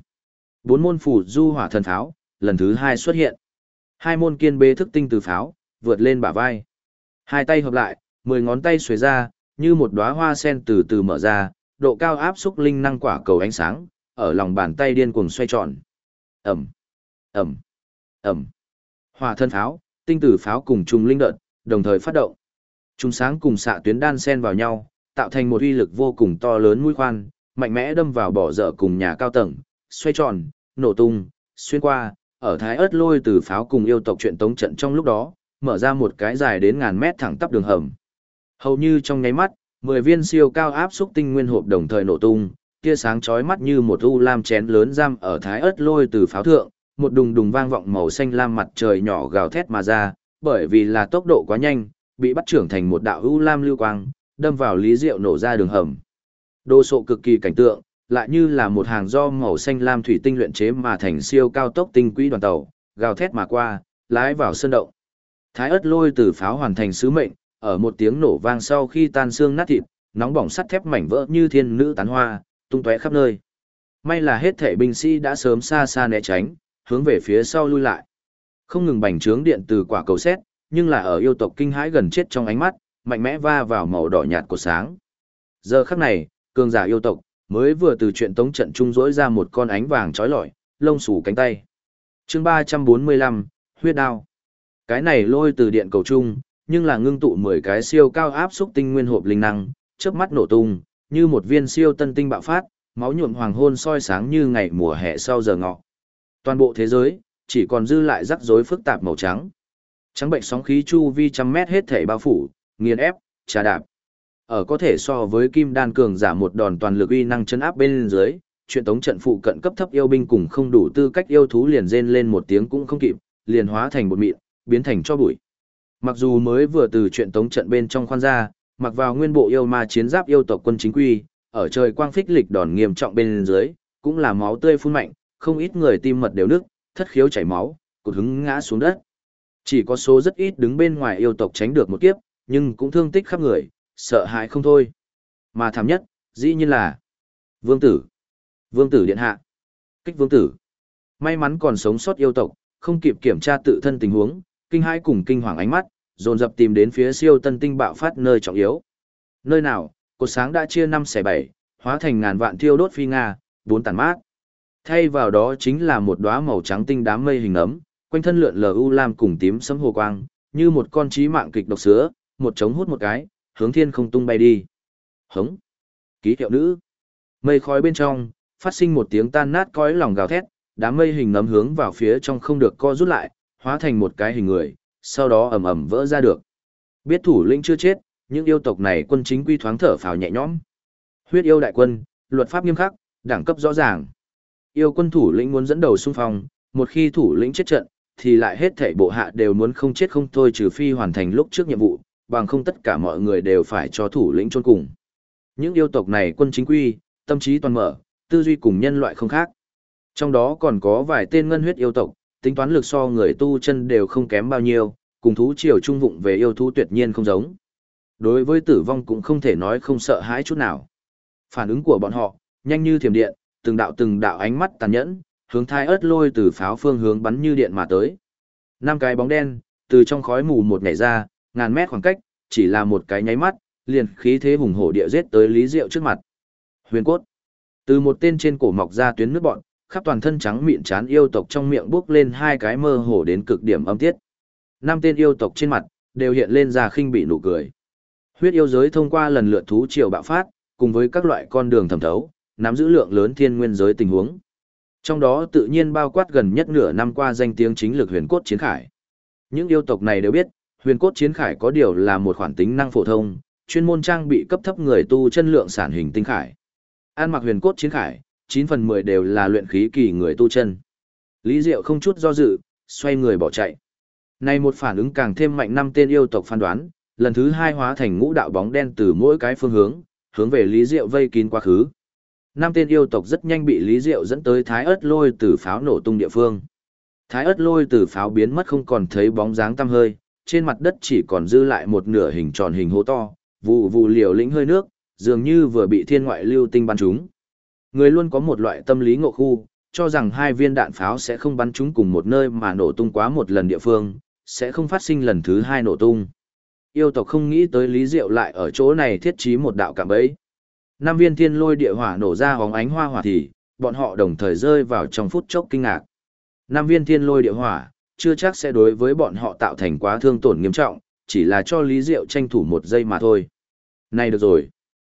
4 môn phù du hỏa thần pháo, lần thứ 2 xuất hiện. 2 môn kiên bế thức tinh từ pháo, vượt lên bả vai. 2 tay hợp lại, 10 ngón tay xuề ra, như một đóa hoa sen từ từ mở ra, độ cao áp xúc linh năng quả cầu ánh sáng, ở lòng bàn tay điên cuồng xoay tròn. Ầm, ầm, ầm. Hỏa thần pháo, tinh tử pháo cùng trùng linh đợt, đồng thời phát động. Trùng sáng cùng xạ tuyến đan xen vào nhau, tạo thành một uy lực vô cùng to lớn mũi khoan, mạnh mẽ đâm vào bỏ dở cùng nhà cao tầng, xoay tròn, nổ tung, xuyên qua, ở thái ớt lôi từ pháo cùng yêu tộc truyền tống trận trong lúc đó, mở ra một cái dài đến ngàn mét thẳng tắp đường hầm. Hầu như trong nháy mắt, 10 viên siêu cao áp xúc tinh nguyên hộp đồng thời nổ tung, tia sáng chói mắt như một u lam chén lớn giam ở thái ớt lôi từ pháo thượng, một đùng đùng vang vọng màu xanh lam mặt trời nhỏ gào thét mà ra, bởi vì là tốc độ quá nhanh, bị bắt trưởng thành một đạo u lam lưu quang, đâm vào Lý Diệu nổ ra đường hầm. Đồ sộ cực kỳ cảnh tượng, lại như là một hàng do màu xanh lam thủy tinh luyện chế mà thành siêu cao tốc tinh quỹ đoàn tàu, gào thét mà qua, lái vào sơn động. Thái ớt lôi từ pháo hoàn thành sứ mệnh, ở một tiếng nổ vang sau khi tan xương nát thịt, nóng bỏng sắt thép mảnh vỡ như thiên nữ tán hoa, tung tóe khắp nơi. May là hết thể binh sĩ đã sớm xa xa né tránh, hướng về phía sau lui lại. Không ngừng bành trướng điện từ quả cầu sét, nhưng là ở yêu tộc kinh hãi gần chết trong ánh mắt, mạnh mẽ va vào màu đỏ nhạt của sáng. Giờ khắc này, cường giả yêu tộc mới vừa từ chuyện tống trận trung rỗi ra một con ánh vàng chói lọi, lông xù cánh tay. Chương 345, huyết đao. Cái này lôi từ điện cầu trung, nhưng là ngưng tụ 10 cái siêu cao áp xúc tinh nguyên hộp linh năng, chớp mắt nổ tung, như một viên siêu tân tinh bạo phát, máu nhuộm hoàng hôn soi sáng như ngày mùa hè sau giờ ngọ. Toàn bộ thế giới chỉ còn dư lại rắc rối phức tạp màu trắng. Trắng bệnh sóng khí chu vi trăm mét hết thể bao phủ, nghiền ép, trà đạp. Ở có thể so với kim đan cường giả một đòn toàn lực uy năng chấn áp bên dưới, chuyện tống trận phụ cận cấp thấp yêu binh cùng không đủ tư cách yêu thú liền rên lên một tiếng cũng không kịp, liền hóa thành bột mịn, biến thành cho bụi. Mặc dù mới vừa từ chuyện tống trận bên trong khoan ra, mặc vào nguyên bộ yêu ma chiến giáp yêu tộc quân chính quy, ở trời quang phích lịch đòn nghiêm trọng bên dưới, cũng là máu tươi phun mạnh, không ít người tim mật đều nức, thất khiếu chảy máu, cụt hứng ngã xuống đất. Chỉ có số rất ít đứng bên ngoài yêu tộc tránh được một kiếp, nhưng cũng thương tích khắp người, sợ hãi không thôi. Mà thảm nhất, dĩ nhiên là Vương tử. Vương tử điện hạ. Kích vương tử. May mắn còn sống sót yêu tộc, không kịp kiểm tra tự thân tình huống, kinh hãi cùng kinh hoàng ánh mắt, dồn dập tìm đến phía siêu tân tinh bạo phát nơi trọng yếu. Nơi nào, cột sáng đã chia 5 xẻ 7, hóa thành ngàn vạn thiêu đốt phi nga, bốn tản mát. Thay vào đó chính là một đóa màu trắng tinh đám mây hình ấm, quanh thân lượn lờ u lam cùng tím sẫm hồ quang, như một con chí mạng kịch độc sứa, một trống hút một cái, hướng thiên không tung bay đi. Hống. Ký hiệu nữ. Mây khói bên trong, phát sinh một tiếng tan nát cõi lòng gào thét, đám mây hình nấm hướng vào phía trong không được co rút lại, hóa thành một cái hình người, sau đó ầm ầm vỡ ra được. Biết thủ lĩnh chưa chết, những yêu tộc này quân chính quy thoáng thở phào nhẹ nhõm. Huyết yêu đại quân, luật pháp nghiêm khắc, đẳng cấp rõ ràng. Yêu quân thủ lĩnh muốn dẫn đầu xung phong, một khi thủ lĩnh chết trận, thì lại hết thảy bộ hạ đều muốn không chết không thôi trừ phi hoàn thành lúc trước nhiệm vụ, bằng không tất cả mọi người đều phải cho thủ lĩnh chôn cùng. Những yêu tộc này quân chính quy, tâm trí toàn mở, tư duy cùng nhân loại không khác. Trong đó còn có vài tên ngân huyết yêu tộc, tính toán lực so người tu chân đều không kém bao nhiêu, cùng thú triều trung vụng về yêu thú tuyệt nhiên không giống. Đối với tử vong cũng không thể nói không sợ hãi chút nào. Phản ứng của bọn họ, nhanh như thiểm điện, từng đạo ánh mắt tàn nhẫn, hướng Thái ớt lôi từ pháo phương hướng bắn như điện mà tới. 5 cái bóng đen, từ trong khói mù một nhảy ra, ngàn mét khoảng cách, chỉ là một cái nháy mắt, liền khí thế hùng hổ địa giết tới Lý Diệu trước mặt. Huyền cốt. Từ một tên trên cổ mọc ra tuyến nước bọn, khắp toàn thân trắng mịn trán yêu tộc trong miệng bước lên 2 cái mơ hồ đến cực điểm âm tiết. 5 tên yêu tộc trên mặt đều hiện lên ra khinh bị nụ cười. Huyết yêu giới thông qua lần lượt thú triều bạo phát, cùng với các loại con đường thẩm thấu, nắm giữ lượng lớn thiên nguyên giới tình huống. Trong đó tự nhiên bao quát gần nhất nửa năm qua danh tiếng chính lực huyền cốt chiến khải. Những yêu tộc này đều biết, huyền cốt chiến khải có điều là một khoản tính năng phổ thông, chuyên môn trang bị cấp thấp người tu chân lượng sản hình tinh khải. An mặc huyền cốt chiến khải, 9 phần 10 đều là luyện khí kỳ người tu chân. Lý Diệu không chút do dự, xoay người bỏ chạy. Này một phản ứng càng thêm mạnh 5 tên yêu tộc phán đoán, lần thứ 2 hóa thành ngũ đạo bóng đen từ mỗi cái phương hướng về Lý Diệu vây kín quá khứ. 5 tên yêu tộc rất nhanh bị Lý Diệu dẫn tới Thái ớt lôi từ pháo nổ tung địa phương. Thái ớt lôi từ pháo biến mất không còn thấy bóng dáng tăm hơi, trên mặt đất chỉ còn dư lại một nửa hình tròn hình hố to, vụ vụ liều lĩnh hơi nước, dường như vừa bị thiên ngoại lưu tinh bắn trúng. Người luôn có một loại tâm lý ngộ khu, cho rằng 2 viên đạn pháo sẽ không bắn trúng cùng một nơi mà nổ tung quá một lần địa phương, sẽ không phát sinh lần thứ 2 nổ tung. Yêu tộc không nghĩ tới Lý Diệu lại ở chỗ này thiết trí một đạo cạm bẫy. 5 viên thiên lôi địa hỏa nổ ra hóng ánh hoa hỏa thì, bọn họ đồng thời rơi vào trong phút chốc kinh ngạc. 5 viên thiên lôi địa hỏa, chưa chắc sẽ đối với bọn họ tạo thành quá thương tổn nghiêm trọng, chỉ là cho Lý Diệu tranh thủ 1 giây mà thôi. Này được rồi.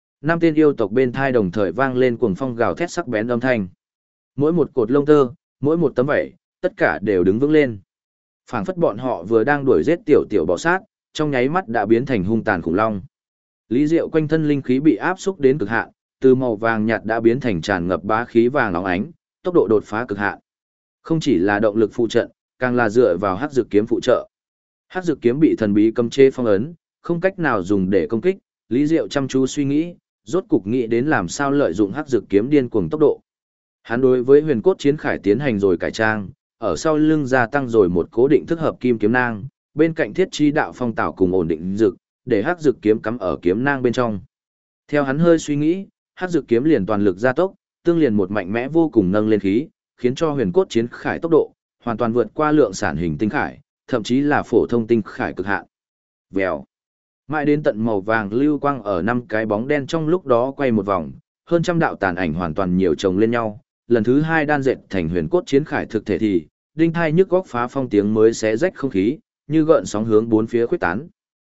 5 tên yêu tộc bên thai đồng thời vang lên cuồng phong gào thét sắc bén âm thanh. Mỗi một cột lông tơ, mỗi một tấm vảy, tất cả đều đứng vững lên. Phảng phất bọn họ vừa đang đuổi giết tiểu bò sát, trong nháy mắt đã biến thành hung tàn khủng long. Lý Diệu quanh thân linh khí bị áp xúc đến cực hạn, từ màu vàng nhạt đã biến thành tràn ngập bá khí vàng óng ánh, tốc độ đột phá cực hạn. Không chỉ là động lực phụ trận, càng là dựa vào hắc dược kiếm phụ trợ. Hắc dược kiếm bị thần bí cấm chế phong ấn, không cách nào dùng để công kích, Lý Diệu chăm chú suy nghĩ, rốt cục nghĩ đến làm sao lợi dụng hắc dược kiếm điên cuồng tốc độ. Hắn đối với huyền cốt chiến khải tiến hành rồi cải trang, ở sau lưng gia tăng rồi một cố định thức hợp kim kiếm nang, bên cạnh thiết chi đạo phong tảo cùng ổn định dược, để hắc dược kiếm cắm ở kiếm nang bên trong. Theo hắn hơi suy nghĩ, hắc dược kiếm liền toàn lực gia tốc, tương liền một mạnh mẽ vô cùng nâng lên khí, khiến cho huyền cốt chiến khải tốc độ hoàn toàn vượt qua lượng sản hình tinh khải, thậm chí là phổ thông tinh khải cực hạn. Vèo. Mãi đến tận màu vàng lưu quang ở 5 cái bóng đen trong lúc đó quay một vòng, hơn trăm đạo tàn ảnh hoàn toàn nhiều chồng lên nhau, lần thứ 2 đan dệt thành huyền cốt chiến khải thực thể thì, đinh thai nhức góc phá phong tiếng mới xé rách không khí, như gợn sóng hướng bốn phía khuếch tán.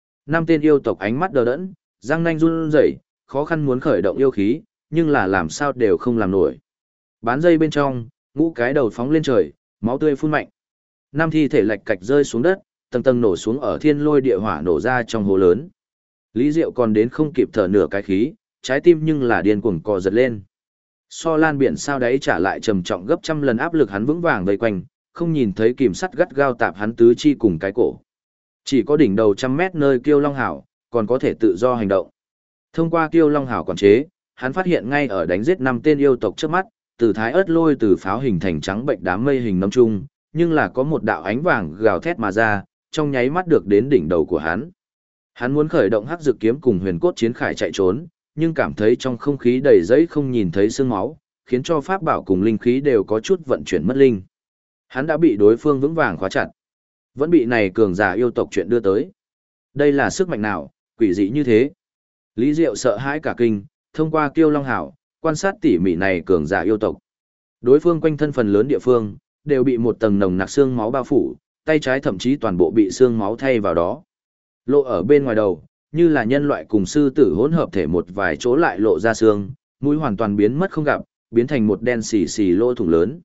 5 tên yêu tộc ánh mắt đờ đẫn, răng nanh run rẩy, khó khăn muốn khởi động yêu khí, nhưng là làm sao đều không làm nổi. Bán dây bên trong, ngũ cái đầu phóng lên trời, máu tươi phun mạnh. 5 thi thể lạch cạch rơi xuống đất, tầng tầng nổ xuống ở thiên lôi địa hỏa nổ ra trong hố lớn. Lý Diệu còn đến không kịp thở nửa cái khí, trái tim nhưng là điên cuồng cò giật lên. So lan biển sao đáy trả lại trầm trọng gấp trăm lần áp lực hắn vững vàng vây quanh, không nhìn thấy kìm sắt gắt gao tạp hắn tứ chi cùng cái cổ. Chỉ có đỉnh đầu trăm mét nơi Kiêu Long Hảo, còn có thể tự do hành động. Thông qua Kiêu Long Hảo quản chế, hắn phát hiện ngay ở đánh giết 5 tên yêu tộc trước mắt, từ thái ớt lôi từ pháo hình thành trắng bệnh đám mây hình nấm trung, nhưng là có một đạo ánh vàng gào thét mà ra, trong nháy mắt được đến đỉnh đầu của hắn. Hắn muốn khởi động hắc dược kiếm cùng huyền cốt chiến khải chạy trốn, nhưng cảm thấy trong không khí đầy giấy không nhìn thấy xương máu, khiến cho pháp bảo cùng linh khí đều có chút vận chuyển mất linh. Hắn đã bị đối phương vững vàng khóa chặt, vẫn bị này cường giả yêu tộc chuyện đưa tới. Đây là sức mạnh nào, quỷ dị như thế? Lý Diệu sợ hãi cả kinh, thông qua Kiêu Long Hảo, quan sát tỉ mỉ này cường giả yêu tộc. Đối phương quanh thân phần lớn địa phương đều bị một tầng nồng nặc xương máu bao phủ, tay trái thậm chí toàn bộ bị xương máu thay vào đó. Lộ ở bên ngoài đầu, như là nhân loại cùng sư tử hỗn hợp thể một vài chỗ lại lộ ra xương, mũi hoàn toàn biến mất không gặp, biến thành một đen xì xì lỗ thủng lớn.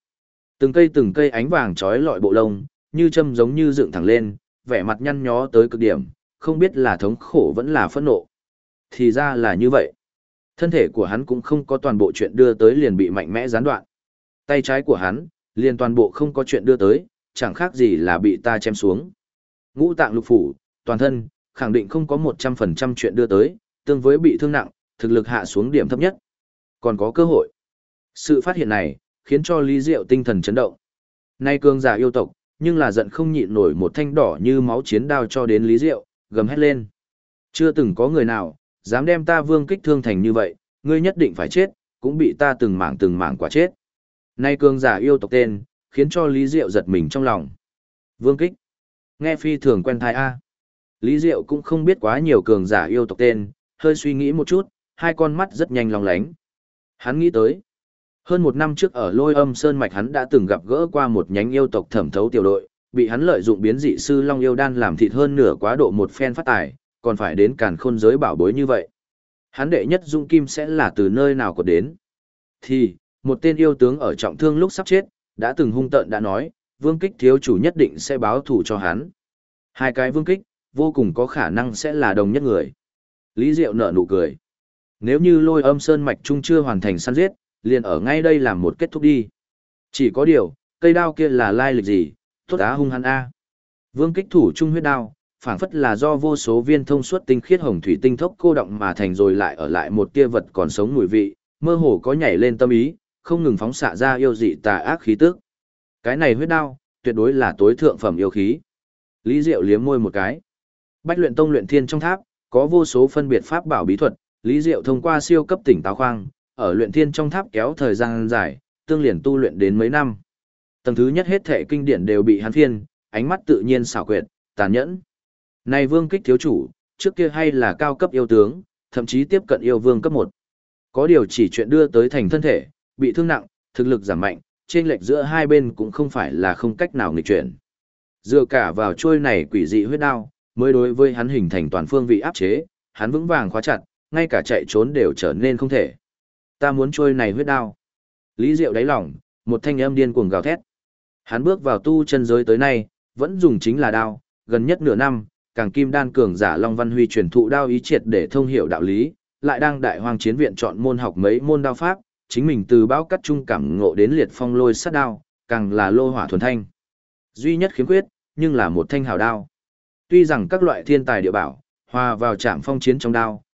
Từng cây ánh vàng trói lọi bộ lông, như châm giống như dựng thẳng lên, vẻ mặt nhăn nhó tới cực điểm, không biết là thống khổ vẫn là phẫn nộ. Thì ra là như vậy. Thân thể của hắn cũng không có toàn bộ chuyện đưa tới liền bị mạnh mẽ gián đoạn. Tay trái của hắn, liền toàn bộ không có chuyện đưa tới, chẳng khác gì là bị ta chém xuống. Ngũ tạng lục phủ, toàn thân, khẳng định không có 100% chuyện đưa tới, tương với bị thương nặng, thực lực hạ xuống điểm thấp nhất. Còn có cơ hội. Sự phát hiện này, khiến cho Lý Diệu tinh thần chấn động. Nay cường giả yêu tộc, nhưng là giận không nhịn nổi một thanh đỏ như máu chiến đao cho đến Lý Diệu, gầm hét lên. Chưa từng có người nào, dám đem ta Vương Kích thương thành như vậy, ngươi nhất định phải chết, cũng bị ta từng mảng quả chết. Nay cường giả yêu tộc tên, khiến cho Lý Diệu giật mình trong lòng. Vương Kích. Nghe phi thường quen thai A. Lý Diệu cũng không biết quá nhiều cường giả yêu tộc tên, hơi suy nghĩ một chút, hai con mắt rất nhanh long lánh. Hắn nghĩ tới. Hơn 1 năm trước ở Lôi Âm Sơn Mạch hắn đã từng gặp gỡ qua một nhánh yêu tộc thẩm thấu tiểu đội, bị hắn lợi dụng biến dị sư Long Yêu Đan làm thịt hơn nửa quá độ một phen phát tài, còn phải đến càn khôn giới bảo bối như vậy. Hắn đệ nhất dung kim sẽ là từ nơi nào có đến. Thì, một tên yêu tướng ở trọng thương lúc sắp chết, đã từng hung tợn đã nói, Vương Kích thiếu chủ nhất định sẽ báo thù cho hắn. Hai cái Vương Kích, vô cùng có khả năng sẽ là đồng nhất người. Lý Diệu nở nụ cười. Nếu như Lôi Âm Sơn Mạch Trung chưa hoàn thành săn giết, liền ở ngay đây làm một kết thúc đi. Chỉ có điều, cây đao kia là lai lịch gì, tốt á hung hắn a. Vương Kích thủ trung huyết đao, phảng phất là do vô số viên thông suốt tinh khiết hồng thủy tinh thốc cô động mà thành rồi lại ở lại một tia vật còn sống mùi vị, mơ hồ có nhảy lên tâm ý, không ngừng phóng xạ ra yêu dị tà ác khí tức. Cái này huyết đao, tuyệt đối là tối thượng phẩm yêu khí. Lý Diệu liếm môi một cái. Bách Luyện Tông Luyện Thiên trong tháp, có vô số phân biệt pháp bảo bí thuật, Lý Diệu thông qua siêu cấp tỉnh táo khoang, ở Luyện Thiên trong tháp kéo thời gian dài, tương liền tu luyện đến mấy năm. Tầng thứ nhất hết thệ kinh điển đều bị hắn phiên, ánh mắt tự nhiên xảo quyệt, tàn nhẫn. Này Vương Kích thiếu chủ, trước kia hay là cao cấp yêu tướng, thậm chí tiếp cận yêu vương cấp 1. Có điều chỉ chuyện đưa tới thành thân thể, bị thương nặng, thực lực giảm mạnh, chênh lệch giữa hai bên cũng không phải là không cách nào nghịch chuyển. Dựa cả vào trôi này quỷ dị huyết đao, mới đối với hắn hình thành toàn phương vị áp chế, hắn vững vàng khóa chặt, ngay cả chạy trốn đều trở nên không thể. Ta muốn trôi này huyết đao. Lý Diệu đáy lòng, một thanh âm điên cuồng gào thét. Hắn bước vào tu chân giới tới nay, vẫn dùng chính là đao, gần nhất nửa năm, càng kim đan cường giả Long Văn Huy truyền thụ đao ý triệt để thông hiểu đạo lý, lại đang Đại Hoang Chiến viện chọn môn học mấy môn đao pháp, chính mình từ bão cắt trung cảm ngộ đến liệt phong lôi sát đao, càng là lô hỏa thuần thanh. Duy nhất khiếm khuyết, nhưng là một thanh hào đao. Tuy rằng các loại thiên tài địa bảo hòa vào trảm phong chiến trong đao,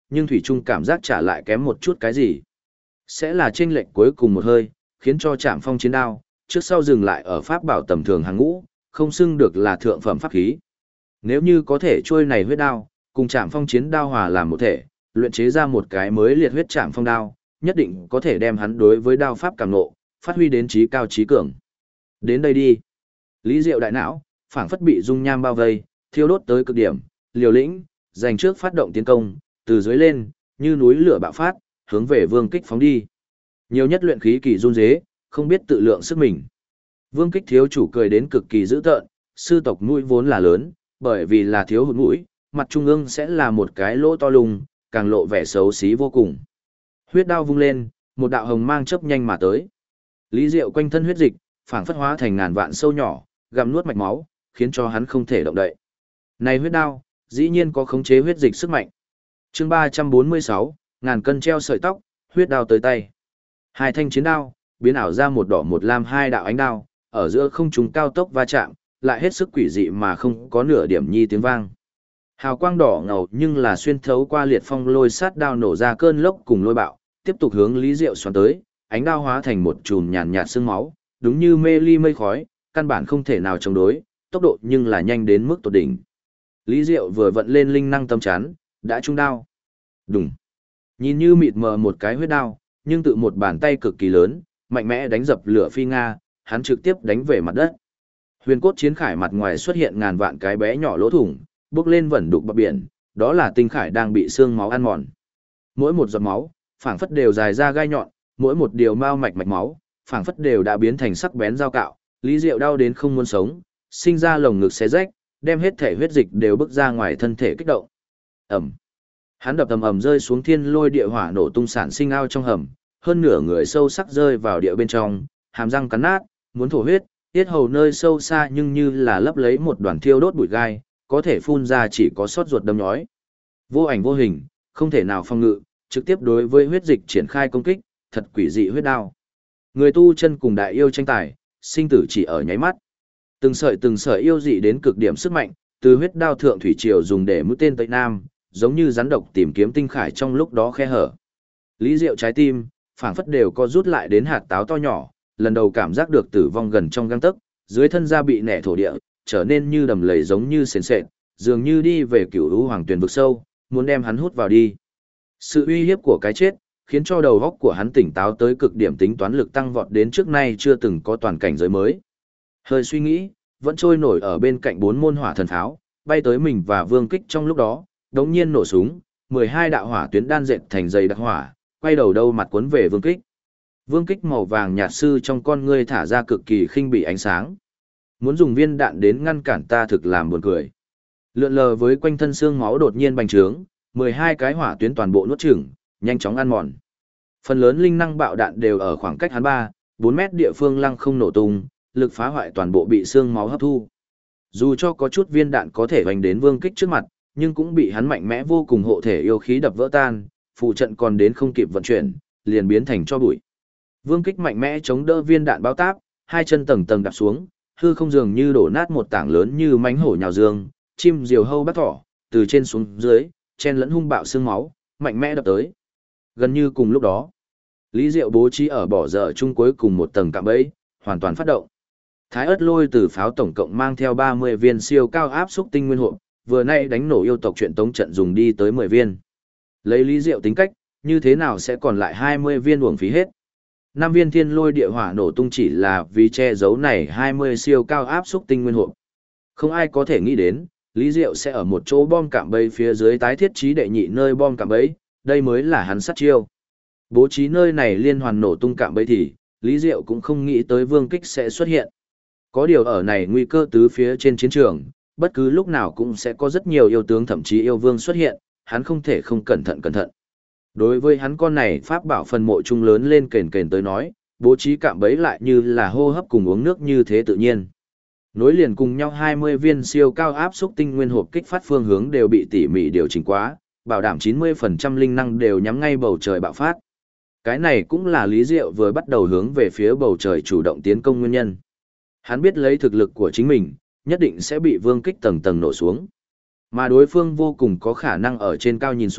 nhưng thủy chung cảm giác trả lại kém một chút cái gì. Sẽ là chênh lệch cuối cùng một hơi, khiến cho Trảm Phong chiến đao trước sau dừng lại ở pháp bảo tầm thường hàng ngũ, không xưng được là thượng phẩm pháp khí. Nếu như có thể trôi này huyết đao, cùng Trảm Phong chiến đao hòa làm một thể, luyện chế ra một cái mới liệt huyết Trảm Phong đao, nhất định có thể đem hắn đối với đao pháp càng ngộ, phát huy đến trí cao trí cường. Đến đây đi. Lý Diệu đại não, phảng phất bị dung nham bao vây, thiêu đốt tới cực điểm, liều lĩnh, giành trước phát động tiến công, từ dưới lên, như núi lửa bạo phát, hướng về Vương Kích phóng đi. Nhiều nhất luyện khí kỳ run rế, không biết tự lượng sức mình. Vương Kích thiếu chủ cười đến cực kỳ dữ tợn, sư tộc mũi vốn là lớn, bởi vì là thiếu hụt mũi, mặt trung ương sẽ là một cái lỗ to lùng, càng lộ vẻ xấu xí vô cùng. Huyết đao vung lên, một đạo hồng mang chớp nhanh mà tới. Lý Diệu quanh thân huyết dịch, phảng phất hóa thành ngàn vạn sâu nhỏ, gặm nuốt mạch máu, khiến cho hắn không thể động đậy. Này huyết đao, dĩ nhiên có khống chế huyết dịch sức mạnh. Chương 346, ngàn cân treo sợi tóc, huyết đao tới tay. Hai thanh chiến đao, biến ảo ra một đỏ một lam hai đạo ánh đao, ở giữa không trung cao tốc va chạm, lại hết sức quỷ dị mà không có nửa điểm nhi tiếng vang. Hào quang đỏ ngầu nhưng là xuyên thấu qua liệt phong lôi sát đao nổ ra cơn lốc cùng lôi bạo, tiếp tục hướng Lý Diệu xoắn tới, ánh đao hóa thành một chùm nhàn nhạt sương máu, đúng như mê ly mây khói, căn bản không thể nào chống đối, tốc độ nhưng là nhanh đến mức tột đỉnh. Lý Diệu vừa vận lên linh năng tâm chán, đã trúng đao. Đùng. Nhìn như mịt mờ một cái huyết đao, nhưng tự một bàn tay cực kỳ lớn, mạnh mẽ đánh dập lửa phi nga, hắn trực tiếp đánh về mặt đất. Huyền cốt chiến khải mặt ngoài xuất hiện ngàn vạn cái bé nhỏ lỗ thủng, bước lên vẩn đục bọt biển, đó là tinh khải đang bị xương máu ăn mòn. Mỗi một giọt máu, phảng phất đều dài ra gai nhọn, mỗi một điều mao mạch mạch máu, phảng phất đều đã biến thành sắc bén dao cạo, Lý Diệu đau đến không muốn sống, sinh ra lồng ngực xé rách, đem hết thể huyết dịch đều bức ra ngoài thân thể kích động. Ầm. Hắn đập ầm ầm rơi xuống thiên lôi địa hỏa nổ tung sản sinh ao trong hầm, hơn nửa người sâu sắc rơi vào địa bên trong, hàm răng cắn nát, muốn thổ huyết, tiết hầu nơi sâu xa nhưng như là lấp lấy một đoàn thiêu đốt bụi gai, có thể phun ra chỉ có sót ruột đâm nhói. Vô ảnh vô hình, không thể nào phòng ngự, trực tiếp đối với huyết dịch triển khai công kích, thật quỷ dị huyết đao. Người tu chân cùng đại yêu tranh tài, sinh tử chỉ ở nháy mắt. Từng sợi yêu dị đến cực điểm sức mạnh, từ huyết đao thượng thủy triều dùng để mũi tên Tây Nam, giống như rắn độc tìm kiếm tinh khải trong lúc đó khe hở. Lý Diệu trái tim, phảng phất đều co rút lại đến hạt táo to nhỏ, lần đầu cảm giác được tử vong gần trong gang tấc, dưới thân da bị nẻ thổ địa, trở nên như đầm lầy giống như sền sệt, dường như đi về cửu u hoàng tuyền vực sâu, muốn đem hắn hút vào đi. Sự uy hiếp của cái chết, khiến cho đầu óc của hắn tỉnh táo tới cực điểm, tính toán lực tăng vọt đến trước nay chưa từng có toàn cảnh giới mới. Hơi suy nghĩ, vẫn trôi nổi ở bên cạnh bốn môn hỏa thần pháo, bay tới mình và Vương Kích trong lúc đó, đống nhiên nổ súng, 12 đạo hỏa tuyến đan dệt thành dây đặc hỏa, quay đầu đâu mặt cuốn về Vương Kích. Vương Kích màu vàng nhạt sư trong con ngươi thả ra cực kỳ khinh bỉ ánh sáng. Muốn dùng viên đạn đến ngăn cản ta thực làm buồn cười. Lượn lờ với quanh thân xương máu đột nhiên bành trướng, 12 cái hỏa tuyến toàn bộ nuốt chửng, nhanh chóng ăn mòn. Phần lớn linh năng bạo đạn đều ở khoảng cách hắn 3-4 mét địa phương lăng không nổ tung, lực phá hoại toàn bộ bị xương máu hấp thu. Dù cho có chút viên đạn có thể vành đến Vương Kích trước mặt, nhưng cũng bị hắn mạnh mẽ vô cùng hộ thể yêu khí đập vỡ tan, phụ trận còn đến không kịp vận chuyển, liền biến thành cho bụi. Vương Kích mạnh mẽ chống đỡ viên đạn bao táp, hai chân tầng tầng đạp xuống, hư không dường như đổ nát một tảng lớn như mánh hổ nhào dương, chim diều hâu bắt thỏ, từ trên xuống dưới, chen lẫn hung bạo xương máu, mạnh mẽ đập tới. Gần như cùng lúc đó, Lý Diệu bố trí ở bỏ dở chung cuối cùng một tầng cạm bẫy, hoàn toàn phát động. Thái ớt lôi từ pháo tổng cộng mang theo 30 viên siêu cao áp xúc tinh nguyên hộp, vừa nay đánh nổ yêu tộc chuyện tống trận dùng đi tới 10 viên. Lấy Lý Diệu tính cách, như thế nào sẽ còn lại 20 viên uổng phí hết. 5 viên thiên lôi địa hỏa nổ tung chỉ là vì che giấu này 20 siêu cao áp xúc tinh nguyên hộp. Không ai có thể nghĩ đến, Lý Diệu sẽ ở một chỗ bom cạm bẫy phía dưới tái thiết trí đệ nhị nơi bom cạm bẫy, đây mới là hắn sát chiêu. Bố trí nơi này liên hoàn nổ tung cạm bẫy thì, Lý Diệu cũng không nghĩ tới Vương Kích sẽ xuất hiện. Có điều ở này nguy cơ tứ phía trên chiến trường, bất cứ lúc nào cũng sẽ có rất nhiều yêu tướng thậm chí yêu vương xuất hiện, hắn không thể không cẩn thận. Đối với hắn con này pháp bảo phần mộ trung lớn lên kền kền tới nói, bố trí cạm bẫy lại như là hô hấp cùng uống nước như thế tự nhiên. Nối liền cùng nhau 20 viên siêu cao áp xúc tinh nguyên hộp kích phát phương hướng đều bị tỉ mỉ điều chỉnh quá, bảo đảm 90% linh năng đều nhắm ngay bầu trời bạo phát. Cái này cũng là Lý Diệu vừa bắt đầu hướng về phía bầu trời chủ động tiến công nguyên nhân. Hắn biết lấy thực lực của chính mình, nhất định sẽ bị Vương Kích tầng tầng nổ xuống. Mà đối phương vô cùng có khả năng ở trên cao nhìn xuống,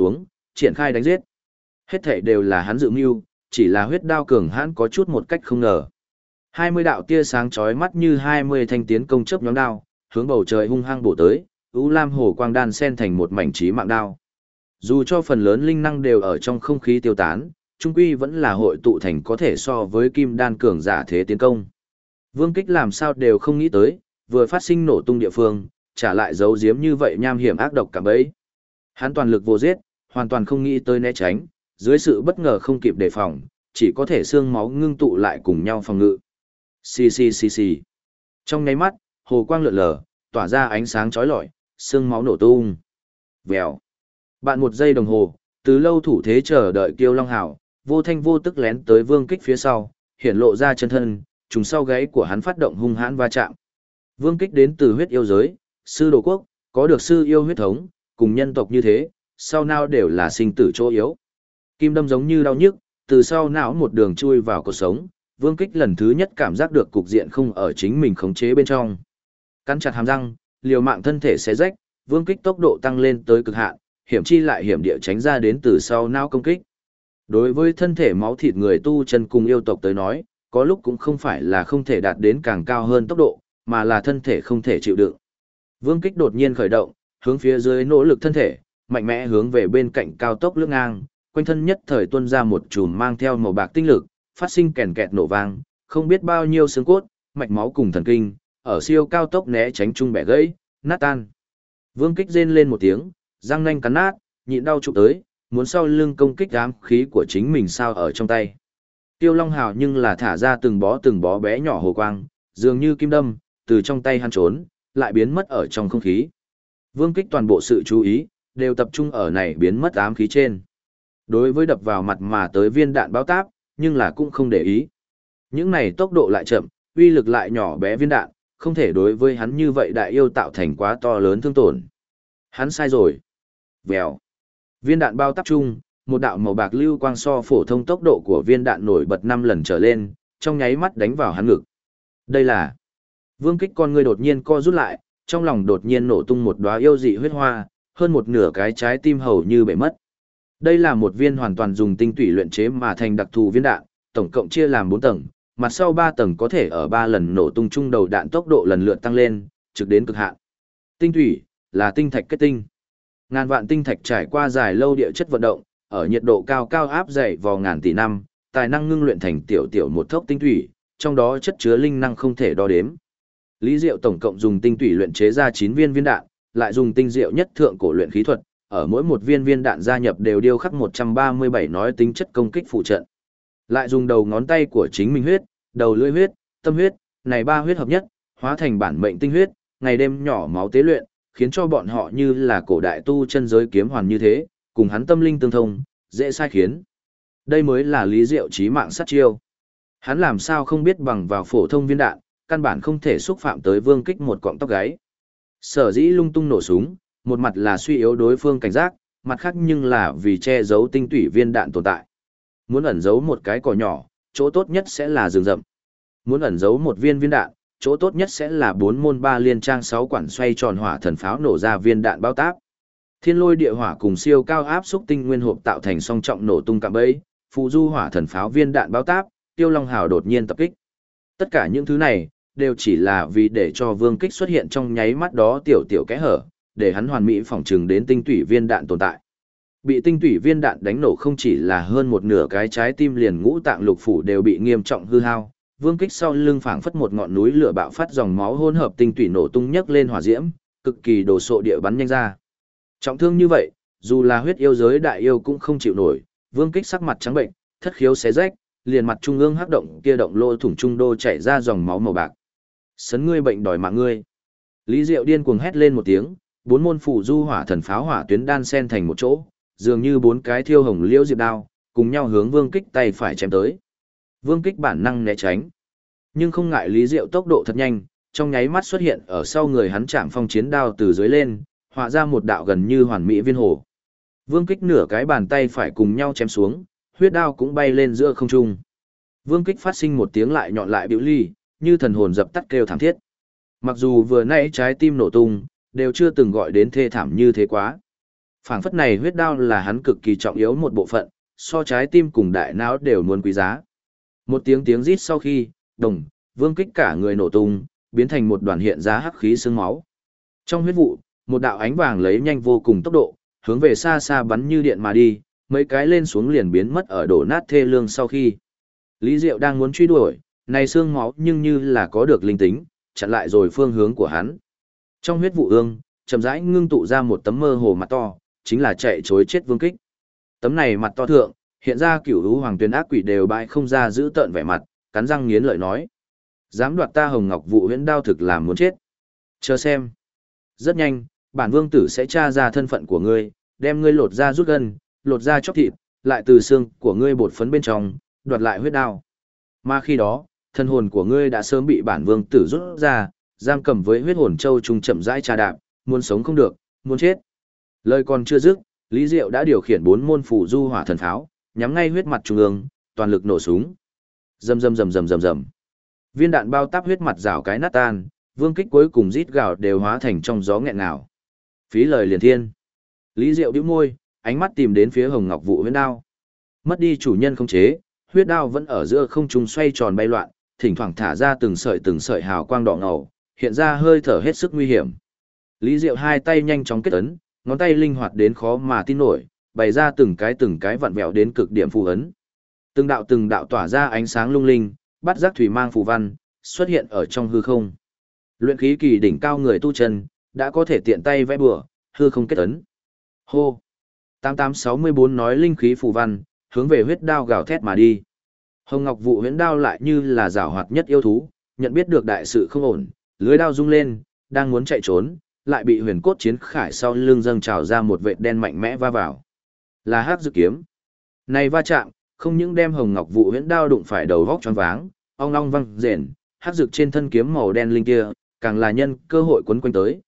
triển khai đánh giết. Hết thảy đều là hắn dự mưu, chỉ là huyết đao cường hãn có chút một cách không ngờ. 20 đạo tia sáng chói mắt như 20 thanh tiến công chớp nhóm đao, hướng bầu trời hung hăng bổ tới, u lam hổ quang đan xen thành một mảnh chí mạng đao. Dù cho phần lớn linh năng đều ở trong không khí tiêu tán, trung quy vẫn là hội tụ thành có thể so với kim đan cường giả thế tiến công. Vương Kích làm sao đều không nghĩ tới, vừa phát sinh nổ tung địa phương, trả lại giấu giếm như vậy nham hiểm ác độc cả bấy. Hắn toàn lực vô giết, hoàn toàn không nghĩ tới né tránh, dưới sự bất ngờ không kịp đề phòng, chỉ có thể xương máu ngưng tụ lại cùng nhau phòng ngự. Xì xì xì xì. Trong nháy mắt, hồ quang lượn lờ, tỏa ra ánh sáng chói lọi, xương máu nổ tung. Vèo. Bạn một giây đồng hồ, từ lâu thủ thế chờ đợi Kiêu Long Hào, vô thanh vô tức lén tới Vương Kích phía sau, hiển lộ ra chân thân, trùng sau gáy của hắn phát động hung hãn va chạm. Vương Kích đến từ huyết yêu giới, sư đồ quốc, có được sư yêu huyết thống, cùng nhân tộc như thế, sau nào đều là sinh tử chỗ yếu. Kim đâm giống như đau nhức, từ sau não một đường chui vào cuộc sống, Vương Kích lần thứ nhất cảm giác được cục diện không ở chính mình khống chế bên trong. Cắn chặt hàm răng, liều mạng thân thể xé rách, Vương Kích tốc độ tăng lên tới cực hạn, hiểm chi lại hiểm địa tránh ra đến từ sau não công kích. Đối với thân thể máu thịt người tu chân cùng yêu tộc tới nói, có lúc cũng không phải là không thể đạt đến càng cao hơn tốc độ, mà là thân thể không thể chịu đựng. Vương Kích đột nhiên khởi động, hướng phía dưới nỗ lực thân thể, mạnh mẽ hướng về bên cạnh cao tốc lướt ngang, quanh thân nhất thời tuôn ra một chùm mang theo màu bạc tinh lực, phát sinh kèn kẹt nổ vang, không biết bao nhiêu xương cốt, mạch máu cùng thần kinh, ở siêu cao tốc né tránh chung bẻ gãy, nát tan. Vương Kích rên lên một tiếng, răng nanh cắn nát, nhịn đau chụp tới, muốn sau lưng công kích ám khí của chính mình sao ở trong tay. Tiêu Long Hào nhưng là thả ra từng bó bé nhỏ hồ quang, dường như kim đâm, từ trong tay hắn trốn, lại biến mất ở trong không khí. Vương Kích toàn bộ sự chú ý, đều tập trung ở này biến mất ám khí trên. Đối với đập vào mặt mà tới viên đạn báo táp, nhưng là cũng không để ý. Những này tốc độ lại chậm, uy lực lại nhỏ bé viên đạn, không thể đối với hắn như vậy đại yêu tạo thành quá to lớn thương tổn. Hắn sai rồi. Vèo. Viên đạn bao táp chung, một đạo màu bạc lưu quang so phổ thông tốc độ của viên đạn nổi bật 5 lần trở lên, trong nháy mắt đánh vào hắn ngực. Đây là Vương Kích con người đột nhiên co rút lại, trong lòng đột nhiên nổ tung một đóa yêu dị huyết hoa, hơn một nửa cái trái tim hầu như bể mất. Đây là một viên hoàn toàn dùng tinh tủy luyện chế mà thành đặc thù viên đạn, tổng cộng chia làm 4 tầng, mặt sau 3 tầng có thể ở 3 lần nổ tung chung đầu đạn tốc độ lần lượt tăng lên, trực đến cực hạn. Tinh tủy là tinh thạch kết tinh. Ngàn vạn tinh thạch trải qua dài lâu địa chất vận động, ở nhiệt độ cao cao áp dày vào ngàn tỷ năm, tài năng ngưng luyện thành tiểu một thốc tinh thủy, trong đó chất chứa linh năng không thể đo đếm. Lý Diệu tổng cộng dùng tinh thủy luyện chế ra 9 viên viên đạn, lại dùng tinh diệu nhất thượng cổ luyện khí thuật, ở mỗi một viên đạn gia nhập đều điêu khắc 137 nói tính chất công kích phụ trận. Lại dùng đầu ngón tay của chính mình huyết, đầu lưỡi huyết, tâm huyết, này 3 huyết hợp nhất, hóa thành bản mệnh tinh huyết, ngày đêm nhỏ máu tế luyện, khiến cho bọn họ như là cổ đại tu chân giới kiếm hoàn như thế, cùng hắn tâm linh tương thông, dễ sai khiến. Đây mới là Lý Diệu chí mạng sát chiêu. Hắn làm sao không biết bằng vào phổ thông viên đạn, căn bản không thể xúc phạm tới Vương Kích một cọng tóc gáy. Sở dĩ lung tung nổ súng, một mặt là suy yếu đối phương cảnh giác, mặt khác nhưng là vì che giấu tinh tủy viên đạn tồn tại. Muốn ẩn giấu một cái cỏ nhỏ, chỗ tốt nhất sẽ là rừng rậm. Muốn ẩn giấu một viên đạn, chỗ tốt nhất sẽ là 4 môn 3 liên trang 6 quản xoay tròn hỏa thần pháo nổ ra viên đạn bao táp. Thiên lôi địa hỏa cùng siêu cao áp xúc tinh nguyên hộp tạo thành song trọng nổ tung cạm bẫy, phụ du hỏa thần pháo viên đạn bao táp, Tiêu Long Hào đột nhiên tập kích. Tất cả những thứ này đều chỉ là vì để cho Vương Kích xuất hiện trong nháy mắt đó tiểu kẽ hở, để hắn hoàn mỹ phỏng trừng đến tinh tủy viên đạn tồn tại. Bị tinh tủy viên đạn đánh nổ không chỉ là hơn một nửa cái trái tim liền ngũ tạng lục phủ đều bị nghiêm trọng hư hao, Vương Kích sau lưng phảng phất một ngọn núi lửa bạo phát dòng máu hỗn hợp tinh tủy nổ tung nhấc lên hỏa diễm, cực kỳ đồ sộ địa bắn nhanh ra. Trọng thương như vậy, dù là huyết yêu giới đại yêu cũng không chịu nổi, Vương Kích sắc mặt trắng bệnh, thất khiếu xé rách, liền mặt trung ương hắc động kia động lỗ thủng trung đô chảy ra dòng máu màu bạc. Sấn ngươi bệnh đòi mạng ngươi. Lý Diệu điên cuồng hét lên một tiếng, 4 môn phụ du hỏa thần pháo hỏa tuyến đan xen thành một chỗ, dường như 4 cái thiêu hồng liễu diệp đao, cùng nhau hướng Vương Kích tay phải chém tới. Vương Kích bản năng né tránh, nhưng không ngại Lý Diệu tốc độ thật nhanh, trong nháy mắt xuất hiện ở sau người hắn chạm phong chiến đao từ dưới lên, hóa ra một đạo gần như hoàn mỹ viên hồ. Vương Kích nửa cái bàn tay phải cùng nhau chém xuống, huyết đao cũng bay lên giữa không trung. Vương Kích phát sinh một tiếng lại nhọn lại biểu ly, như thần hồn dập tắt kêu thảm thiết. Mặc dù vừa nãy trái tim nổ tung, đều chưa từng gọi đến thê thảm như thế quá. Phảng phất này huyết đao là hắn cực kỳ trọng yếu một bộ phận, so trái tim cùng đại não đều muốn quý giá. Một tiếng tiếng rít sau khi, đồng, Vương Kích cả người nổ tung, biến thành một đoàn hiện ra hắc khí xương máu. Trong huyết vụ, một đạo ánh vàng lấy nhanh vô cùng tốc độ, hướng về xa xa bắn như điện mà đi, mấy cái lên xuống liền biến mất ở đổ nát thê lương sau khi. Lý Diệu đang muốn truy đuổi, này xương máu nhưng như là có được linh tính, chặn lại rồi phương hướng của hắn. Trong huyết vụ ương, chậm rãi ngưng tụ ra một tấm mơ hồ mặt to, chính là chạy trối chết Vương Kích. Tấm này mặt to thượng, hiện ra cửu lũ hoàng tuyên ác quỷ đều bại không ra giữ tợn vẻ mặt, cắn răng nghiến lợi nói: dám đoạt ta Hồng Ngọc Vụ Huyễn Đao thực làm muốn chết. Chờ xem. Rất nhanh, bản vương tử sẽ tra ra thân phận của ngươi, đem ngươi lột ra rút gân, lột ra chóc thịt, lại từ xương của ngươi bột phấn bên trong, đoạt lại huyết đao. Mà khi đó, thân hồn của ngươi đã sớm bị bản vương tử rút ra, giam cầm với huyết hồn châu trùng chậm rãi trà đạp, muốn sống không được, muốn chết. Lời còn chưa dứt, Lý Diệu đã điều khiển 4 môn phủ du hỏa thần pháo, nhắm ngay huyết mặt trung ương, toàn lực nổ súng. Rầm rầm rầm rầm rầm rầm. Viên đạn bao táp huyết mặt rào cái nát tan, Vương Kích cuối cùng rít gào đều hóa thành trong gió nghẹn ngào. Phí lời liền thiên. Lý Diệu bĩu môi, ánh mắt tìm đến phía Hồng Ngọc Vụ huyễn đao. Mất đi chủ nhân khống chế, huyết đao vẫn ở giữa không trung xoay tròn bay loạn, thỉnh thoảng thả ra từng sợi hào quang đỏ ngầu, hiện ra hơi thở hết sức nguy hiểm. Lý Diệu hai tay nhanh chóng kết ấn, ngón tay linh hoạt đến khó mà tin nổi, bày ra từng cái vặn vẹo đến cực điểm phù ấn. Từng đạo tỏa ra ánh sáng lung linh, bắt giác thủy mang phù văn, xuất hiện ở trong hư không. Luyện khí kỳ đỉnh cao người tu chân, đã có thể tiện tay vẽ bừa, hư không kết ấn. Hô! 8864 nói linh khí phù văn, hướng về huyết đao gào thét mà đi. Hồng Ngọc Vụ huyễn đao lại như là giảo hoạt nhất yêu thú, nhận biết được đại sự không ổn, lưới đao rung lên, đang muốn chạy trốn, lại bị huyền cốt chiến khải sau lưng dâng trào ra một vệt đen mạnh mẽ va vào. Là hắc dược kiếm. Này va chạm, không những đem Hồng Ngọc Vụ huyễn đao đụng phải đầu vóc choáng váng, ong long văng rền, hắc dược trên thân kiếm màu đen linh kia, càng là nhân cơ hội quấn quanh tới.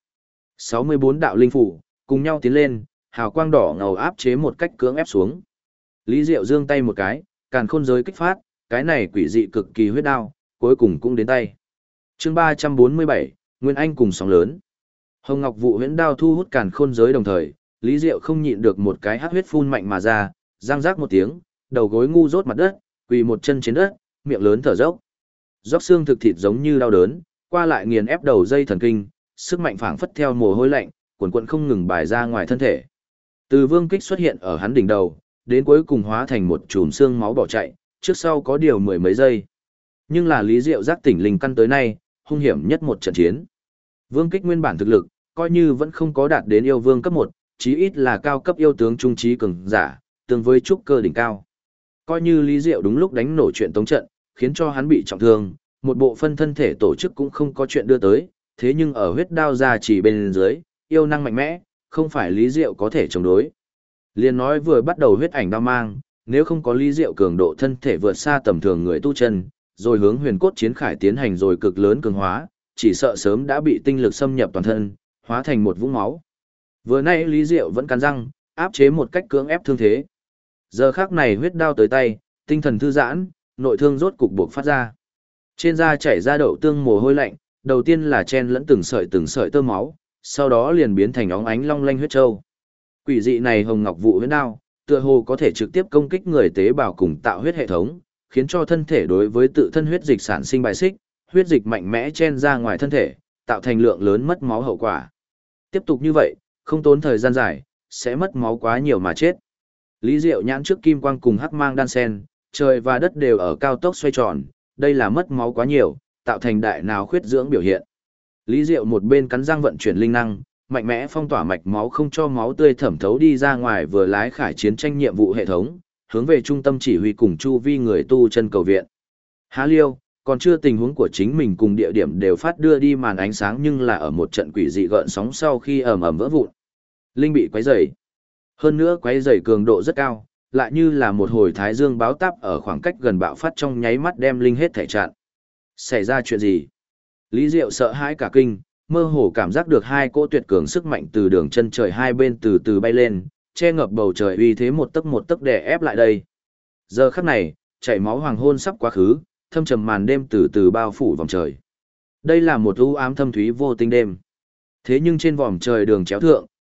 64 đạo linh phủ, cùng nhau tiến lên, hào quang đỏ ngầu áp chế một cách cưỡng ép xuống. Lý Diệu giương tay một cái, càn khôn giới kích phát, cái này quỷ dị cực kỳ huyết đao, cuối cùng cũng đến tay. Chương 347, Nguyên Anh cùng sóng lớn. Hồng Ngọc Vụ huyễn đao thu hút càn khôn giới đồng thời, Lý Diệu không nhịn được một cái hắc huyết phun mạnh mà ra, răng rác một tiếng, đầu gối ngu rốt mặt đất, quỳ một chân trên đất, miệng lớn thở dốc. Róc xương thực thịt giống như đau đớn, qua lại nghiền ép đầu dây thần kinh, sức mạnh phảng phất theo mồ hôi lạnh, cuồn cuộn không ngừng bài ra ngoài thân thể. Từ Vương Kích xuất hiện ở hắn đỉnh đầu, đến cuối cùng hóa thành một chùm xương máu bỏ chạy, trước sau có điều mười mấy giây. Nhưng là Lý Diệu giác tỉnh linh căn tới nay, hung hiểm nhất một trận chiến. Vương Kích nguyên bản thực lực, coi như vẫn không có đạt đến yêu vương cấp 1, chí ít là cao cấp yêu tướng trung trí cường giả, tương với trúc cơ đỉnh cao. Coi như Lý Diệu đúng lúc đánh nổ chuyện tống trận, khiến cho hắn bị trọng thương, một bộ phân thân thể tổ chức cũng không có chuyện đưa tới, thế nhưng ở huyết đao ra chỉ bên dưới, yêu năng mạnh mẽ, không phải Lý Diệu có thể chống đối. Liên nói vừa bắt đầu huyết ảnh đao mang, nếu không có Lý Diệu cường độ thân thể vượt xa tầm thường người tu chân, rồi hướng huyền cốt chiến khải tiến hành rồi cực lớn cường hóa, chỉ sợ sớm đã bị tinh lực xâm nhập toàn thân, hóa thành một vũng máu. Vừa nay Lý Diệu vẫn cắn răng, áp chế một cách cưỡng ép thương thế. Giờ khắc này huyết đao tới tay, tinh thần thư giãn, nội thương rốt cục buộc phát ra. Trên da chảy ra đậu tương mồ hôi lạnh, đầu tiên là chen lẫn từng sợi tơ máu, sau đó liền biến thành óng ánh long lanh huyết châu. Quỷ dị này Hồng Ngọc Vụ huyễn đao, tựa hồ có thể trực tiếp công kích người tế bào cùng tạo huyết hệ thống, khiến cho thân thể đối với tự thân huyết dịch sản sinh bài xích, huyết dịch mạnh mẽ chen ra ngoài thân thể, tạo thành lượng lớn mất máu hậu quả. Tiếp tục như vậy, không tốn thời gian dài, sẽ mất máu quá nhiều mà chết. Lý Diệu nhãn trước kim quang cùng hắc mang đan sen, trời và đất đều ở cao tốc xoay tròn, đây là mất máu quá nhiều, tạo thành đại não khuyết dưỡng biểu hiện. Lý Diệu một bên cắn răng vận chuyển linh năng, mạnh mẽ phong tỏa mạch máu không cho máu tươi thẩm thấu đi ra ngoài, vừa lái khải chiến tranh nhiệm vụ hệ thống, hướng về trung tâm chỉ huy cùng chu vi người tu chân cầu viện. Há liêu, còn chưa tình huống của chính mình cùng địa điểm đều phát đưa đi màn ánh sáng, nhưng là ở một trận quỷ dị gợn sóng sau khi ầm ầm vỡ vụn. Linh bị quấy rầy. Hơn nữa quấy rầy cường độ rất cao, lại như là một hồi thái dương báo táp ở khoảng cách gần bạo phát trong nháy mắt đem linh hết thể chặn. Xảy ra chuyện gì? Lý Diệu sợ hãi cả kinh, mơ hồ cảm giác được hai cỗ tuyệt cường sức mạnh từ đường chân trời hai bên từ từ bay lên, che ngập bầu trời uy thế một tấc đè ép lại đây. Giờ khắc này, chảy máu hoàng hôn sắp quá khứ, thâm trầm màn đêm từ từ bao phủ vòng trời. Đây là một u ám thâm thúy vô tinh đêm. Thế nhưng trên vòm trời đường chéo thượng,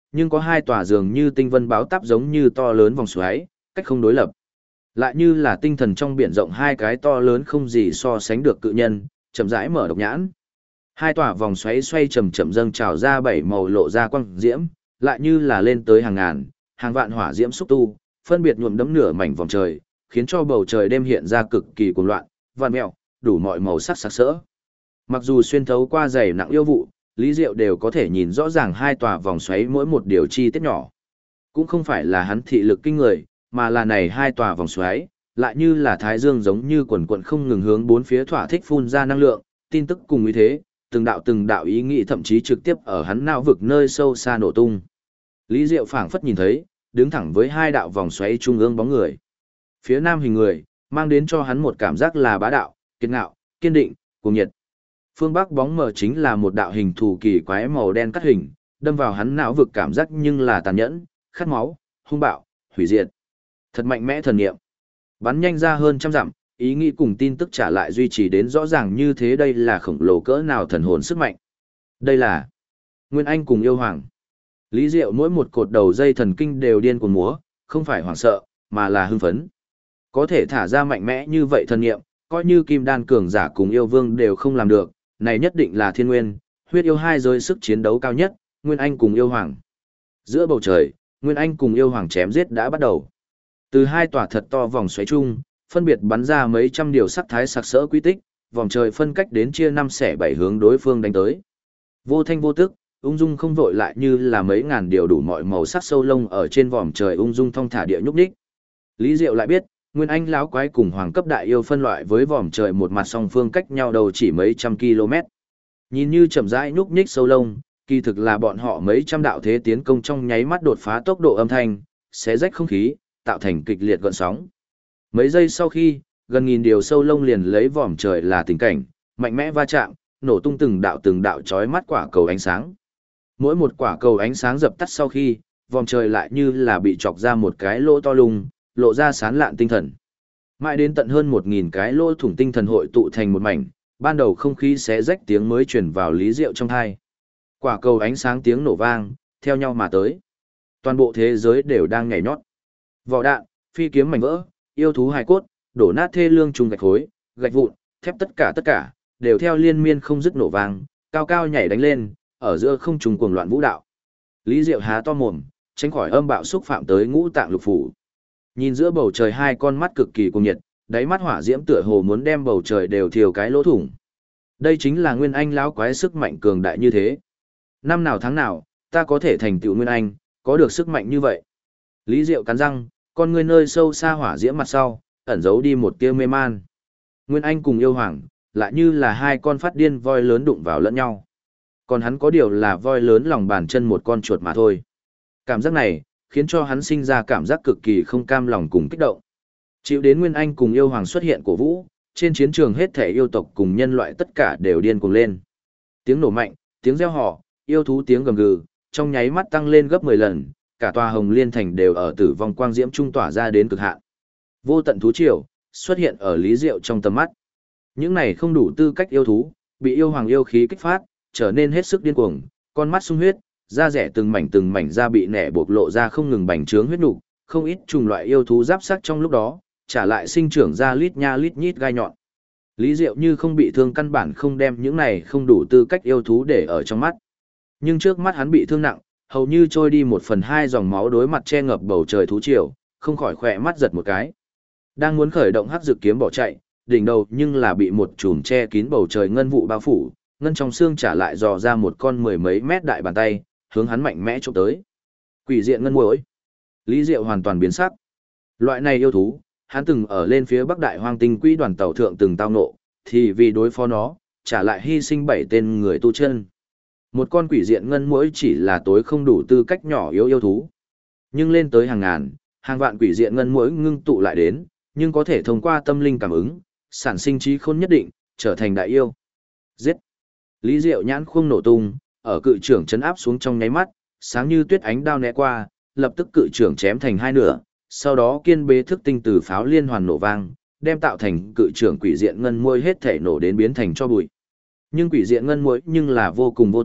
nhưng có hai tòa dường như tinh vân báo táp giống như to lớn vòng xoáy, cách không đối lập. Lại như là tinh thần trong biển rộng hai cái to lớn không gì so sánh được cự nhân, chậm rãi mở độc nhãn. Hai tòa vòng xoáy xoay chậm chậm dâng trào ra bảy màu lộ ra quang diễm, lại như là lên tới hàng ngàn, hàng vạn hỏa diễm xúc tu, phân biệt nhuộm đẫm nửa mảnh vòng trời, khiến cho bầu trời đêm hiện ra cực kỳ cuồng loạn, vạn mèo, đủ mọi màu sắc sặc sỡ. Mặc dù xuyên thấu qua dày nặng yêu vụ, Lý Diệu đều có thể nhìn rõ ràng hai tòa vòng xoáy mỗi một điều chi tiết nhỏ. Cũng không phải là hắn thị lực kinh người, mà là này hai tòa vòng xoáy, lại như là thái dương giống như quần quần không ngừng hướng bốn phía thỏa thích phun ra năng lượng, tin tức cùng ý thế, từng đạo ý nghĩ thậm chí trực tiếp ở hắn não vực nơi sâu xa nổ tung. Lý Diệu phảng phất nhìn thấy, đứng thẳng với hai đạo vòng xoáy trung ương bóng người. Phía nam hình người, mang đến cho hắn một cảm giác là bá đạo, kiên ngạo, kiên định, cuồng nhiệt. Phương bắc bóng mờ chính là một đạo hình thù kỳ quái màu đen cắt hình, đâm vào hắn não vực cảm giác nhưng là tàn nhẫn, khát máu, hung bạo, hủy diệt. Thật mạnh mẽ thần niệm. Bắn nhanh ra hơn trăm dặm, ý nghĩ cùng tin tức trả lại duy trì đến rõ ràng như thế, đây là khổng lồ cỡ nào thần hồn sức mạnh. Đây là Nguyên Anh cùng yêu hoàng. Lý Diệu mỗi một cột đầu dây thần kinh đều điên cuồng múa, không phải hoảng sợ, mà là hưng phấn. Có thể thả ra mạnh mẽ như vậy thần niệm, coi như kim đan cường giả cùng yêu vương đều không làm được, này nhất định là thiên nguyên, huyết yêu hai giới sức chiến đấu cao nhất, Nguyên Anh cùng yêu hoàng. Giữa bầu trời, Nguyên Anh cùng yêu hoàng chém giết đã bắt đầu. Từ hai tòa thật to vòng xoáy chung, phân biệt bắn ra mấy trăm điều sắc thái sặc sỡ quy tích, vòng trời phân cách đến chia năm xẻ bảy hướng đối phương đánh tới. Vô thanh vô tức, ung dung không vội, lại như là mấy ngàn điều đủ mọi màu sắc sâu lông ở trên vòm trời ung dung thong thả địa nhúc nhích. Lý Diệu lại biết, Nguyên Anh lão quái cùng hoàng cấp đại yêu phân loại với vòm trời một mặt song phương cách nhau đầu chỉ mấy trăm km. Nhìn như chậm rãi nhúc nhích sâu lông, kỳ thực là bọn họ mấy trăm đạo thế tiến công trong nháy mắt đột phá tốc độ âm thanh, xé rách không khí, tạo thành kịch liệt gợn sóng. Mấy giây sau khi, gần nghìn điều sâu lông liền lấy vòm trời là tình cảnh, mạnh mẽ va chạm, nổ tung từng đạo chói mắt quả cầu ánh sáng. Mỗi một quả cầu ánh sáng dập tắt sau khi, vòm trời lại như là bị chọc ra một cái lỗ to lùng, lộ ra sán lạn tinh thần. Mãi đến tận hơn 1000 cái lỗ thủng tinh thần hội tụ thành một mảnh, ban đầu không khí xé rách tiếng mới truyền vào Lý Diệu trong tai. Quả cầu ánh sáng tiếng nổ vang, theo nhau mà tới. Toàn bộ thế giới đều đang nhảy nhót. Vỏ đạn, phi kiếm mảnh vỡ, yêu thú hài cốt, đổ nát thê lương trùng gạch khối, gạch vụn, thép tất cả đều theo liên miên không dứt nổ vang, cao cao nhảy đánh lên, ở giữa không trung cuồng loạn vũ đạo. Lý Diệu há to mồm, tránh khỏi âm bạo xúc phạm tới ngũ tạng lục phủ. Nhìn giữa bầu trời hai con mắt cực kỳ cuồng nhiệt, đáy mắt hỏa diễm tựa hồ muốn đem bầu trời đều thiêu cái lỗ thủng. Đây chính là Nguyên Anh lão quái sức mạnh cường đại như thế. Năm nào tháng nào, ta có thể thành tựu Nguyên Anh, có được sức mạnh như vậy. Lý Diệu cắn răng, con ngươi nơi sâu xa hỏa diễm mặt sau, ẩn giấu đi một tia mê man. Nguyên Anh cùng yêu hoàng, lại như là hai con phát điên voi lớn đụng vào lẫn nhau. Còn hắn có điều là voi lớn lòng bàn chân một con chuột mà thôi. Cảm giác này, khiến cho hắn sinh ra cảm giác cực kỳ không cam lòng cùng kích động. Chịu đến Nguyên Anh cùng yêu hoàng xuất hiện cổ vũ, trên chiến trường hết thể yêu tộc cùng nhân loại tất cả đều điên cuồng lên. Tiếng nổ mạnh, tiếng reo hò, yêu thú tiếng gầm gừ, trong nháy mắt tăng lên gấp 10 lần, cả tòa Hồng Liên thành đều ở tử vong quang diễm trung tỏa ra đến cực hạn. Vô tận thú triều xuất hiện ở Lý Diệu trong tầm mắt. Những này không đủ tư cách yêu thú, bị yêu hoàng yêu khí kích phát, trở nên hết sức điên cuồng, con mắt sung huyết, da rẻ từng mảnh da bị nẻ bộc lộ ra không ngừng bành trướng huyết nục, không ít chủng loại yêu thú giáp sắc trong lúc đó, trả lại sinh trưởng ra lít nha lít nhít gai nhọn. Lý Diệu như không bị thương căn bản không đem những này không đủ tư cách yêu thú để ở trong mắt. Nhưng trước mắt hắn bị thương nặng, hầu như trôi đi 1/2 dòng máu, đối mặt che ngập bầu trời thú triều, không khỏi khỏe mắt giật một cái. Đang muốn khởi động hắc dược kiếm bỏ chạy, đỉnh đầu nhưng là bị một chùm che kín bầu trời ngân vụ bao phủ, ngân trong xương trả lại dò ra một con 10 mấy mét đại bàn tay, hướng hắn mạnh mẽ chụp tới. Quỷ diện ngân muỗi. Lý Diệu hoàn toàn biến sắc. Loại này yêu thú, hắn từng ở lên phía Bắc Đại Hoang Tinh Quỹ đoàn tàu thượng từng tao ngộ, thì vì đối phó nó, trả lại hy sinh 7 tên người tu chân. Một con quỷ diện ngân muỗi chỉ là tối không đủ tư cách nhỏ yếu yêu thú. Nhưng lên tới hàng ngàn, hàng vạn quỷ diện ngân muỗi ngưng tụ lại đến, nhưng có thể thông qua tâm linh cảm ứng, sản sinh trí khôn nhất định, trở thành đại yêu. Giết! Lý Diệu nhãn khung nổ tung, ở cự trưởng chấn áp xuống trong nháy mắt, sáng như tuyết ánh đao né qua, lập tức cự trưởng chém thành hai nửa, sau đó kiên bế thức tinh từ pháo liên hoàn nổ vang, đem tạo thành cự trưởng quỷ diện ngân muỗi hết thể nổ đến biến thành cho bụi. Nhưng quỷ diện ngân muỗi nhưng là vô cùng vô tận,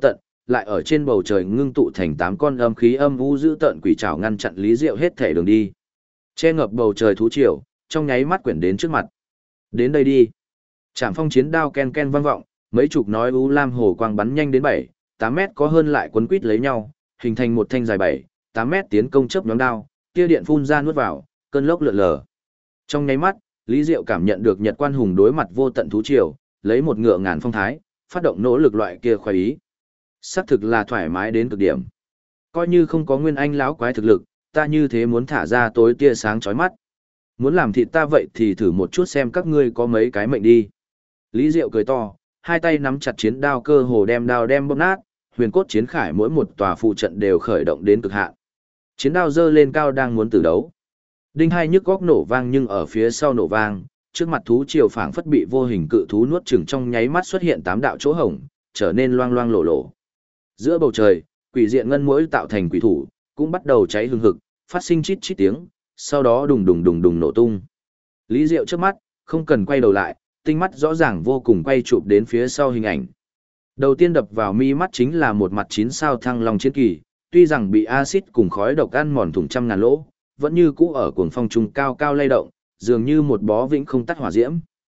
lại ở trên bầu trời ngưng tụ thành 8 con âm khí âm u dữ tợn quỷ trảo ngăn chặn Lý Diệu hết thể đường đi. Che ngập bầu trời thú triều, trong nháy mắt quyển đến trước mặt. Đến đây đi. Trảm phong chiến đao ken ken vang vọng, mấy chục nói u lam hồ quang bắn nhanh đến 7, 8 mét có hơn lại quấn quít lấy nhau, hình thành một thanh dài 7, 8 mét tiến công chớp nhóm đao, tia điện phun ra nuốt vào, cơn lốc lượn lờ. Trong nháy mắt, Lý Diệu cảm nhận được Nhật Quan Hùng đối mặt vô tận thú triều, lấy một ngựa ngàn phong thái, phát động nỗ lực loại kia khoái ý. Xác thực là thoải mái đến cực điểm. Coi như không có Nguyên Anh lão quái thực lực, ta như thế muốn thả ra tối tia sáng chói mắt. Muốn làm thịt ta vậy thì thử một chút xem các ngươi có mấy cái mệnh đi. Lý Diệu cười to, hai tay nắm chặt chiến đao cơ hồ đem đao đem bóp nát, huyền cốt chiến khải mỗi một tòa phụ trận đều khởi động đến cực hạn. Chiến đao giơ lên cao đang muốn tử đấu. Đinh hai nhức góc nổ vang nhưng ở phía sau nổ vang, trước mặt thú triều phảng phất bị vô hình cự thú nuốt chửng trong nháy mắt xuất hiện 8 đạo chỗ hổng, trở nên loang loang lổ lổ. Giữa bầu trời, quỷ diện ngân muỗi tạo thành quỷ thủ, cũng bắt đầu cháy hừng hực, phát sinh chít chít tiếng, sau đó đùng đùng đùng đùng nổ tung. Lý Diệu trước mắt, không cần quay đầu lại, tinh mắt rõ ràng vô cùng quay chụp đến phía sau hình ảnh. Đầu tiên đập vào mi mắt chính là một mặt 9 sao thăng long chiến kỳ, tuy rằng bị axit cùng khói độc ăn mòn thủng trăm ngàn lỗ, vẫn như cũ ở cuồng phong trung cao cao lay động, dường như một bó vĩnh không tắt hỏa diễm.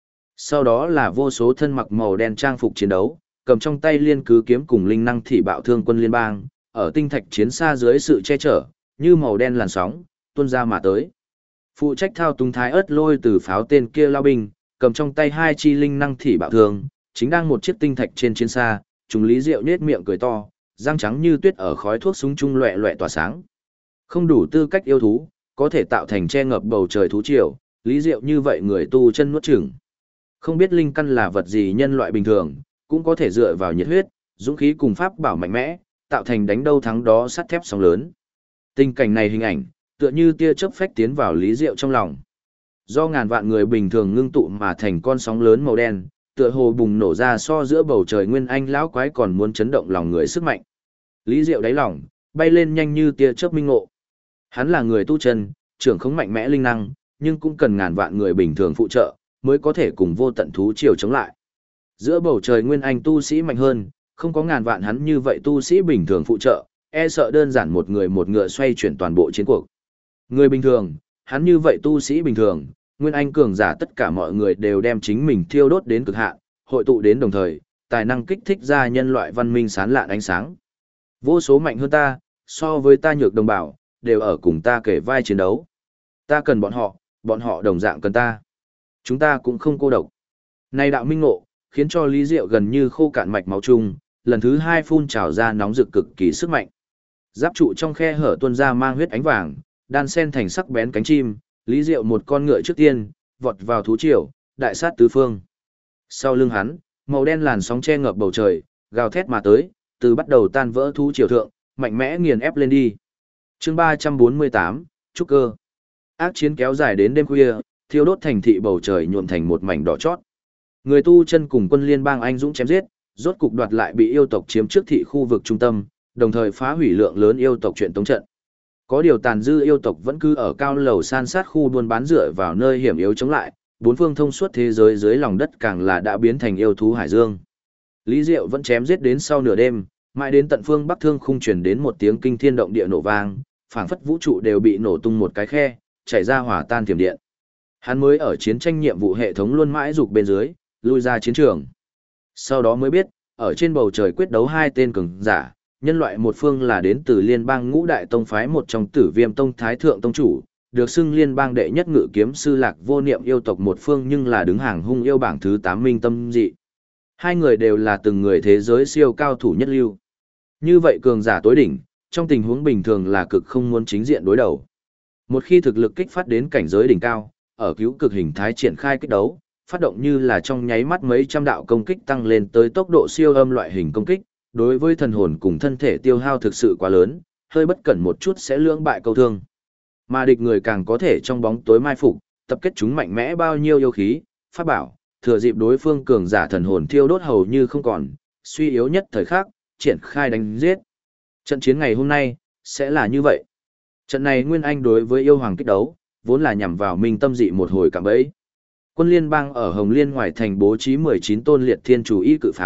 Sau đó là vô số thân mặc màu đen trang phục chiến đấu, cầm trong tay liên cứ kiếm cùng linh năng thị bạo thương quân liên bang, ở tinh thạch chiến xa dưới sự che chở, như màu đen làn sóng, tuôn ra mà tới. Phụ trách thao túng thái ớt lôi từ pháo tên kia lao binh, cầm trong tay 2 chi linh năng thị bạo thương, chính đang một chiếc tinh thạch trên chiến xa, chúng Lý Diệu nhếch miệng cười to, răng trắng như tuyết ở khói thuốc súng trung loẹ loẹ tỏa sáng. Không đủ tư cách yêu thú, có thể tạo thành che ngập bầu trời thú triều, Lý Diệu như vậy người tu chân nuốt chửng. Không biết linh căn là vật gì nhân loại bình thường, cũng có thể dựa vào nhiệt huyết, dũng khí cùng pháp bảo mạnh mẽ, tạo thành đánh đâu thắng đó sắt thép sóng lớn. Tình cảnh này hình ảnh, tựa như tia chớp phách tiến vào Lý Diệu trong lòng. Do ngàn vạn người bình thường ngưng tụ mà thành con sóng lớn màu đen, tựa hồ bùng nổ ra so giữa bầu trời Nguyên Anh lão quái còn muốn chấn động lòng người sức mạnh. Lý Diệu đáy lòng, bay lên nhanh như tia chớp minh ngộ. Hắn là người tu chân, trưởng không mạnh mẽ linh năng, nhưng cũng cần ngàn vạn người bình thường phụ trợ, mới có thể cùng vô tận thú triều chống lại. Giữa bầu trời Nguyên Anh tu sĩ mạnh hơn, không có ngàn vạn hắn như vậy tu sĩ bình thường phụ trợ, e sợ đơn giản một người một ngựa xoay chuyển toàn bộ chiến cuộc. Người bình thường, hắn như vậy tu sĩ bình thường, Nguyên Anh cường giả tất cả mọi người đều đem chính mình thiêu đốt đến cực hạn, hội tụ đến đồng thời, tài năng kích thích ra nhân loại văn minh sáng lạn ánh sáng. Vô số mạnh hơn ta, so với ta nhược đồng bào, đều ở cùng ta kể vai chiến đấu. Ta cần bọn họ đồng dạng cần ta. Chúng ta cũng không cô độc. Này đạo minh ngộ, khiến cho Lý Diệu gần như khô cạn mạch máu chung, lần thứ 2 phun trào ra nóng rực cực kỳ sức mạnh. Giáp trụ trong khe hở tuôn ra mang huyết ánh vàng, đan sen thành sắc bén cánh chim, Lý Diệu một con ngựa trước tiên, vọt vào thú triều, đại sát tứ phương. Sau lưng hắn, màu đen làn sóng che ngập bầu trời, gào thét mà tới, từ bắt đầu tan vỡ thú triều thượng, mạnh mẽ nghiền ép lên đi. Chương 348, Trúc Cơ. Ác chiến kéo dài đến đêm khuya, thiêu đốt thành thị bầu trời nhuộm thành một mảnh đỏ chót. Người tu chân cùng quân liên bang anh dũng chém giết, rốt cục đoạt lại bị yêu tộc chiếm trước thị khu vực trung tâm, đồng thời phá hủy lượng lớn yêu tộc chuyện tống trận. Có điều tàn dư yêu tộc vẫn cứ ở cao lầu san sát khu buôn bán dựa vào nơi hiểm yếu chống lại, bốn phương thông suốt thế giới dưới lòng đất càng là đã biến thành yêu thú hải dương. Lý Diệu vẫn chém giết đến sau nửa đêm, mãi đến tận phương bắc thương khung truyền đến một tiếng kinh thiên động địa nổ vang, phảng phất vũ trụ đều bị nổ tung một cái khe, chảy ra hỏa tan thiểm điện. Hắn mới ở chiến tranh nhiệm vụ hệ thống luôn mãi dục bên dưới, lui ra chiến trường. Sau đó mới biết, ở trên bầu trời quyết đấu 2 tên cường giả, nhân loại một phương là đến từ liên bang ngũ đại tông phái một trong Tử Viêm Tông Thái Thượng Tông Chủ, được xưng liên bang đệ nhất ngự kiếm sư Lạc Vô Niệm yêu tộc một phương nhưng là đứng hàng hung yêu bảng thứ 8 Minh Tâm Dị. Hai người đều là từng người thế giới siêu cao thủ nhất lưu. Như vậy cường giả tối đỉnh, trong tình huống bình thường là cực không muốn chính diện đối đầu. Một khi thực lực kích phát đến cảnh giới đỉnh cao, ở cứu cực hình thái triển khai kích đấu, phát động như là trong nháy mắt mấy trăm đạo công kích tăng lên tới tốc độ siêu âm loại hình công kích, đối với thần hồn cùng thân thể tiêu hao thực sự quá lớn, hơi bất cẩn một chút sẽ lưỡng bại câu thương. Mà địch người càng có thể trong bóng tối mai phục, tập kết chúng mạnh mẽ bao nhiêu yêu khí, pháp bảo, thừa dịp đối phương cường giả thần hồn thiêu đốt hầu như không còn, suy yếu nhất thời khắc, triển khai đánh giết. Trận chiến ngày hôm nay, sẽ là như vậy. Trận này Nguyên Anh đối với yêu hoàng kích đấu, vốn là nhằm vào Minh Tâm Dị một hồi cạm bẫy. Quân liên bang ở Hồng Liên ngoài thành bố trí 19 tôn liệt thiên chủ y cự pháo,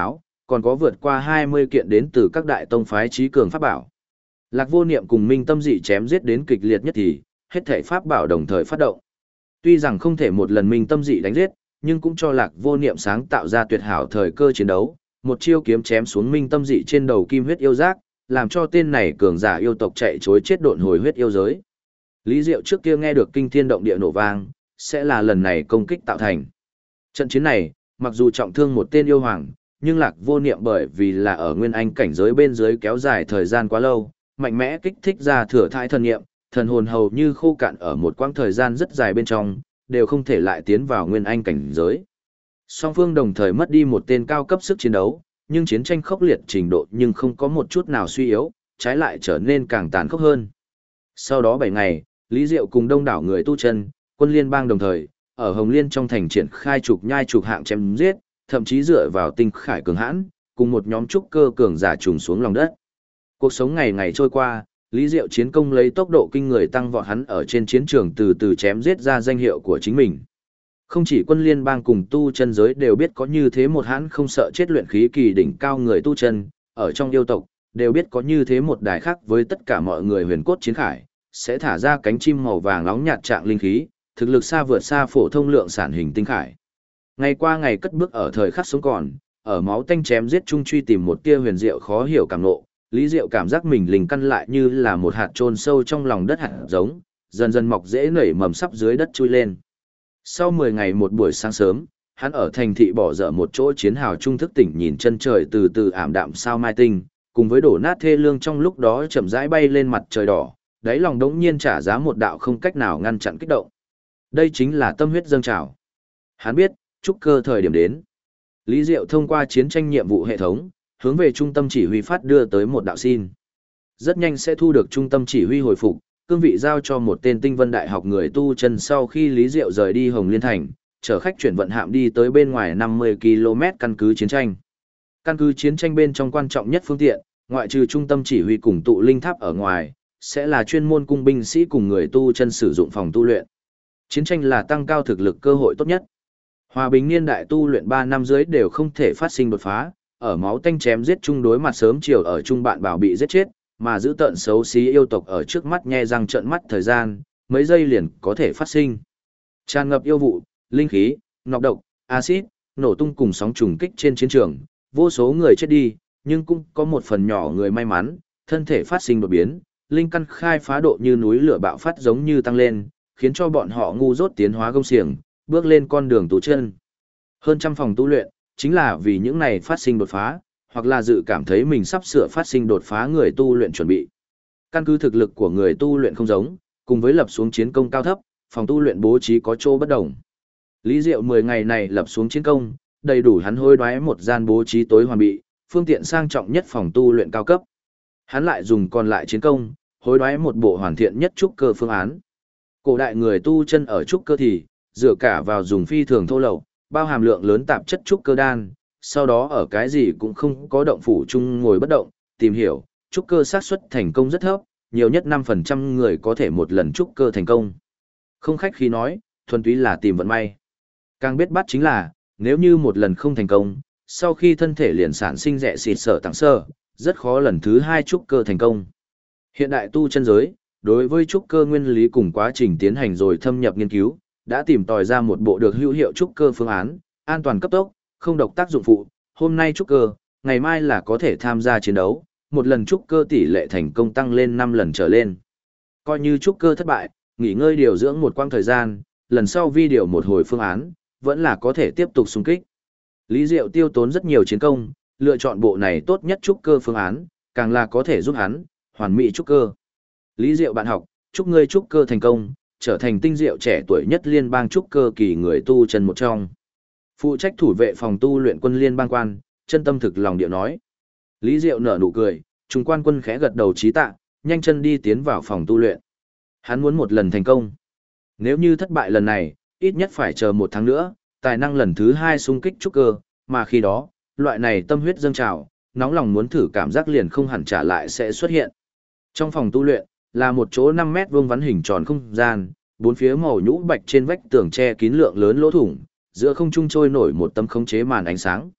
còn có vượt qua 20 kiện đến từ các đại tông phái trí cường pháp bảo. Lạc Vô Niệm cùng Minh Tâm Dị chém giết đến kịch liệt nhất thì, hết thảy pháp bảo đồng thời phát động. Tuy rằng không thể một lần Minh Tâm Dị đánh giết, nhưng cũng cho Lạc Vô Niệm sáng tạo ra tuyệt hảo thời cơ chiến đấu, một chiêu kiếm chém xuống Minh Tâm Dị trên đầu kim huyết yêu giác, làm cho tên này cường giả yêu tộc chạy trối chết độn hồi huyết yêu giới. Lý Diệu trước kia nghe được kinh thiên động địa nổ vang, sẽ là lần này công kích tạo thành. Trận chiến này, mặc dù trọng thương một tên yêu hoàng, nhưng Lạc Vô Niệm bởi vì là ở nguyên anh cảnh giới bên dưới kéo dài thời gian quá lâu, mạnh mẽ kích thích ra thừa thai thần niệm, thần hồn hầu như khô cạn ở một quãng thời gian rất dài bên trong, đều không thể lại tiến vào nguyên anh cảnh giới. Song phương đồng thời mất đi một tên cao cấp sức chiến đấu, nhưng chiến tranh khốc liệt trình độ nhưng không có một chút nào suy yếu, trái lại trở nên càng tàn khốc hơn. Sau đó 7 ngày, Lý Diệu cùng đông đảo người tu chân, quân liên bang đồng thời, ở Hồng Liên trong thành triển khai trục nhai trục hạng chém giết, thậm chí dựa vào tinh khải cường hãn, cùng một nhóm trúc cơ cường giả trùng xuống lòng đất. Cuộc sống ngày ngày trôi qua, Lý Diệu chiến công lấy tốc độ kinh người tăng vọt, hắn ở trên chiến trường từ từ chém giết ra danh hiệu của chính mình. Không chỉ quân liên bang cùng tu chân giới đều biết có như thế một hãn không sợ chết luyện khí kỳ đỉnh cao người tu chân, ở trong yêu tộc, đều biết có như thế một đài khác với tất cả mọi người huyền cốt chiến khải, sẽ thả ra cánh chim màu vàng nóng nhạt trạng linh khí, thực lực xa vượt xa phổ thông lượng sản hình tinh khải. Ngày qua ngày cất bước ở thời khắc sống còn, ở máu tanh chém giết chung truy tìm một tia huyền diệu khó hiểu cảm ngộ, Lý Diệu cảm giác mình linh căn lại như là một hạt chôn sâu trong lòng đất hạt giống, dần dần mọc rễ nảy mầm sắp dưới đất chui lên. Sau 10 ngày một buổi sáng sớm, hắn ở thành thị bỏ dở một chỗ chiến hào trung thức tỉnh nhìn chân trời từ từ ảm đạm sao mai tinh, cùng với đổ nát thê lương trong lúc đó chậm rãi bay lên mặt trời đỏ, đáy lòng đống nhiên trả giá một đạo không cách nào ngăn chặn kích động. Đây chính là tâm huyết dâng trào. Hắn biết, trúc cơ thời điểm đến. Lý Diệu thông qua chiến tranh nhiệm vụ hệ thống, hướng về trung tâm chỉ huy phát đưa tới một đạo xin. Rất nhanh sẽ thu được trung tâm chỉ huy hồi phục, cương vị giao cho một tên Tinh Vân Đại học người tu chân sau khi Lý Diệu rời đi Hồng Liên Thành, chở khách chuyển vận hạm đi tới bên ngoài 50 km căn cứ chiến tranh. Căn cứ chiến tranh bên trong quan trọng nhất phương tiện, ngoại trừ trung tâm chỉ huy cùng tụ linh tháp ở ngoài, sẽ là chuyên môn cung binh sĩ cùng người tu chân sử dụng phòng tu luyện. Chiến tranh là tăng cao thực lực cơ hội tốt nhất. Hòa bình niên đại tu luyện 3 năm dưới đều không thể phát sinh đột phá, ở máu tanh chém giết chung đối mặt sớm chiều ở chung bạn bảo bị giết chết, mà giữ tận xấu xí yêu tộc ở trước mắt nhe răng trợn mắt thời gian, mấy giây liền có thể phát sinh. Tràn ngập yêu vụ, linh khí, nọc độc, axit, nổ tung cùng sóng trùng kích trên chiến trường, vô số người chết đi, nhưng cũng có một phần nhỏ người may mắn, thân thể phát sinh đột biến, linh căn khai phá độ như núi lửa bạo phát giống như tăng lên, khiến cho bọn họ ngu dốt tiến hóa gông xiềng, bước lên con đường tu chân. Hơn trăm phòng tu luyện, chính là vì những này phát sinh đột phá, hoặc là dự cảm thấy mình sắp sửa phát sinh đột phá người tu luyện chuẩn bị. Căn cứ thực lực của người tu luyện không giống, cùng với lập xuống chiến công cao thấp, phòng tu luyện bố trí có chỗ bất đồng. Lý Diệu 10 ngày này lập xuống chiến công, đầy đủ hắn hối đoái một gian bố trí tối hoàn bị, phương tiện sang trọng nhất phòng tu luyện cao cấp. Hắn lại dùng còn lại chiến công, hối đoái một bộ hoàn thiện nhất trúc cơ phương án. Cổ đại người tu chân ở trúc cơ thì, dựa cả vào dùng phi thường thô lậu, bao hàm lượng lớn tạp chất trúc cơ đan, sau đó ở cái gì cũng không có động phủ chung ngồi bất động, tìm hiểu, trúc cơ xác suất thành công rất thấp, nhiều nhất 5% người có thể một lần trúc cơ thành công. Không khách khí nói, thuần túy là tìm vận may. Càng biết bắt chính là, nếu như một lần không thành công, sau khi thân thể liền sản sinh rẻ xịt sở tặng sơ, rất khó lần thứ 2 trúc cơ thành công. Hiện đại tu chân giới, đối với trúc cơ nguyên lý cùng quá trình tiến hành rồi thâm nhập nghiên cứu, đã tìm tòi ra một bộ được hữu hiệu trúc cơ phương án, an toàn cấp tốc, không độc tác dụng phụ, hôm nay trúc cơ, ngày mai là có thể tham gia chiến đấu, một lần trúc cơ tỷ lệ thành công tăng lên 5 lần trở lên. Coi như trúc cơ thất bại, nghỉ ngơi điều dưỡng một quãng thời gian, lần sau video một hồi phương án, vẫn là có thể tiếp tục xung kích. Lý Diệu tiêu tốn rất nhiều chiến công, lựa chọn bộ này tốt nhất trúc cơ phương án, càng là có thể giúp hắn hoàn mỹ trúc cơ. Lý Diệu bạn học, chúc ngươi trúc cơ thành công, trở thành tinh diệu trẻ tuổi nhất liên bang trúc cơ kỳ người tu chân một trong. Phụ trách thủ vệ phòng tu luyện quân liên bang quan, chân tâm thực lòng điệu nói. Lý Diệu nở nụ cười, trung quan quân khẽ gật đầu trí tạ, nhanh chân đi tiến vào phòng tu luyện. Hắn muốn một lần thành công. Nếu như thất bại lần này, ít nhất phải chờ 1 tháng nữa, tài năng lần thứ 2 xung kích trúc cơ, mà khi đó, loại này tâm huyết dâng trào, nóng lòng muốn thử cảm giác liền không hẳn trả lại sẽ xuất hiện. Trong phòng tu luyện, là một chỗ 5 mét vuông vắn hình tròn không gian, bốn phía màu nhũ bạch trên vách tường che kín lượng lớn lỗ thủng, giữa không trung trôi nổi một tấm khống chế màn ánh sáng.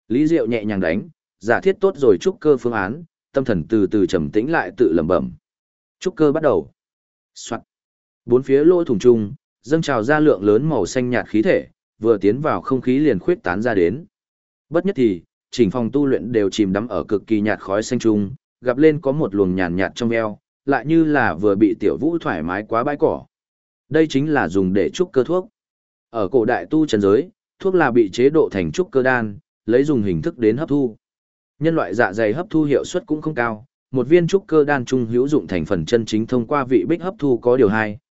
Lý Diệu nhẹ nhàng đánh, giả thiết tốt rồi trúc cơ phương án, tâm thần từ từ trầm tĩnh lại tự lẩm bẩm. Trúc cơ bắt đầu. Soạt. Bốn phía lỗ thủng trung, dâng trào ra lượng lớn màu xanh nhạt khí thể, vừa tiến vào không khí liền khuyết tán ra đến. Bất nhất thì, chỉnh phòng tu luyện đều chìm đắm ở cực kỳ nhạt khói xanh trung, gặp lên có một luồng nhàn nhạt trong eo, lại như là vừa bị tiểu vũ thoải mái quá bãi cỏ. Đây chính là dùng để trúc cơ thuốc. Ở cổ đại tu trần giới, thuốc là bị chế độ thành trúc cơ đan, lấy dùng hình thức đến hấp thu. Nhân loại dạ dày hấp thu hiệu suất cũng không cao, một viên trúc cơ đan trung hữu dụng thành phần chân chính thông qua vị bích hấp thu có điều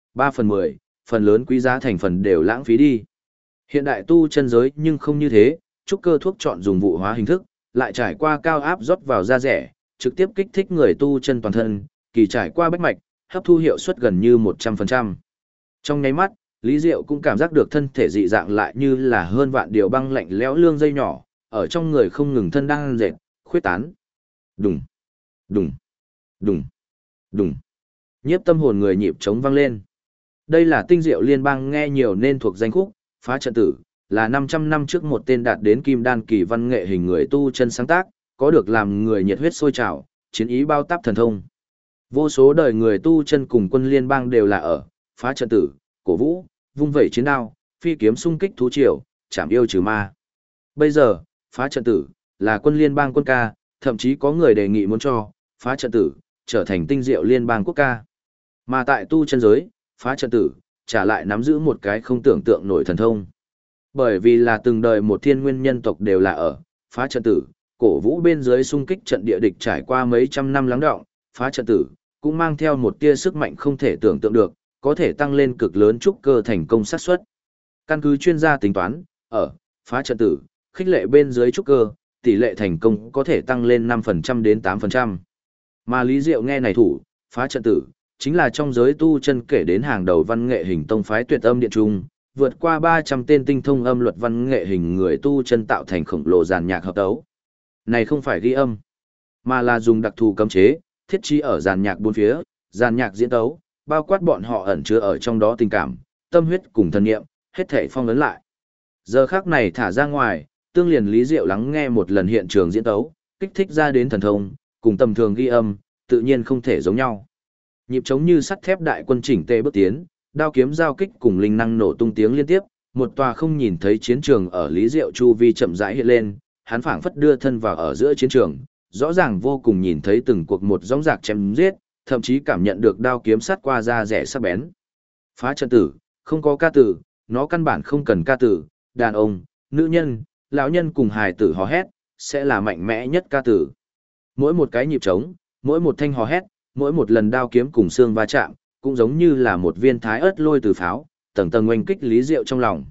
2/3, phần lớn quý giá thành phần đều lãng phí đi. Hiện đại tu chân giới nhưng không như thế, trúc cơ thuốc chọn dùng vụ hóa hình thức, lại trải qua cao áp rót vào da rẻ, trực tiếp kích thích người tu chân toàn thân, kỳ trải qua bách mạch, hấp thu hiệu suất gần như 100%. Trong nháy mắt, Lý Diệu cũng cảm giác được thân thể dị dạng lại như là hơn vạn điều băng lạnh lẽo lương dây nhỏ, ở trong người không ngừng thân đang dệt, khuyết tán. Đùng, đùng, đùng, đùng. Nhiếp tâm hồn người nhịp trống vang lên. Đây là tinh diệu liên bang nghe nhiều nên thuộc danh khúc, phá trận tử, là 500 năm trước một tên đạt đến kim đan kỳ văn nghệ hình người tu chân sáng tác, có được làm người nhiệt huyết sôi trào, chiến ý bao táp thần thông. Vô số đời người tu chân cùng quân liên bang đều là ở, phá trận tử, cổ vũ, vung vẩy chiến đao, phi kiếm xung kích thú triều, chảm yêu trừ ma. Bây giờ, phá trận tử, là quân liên bang quân ca, thậm chí có người đề nghị muốn cho, phá trận tử, trở thành tinh diệu liên bang quốc ca. Mà tại tu chân giới, phá trận tử, trả lại nắm giữ một cái không tưởng tượng nổi thần thông. Bởi vì là từng đời một thiên nguyên nhân tộc đều là ở, phá trận tử, cổ vũ bên dưới xung kích trận địa địch trải qua mấy trăm năm lắng đọng, phá trận tử, cũng mang theo một tia sức mạnh không thể tưởng tượng được, có thể tăng lên cực lớn trúc cơ thành công xác suất. Căn cứ chuyên gia tính toán, ở phá trận tử, khích lệ bên dưới trúc cơ, tỷ lệ thành công có thể tăng lên 5% đến 8%. Mà Lý Diệu nghe này thủ, phá trận tử, chính là trong giới tu chân kể đến hàng đầu văn nghệ hình tông phái tuyệt âm điện trung, vượt qua 300 tên tinh thông âm luật văn nghệ hình người tu chân tạo thành khổng lồ giàn nhạc hợp tấu. Này không phải ghi âm, mà là dùng đặc thù cấm chế, thiết trí ở giàn nhạc bốn phía, giàn nhạc diễn tấu, bao quát bọn họ ẩn chứa ở trong đó tình cảm, tâm huyết cùng thần nghiệm, hết thể phong ấn lại. Giờ khắc này thả ra ngoài, tương liền Lý Diệu lắng nghe một lần hiện trường diễn tấu, kích thích ra đến thần thông, cùng tầm thường ghi âm, tự nhiên không thể giống nhau. Nhịp trống như sắt thép đại quân chỉnh tề bước tiến, đao kiếm giao kích cùng linh năng nổ tung tiếng liên tiếp, một tòa không nhìn thấy chiến trường ở Lý Diệu chu vi chậm rãi hiện lên, hắn phảng phất đưa thân vào ở giữa chiến trường, rõ ràng vô cùng nhìn thấy từng cuộc một dõng dạc chém giết, thậm chí cảm nhận được đao kiếm sát qua da rẻ sắc bén. Phá trận tử, không có ca tử, nó căn bản không cần ca tử, đàn ông, nữ nhân, lão nhân cùng hài tử hò hét, sẽ là mạnh mẽ nhất ca tử. Mỗi một cái nhịp trống, mỗi một thanh hò hét, mỗi một lần đao kiếm cùng xương va chạm, cũng giống như là một viên thái ớt lôi từ pháo, tầng tầng oanh kích Lý Diệu trong lòng.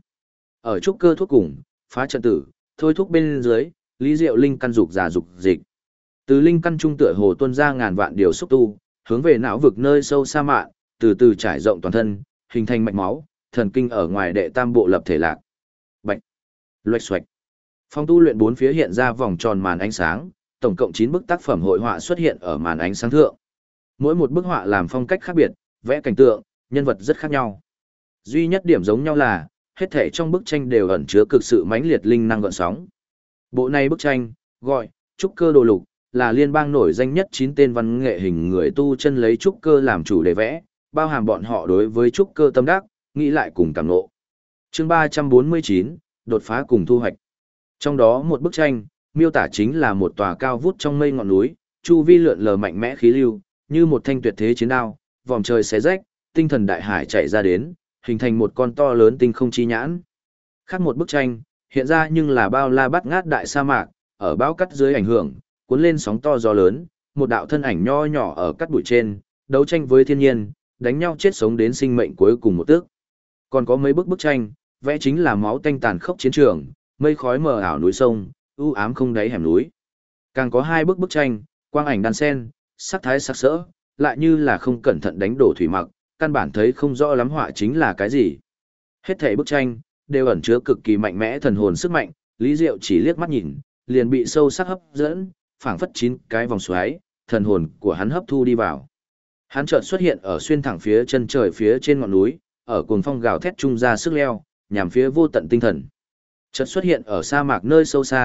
Ở trúc cơ thuốc cùng, phá trận tử, thôi thúc bên dưới, Lý Diệu linh căn dục giả dục dịch. Từ linh căn trung tựa hồ tuôn ra ngàn vạn điều xúc tu, hướng về não vực nơi sâu sa mạ, từ từ trải rộng toàn thân, hình thành mạch máu, thần kinh ở ngoài đệ tam bộ lập thể lạc. Bạch, loạch xoạch. Phòng tu luyện bốn phía hiện ra vòng tròn màn ánh sáng, tổng cộng 9 bức tác phẩm hội họa xuất hiện ở màn ánh sáng thượng. Mỗi một bức họa làm phong cách khác biệt, vẽ cảnh tượng, nhân vật rất khác nhau. Duy nhất điểm giống nhau là, hết thể trong bức tranh đều ẩn chứa cực sự mãnh liệt linh năng gợn sóng. Bộ này bức tranh, gọi, Trúc Cơ Đồ Lục, là liên bang nổi danh nhất 9 tên văn nghệ hình người tu chân lấy trúc cơ làm chủ để vẽ, bao hàm bọn họ đối với trúc cơ tâm đắc, nghĩ lại cùng cảm ngộ. Chương 349, đột phá cùng thu hoạch. Trong đó một bức tranh, miêu tả chính là một tòa cao vút trong mây ngọn núi, chu vi lượn lờ mạnh mẽ khí lưu, như một thanh tuyệt thế chiến đao, vòm trời xé rách, tinh thần đại hải chạy ra đến, hình thành một con to lớn tinh không chi nhãn. Khác một bức tranh, hiện ra nhưng là bao la bát ngát đại sa mạc, ở bão cắt dưới ảnh hưởng, cuốn lên sóng to gió lớn, một đạo thân ảnh nho nhỏ ở cắt bụi trên, đấu tranh với thiên nhiên, đánh nhau chết sống đến sinh mệnh cuối cùng một tước. Còn có mấy bức tranh, vẽ chính là máu tanh tàn khốc chiến trường, mây khói mờ ảo núi sông, u ám không đáy hẻm núi. Càng có 2 bức tranh, quang ảnh đan sen, sắc thái sắc sỡ, lại như là không cẩn thận đánh đổ thủy mặc, căn bản thấy không rõ lắm họa chính là cái gì. Hết thảy bức tranh đều ẩn chứa cực kỳ mạnh mẽ thần hồn sức mạnh, Lý Diệu chỉ liếc mắt nhìn, liền bị sâu sắc hấp dẫn, phảng phất 9 cái vòng xoáy, thần hồn của hắn hấp thu đi vào. Hắn chợt xuất hiện ở xuyên thẳng phía chân trời phía trên ngọn núi, ở cuồng phong gào thét trung ra sức leo, nhằm phía vô tận tinh thần. Chợt xuất hiện ở sa mạc nơi sâu xa,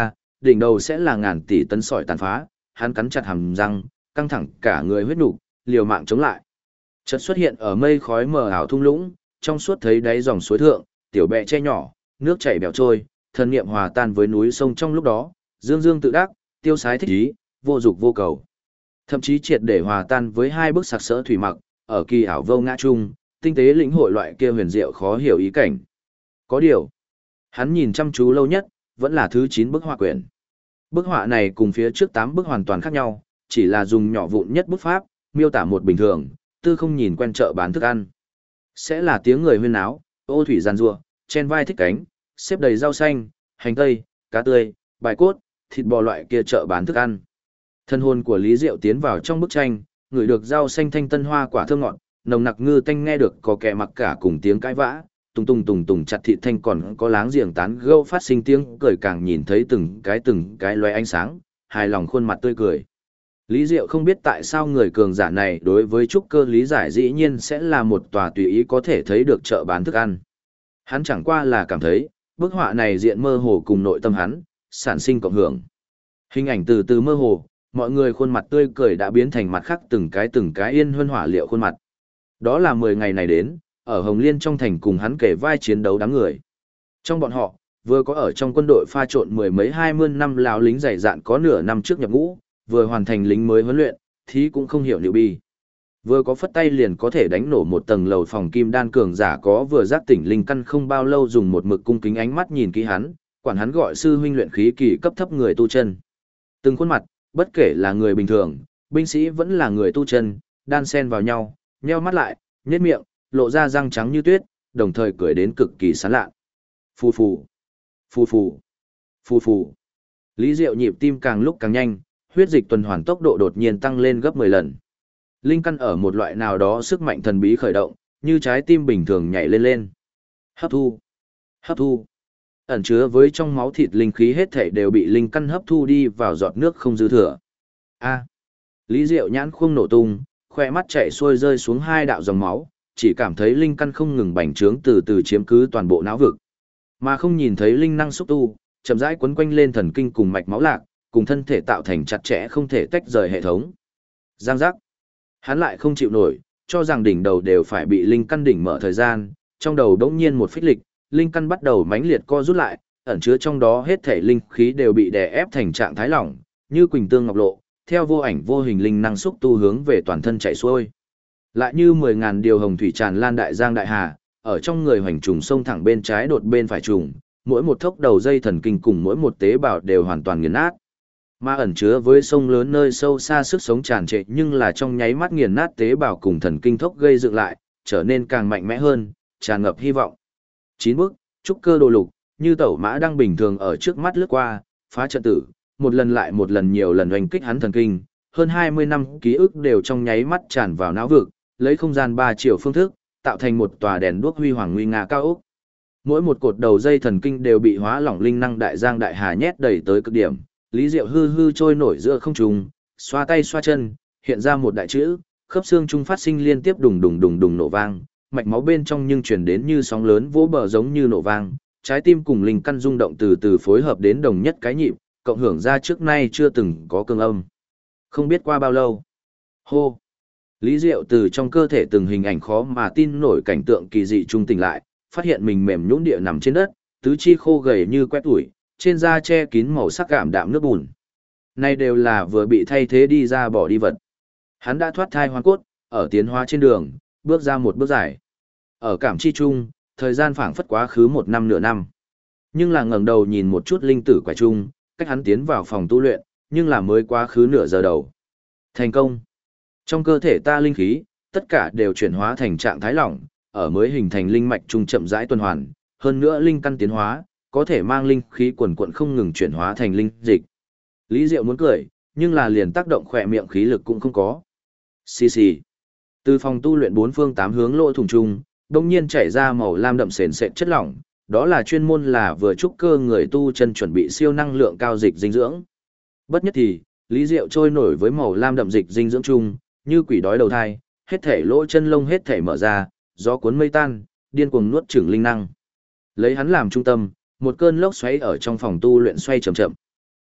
đỉnh đầu sẽ là ngàn tỷ tấn sỏi tàn phá, hắn cắn chặt hàm răng, căng thẳng cả người huyết nục, liều mạng chống lại. Chợt xuất hiện ở mây khói mờ ảo thung lũng, trong suốt thấy đáy dòng suối thượng, tiểu bẹ che nhỏ, nước chảy bèo trôi, thần niệm hòa tan với núi sông trong lúc đó, dương dương tự đắc, tiêu sái thích ý, vô dục vô cầu. Thậm chí triệt để hòa tan với hai bức sặc sỡ thủy mặc, ở kỳ ảo vô ngã chung, tinh tế lĩnh hội loại kia huyền diệu khó hiểu ý cảnh. Có điều, hắn nhìn chăm chú lâu nhất, vẫn là thứ 9 bức họa quyển. Bức họa này cùng phía trước 8 bức hoàn toàn khác nhau, chỉ là dùng nhỏ vụn nhất bút pháp, miêu tả một bình thường, tư không nhìn quen chợ bán thức ăn. Sẽ là tiếng người huyên náo, ô thủy giàn rua, chen vai thích cánh, xếp đầy rau xanh, hành tây, cá tươi, bài cốt, thịt bò loại kia chợ bán thức ăn. Thân hồn của Lý Diệu tiến vào trong bức tranh, ngửi được rau xanh thanh tân hoa quả thơm ngọt, nồng nặc ngư tanh nghe được có kẻ mặc cả cùng tiếng cãi vã, tùng tùng chặt thịt thanh còn có láng giềng tán gẫu phát sinh tiếng cười càng nhìn thấy từng cái loé ánh sáng, hài lòng khuôn mặt tươi cười. Lý Diệu không biết tại sao người cường giả này đối với trúc cơ lý giải dĩ nhiên sẽ là một tòa tùy ý có thể thấy được chợ bán thức ăn. Hắn chẳng qua là cảm thấy, bức họa này diện mơ hồ cùng nội tâm hắn, sản sinh cộng hưởng. Hình ảnh từ từ mơ hồ, mọi người khuôn mặt tươi cười đã biến thành mặt khác từng cái yên huân hỏa liệu khuôn mặt. Đó là 10 ngày này đến, ở Hồng Liên trong thành cùng hắn kể vai chiến đấu đám người. Trong bọn họ, vừa có ở trong quân đội pha trộn 10 mấy 20 năm lão lính dày dạn có nửa năm trước nhập ngũ, vừa hoàn thành lính mới huấn luyện, thì cũng không hiểu liệu bi. Vừa có phất tay liền có thể đánh nổ một tầng lầu phòng kim đan cường giả có vừa giác tỉnh linh căn không bao lâu dùng một mực cung kính ánh mắt nhìn kỹ hắn, quản hắn gọi sư huynh luyện khí kỳ cấp thấp người tu chân. Từng khuôn mặt, bất kể là người bình thường, binh sĩ vẫn là người tu chân, đan xen vào nhau, nheo mắt lại, nhếch miệng, lộ ra răng trắng như tuyết, đồng thời cười đến cực kỳ sán lạ. Phù phù, phù phù, phù phù. Lý Diệu nhịp tim càng lúc càng nhanh, huyết dịch tuần hoàn tốc độ đột nhiên tăng lên gấp 10 lần. Linh căn ở một loại nào đó sức mạnh thần bí khởi động, như trái tim bình thường nhảy lên lên. Hấp thu, hấp thu. Ẩn chứa với trong máu thịt linh khí hết thảy đều bị linh căn hấp thu đi vào giọt nước không dư thừa. A. Lý Diệu nhãn khuông nổ tung, khoe mắt chảy xuôi rơi xuống 2 đạo dòng máu, chỉ cảm thấy linh căn không ngừng bành trướng từ từ chiếm cứ toàn bộ não vực. Mà không nhìn thấy linh năng xúc tu, chậm rãi quấn quanh lên thần kinh cùng mạch máu lạc, cùng thân thể tạo thành chặt chẽ không thể tách rời hệ thống. Giang giác. Hắn lại không chịu nổi, cho rằng đỉnh đầu đều phải bị linh căn đỉnh mở thời gian, trong đầu đống nhiên một phích lịch, linh căn bắt đầu mãnh liệt co rút lại, ẩn chứa trong đó hết thể linh khí đều bị đè ép thành trạng thái lỏng, như quỳnh tương ngọc lộ, theo vô ảnh vô hình linh năng xúc tu hướng về toàn thân chạy xuôi. Lại như 10.000 điều hồng thủy tràn lan đại giang đại hà, ở trong người hoành trùng sông thẳng bên trái đột bên phải trùng, mỗi một thốc đầu dây thần kinh cùng mỗi một tế bào đều hoàn toàn nghiền nát. Mà ẩn chứa với sông lớn nơi sâu xa sức sống tràn trệ nhưng là trong nháy mắt nghiền nát tế bào cùng thần kinh thốc gây dựng lại, trở nên càng mạnh mẽ hơn, tràn ngập hy vọng. 9 bước, trúc cơ đồ lục, như tẩu mã đang bình thường ở trước mắt lướt qua, phá trận tử, một lần lại một lần nhiều lần oanh kích hắn thần kinh, hơn 20 năm ký ức đều trong nháy mắt tràn vào não vực, lấy không gian 3 chiều phương thức, tạo thành một tòa đèn đuốc huy hoàng nguy nga cao ốc. Mỗi một cột đầu dây thần kinh đều bị hóa lỏng linh năng đại giang đại hà nhét đầy tới cực điểm, Lý Diệu hư hư trôi nổi giữa không trung, xoa tay xoa chân, hiện ra một đại chữ, khớp xương trung phát sinh liên tiếp đùng đùng đùng nổ vang, mạch máu bên trong nhưng truyền đến như sóng lớn vỗ bờ giống như nổ vang, trái tim cùng linh căn rung động từ từ phối hợp đến đồng nhất cái nhịp, cộng hưởng ra trước nay chưa từng có cương âm. Không biết qua bao lâu. Hô. Lý Diệu từ trong cơ thể từng hình ảnh khó mà tin nổi cảnh tượng kỳ dị trung tỉnh lại, phát hiện mình mềm nhũn địa nằm trên đất, tứ chi khô gầy như quét ủi, trên da che kín màu sắc cảm đạm nước bùn. Này đều là vừa bị thay thế đi ra bỏ đi vật. Hắn đã thoát thai hoàn cốt, ở tiến hóa trên đường, bước ra một bước dài. Ở cảm chi chung, thời gian phảng phất quá khứ 1 năm nửa năm. Nhưng là ngẩng đầu nhìn một chút linh tử quải chung, cách hắn tiến vào phòng tu luyện, nhưng là mới quá khứ nửa giờ đầu. Thành công. Trong cơ thể ta linh khí, tất cả đều chuyển hóa thành trạng thái lỏng, ở mới hình thành linh mạch trung chậm rãi tuần hoàn, hơn nữa linh căn tiến hóa, có thể mang linh khí quần quận không ngừng chuyển hóa thành linh dịch. Lý Diệu muốn cười, nhưng là liền tác động khỏe miệng khí lực cũng không có. Xì xì. Từ phòng tu luyện 4 phương 8 hướng lỗ thủng trung, đông nhiên chảy ra màu lam đậm sền sệt chất lỏng, đó là chuyên môn là vừa trúc cơ người tu chân chuẩn bị siêu năng lượng cao dịch dinh dưỡng. Bất nhất thì, Lý Diệu trôi nổi với màu lam đậm dịch dinh dưỡng chung, như quỷ đói đầu thai, hết thể lỗ chân lông hết thể mở ra, gió cuốn mây tan, điên cuồng nuốt chửng linh năng. Lấy hắn làm trung tâm, một cơn lốc xoáy ở trong phòng tu luyện xoay chậm chậm.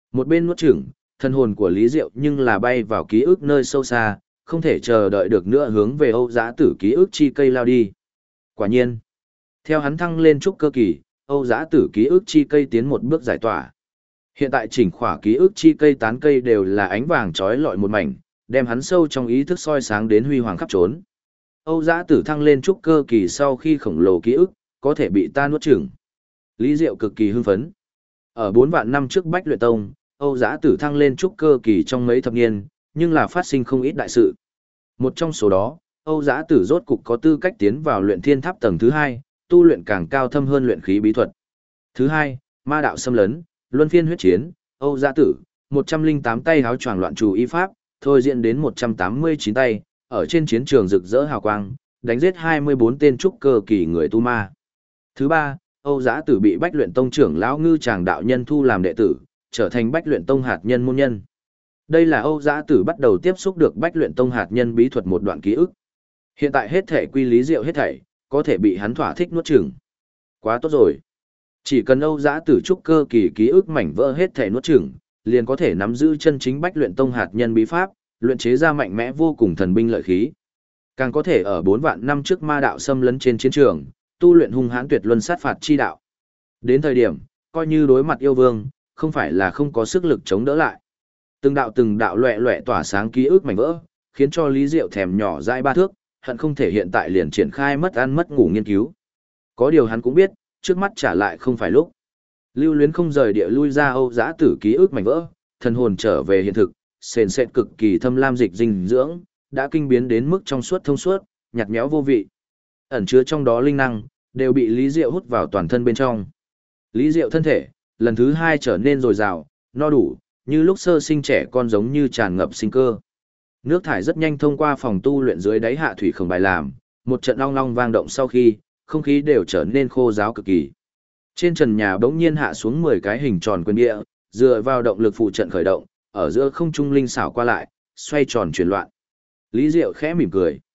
Một bên nuốt chửng, thân hồn của Lý Diệu nhưng là bay vào ký ức nơi sâu xa, không thể chờ đợi được nữa hướng về Âu Giã Tử ký ức chi cây lao đi. Quả nhiên, theo hắn thăng lên trúc cơ kỳ, Âu Giã Tử ký ức chi cây tiến một bước giải tỏa. Hiện tại chỉnh khỏa ký ức chi cây tán cây đều là ánh vàng trói lọi một mảnh, đem hắn sâu trong ý thức soi sáng đến huy hoàng khắp trốn. Âu Giã Tử thăng lên trúc cơ kỳ sau khi khổng lồ ký ức, có thể bị ta nuốt chửng. Lý Diệu cực kỳ hưng phấn. Ở 4 vạn năm trước Bách Luyện Tông, Âu Giã Tử thăng lên trúc cơ kỳ trong mấy thập niên, nhưng là phát sinh không ít đại sự. Một trong số đó, Âu Giã Tử rốt cục có tư cách tiến vào luyện thiên tháp tầng thứ 2, tu luyện càng cao thâm hơn luyện khí bí thuật. Thứ hai, ma đạo xâm lấn, luân phiên huyết chiến, Âu Giã Tử, 108 tay háo choàng loạn trù y pháp, thôi diễn đến 189 tay, ở trên chiến trường rực rỡ hào quang, đánh giết 24 tên trúc cơ kỳ người tu ma. Thứ ba, Âu Giã Tử bị Bách Luyện Tông trưởng lão Ngư Tràng đạo nhân thu làm đệ tử, trở thành Bách Luyện Tông hạt nhân môn nhân. Đây là Âu Giã Tử bắt đầu tiếp xúc được Bách Luyện Tông hạt nhân bí thuật một đoạn ký ức. Hiện tại hết thể quy Lý Diệu hết thảy, có thể bị hắn thỏa thích nuốt chửng. Quá tốt rồi. Chỉ cần Âu Giã Tử trúc cơ kỳ ký ức mảnh vỡ hết thể nuốt chửng, liền có thể nắm giữ chân chính Bách Luyện Tông hạt nhân bí pháp, luyện chế ra mạnh mẽ vô cùng thần binh lợi khí. Càng có thể ở 4 vạn năm trước ma đạo xâm lấn trên chiến trường, tu luyện hung hãn tuyệt luân sát phạt chi đạo. Đến thời điểm, coi như đối mặt yêu vương, không phải là không có sức lực chống đỡ lại. Từng đạo loẹ loẹ tỏa sáng ký ức mảnh vỡ, khiến cho Lý Diệu thèm nhỏ dãi 3 thước, hận không thể hiện tại liền triển khai mất ăn mất ngủ nghiên cứu. Có điều hắn cũng biết, trước mắt trả lại không phải lúc. Lưu Luyến không rời địa lui ra Âu Giã Tử ký ức mảnh vỡ, thần hồn trở về hiện thực, sền sệt cực kỳ thâm lam dịch dinh dưỡng, đã kinh biến đến mức trong suốt thông suốt, nhạt nhẽo vô vị. Ẩn chứa trong đó linh năng, đều bị Lý Diệu hút vào toàn thân bên trong. Lý Diệu thân thể, lần thứ 2 trở nên dồi dào, no đủ, như lúc sơ sinh trẻ con giống như tràn ngập sinh cơ. Nước thải rất nhanh thông qua phòng tu luyện dưới đáy hạ thủy khổng bài làm, một trận long long vang động sau khi, không khí đều trở nên khô ráo cực kỳ. Trên trần nhà bỗng nhiên hạ xuống 10 cái hình tròn quyền địa, dựa vào động lực phụ trận khởi động, ở giữa không trung linh xảo qua lại, xoay tròn chuyển loạn. Lý Diệu khẽ mỉm cười.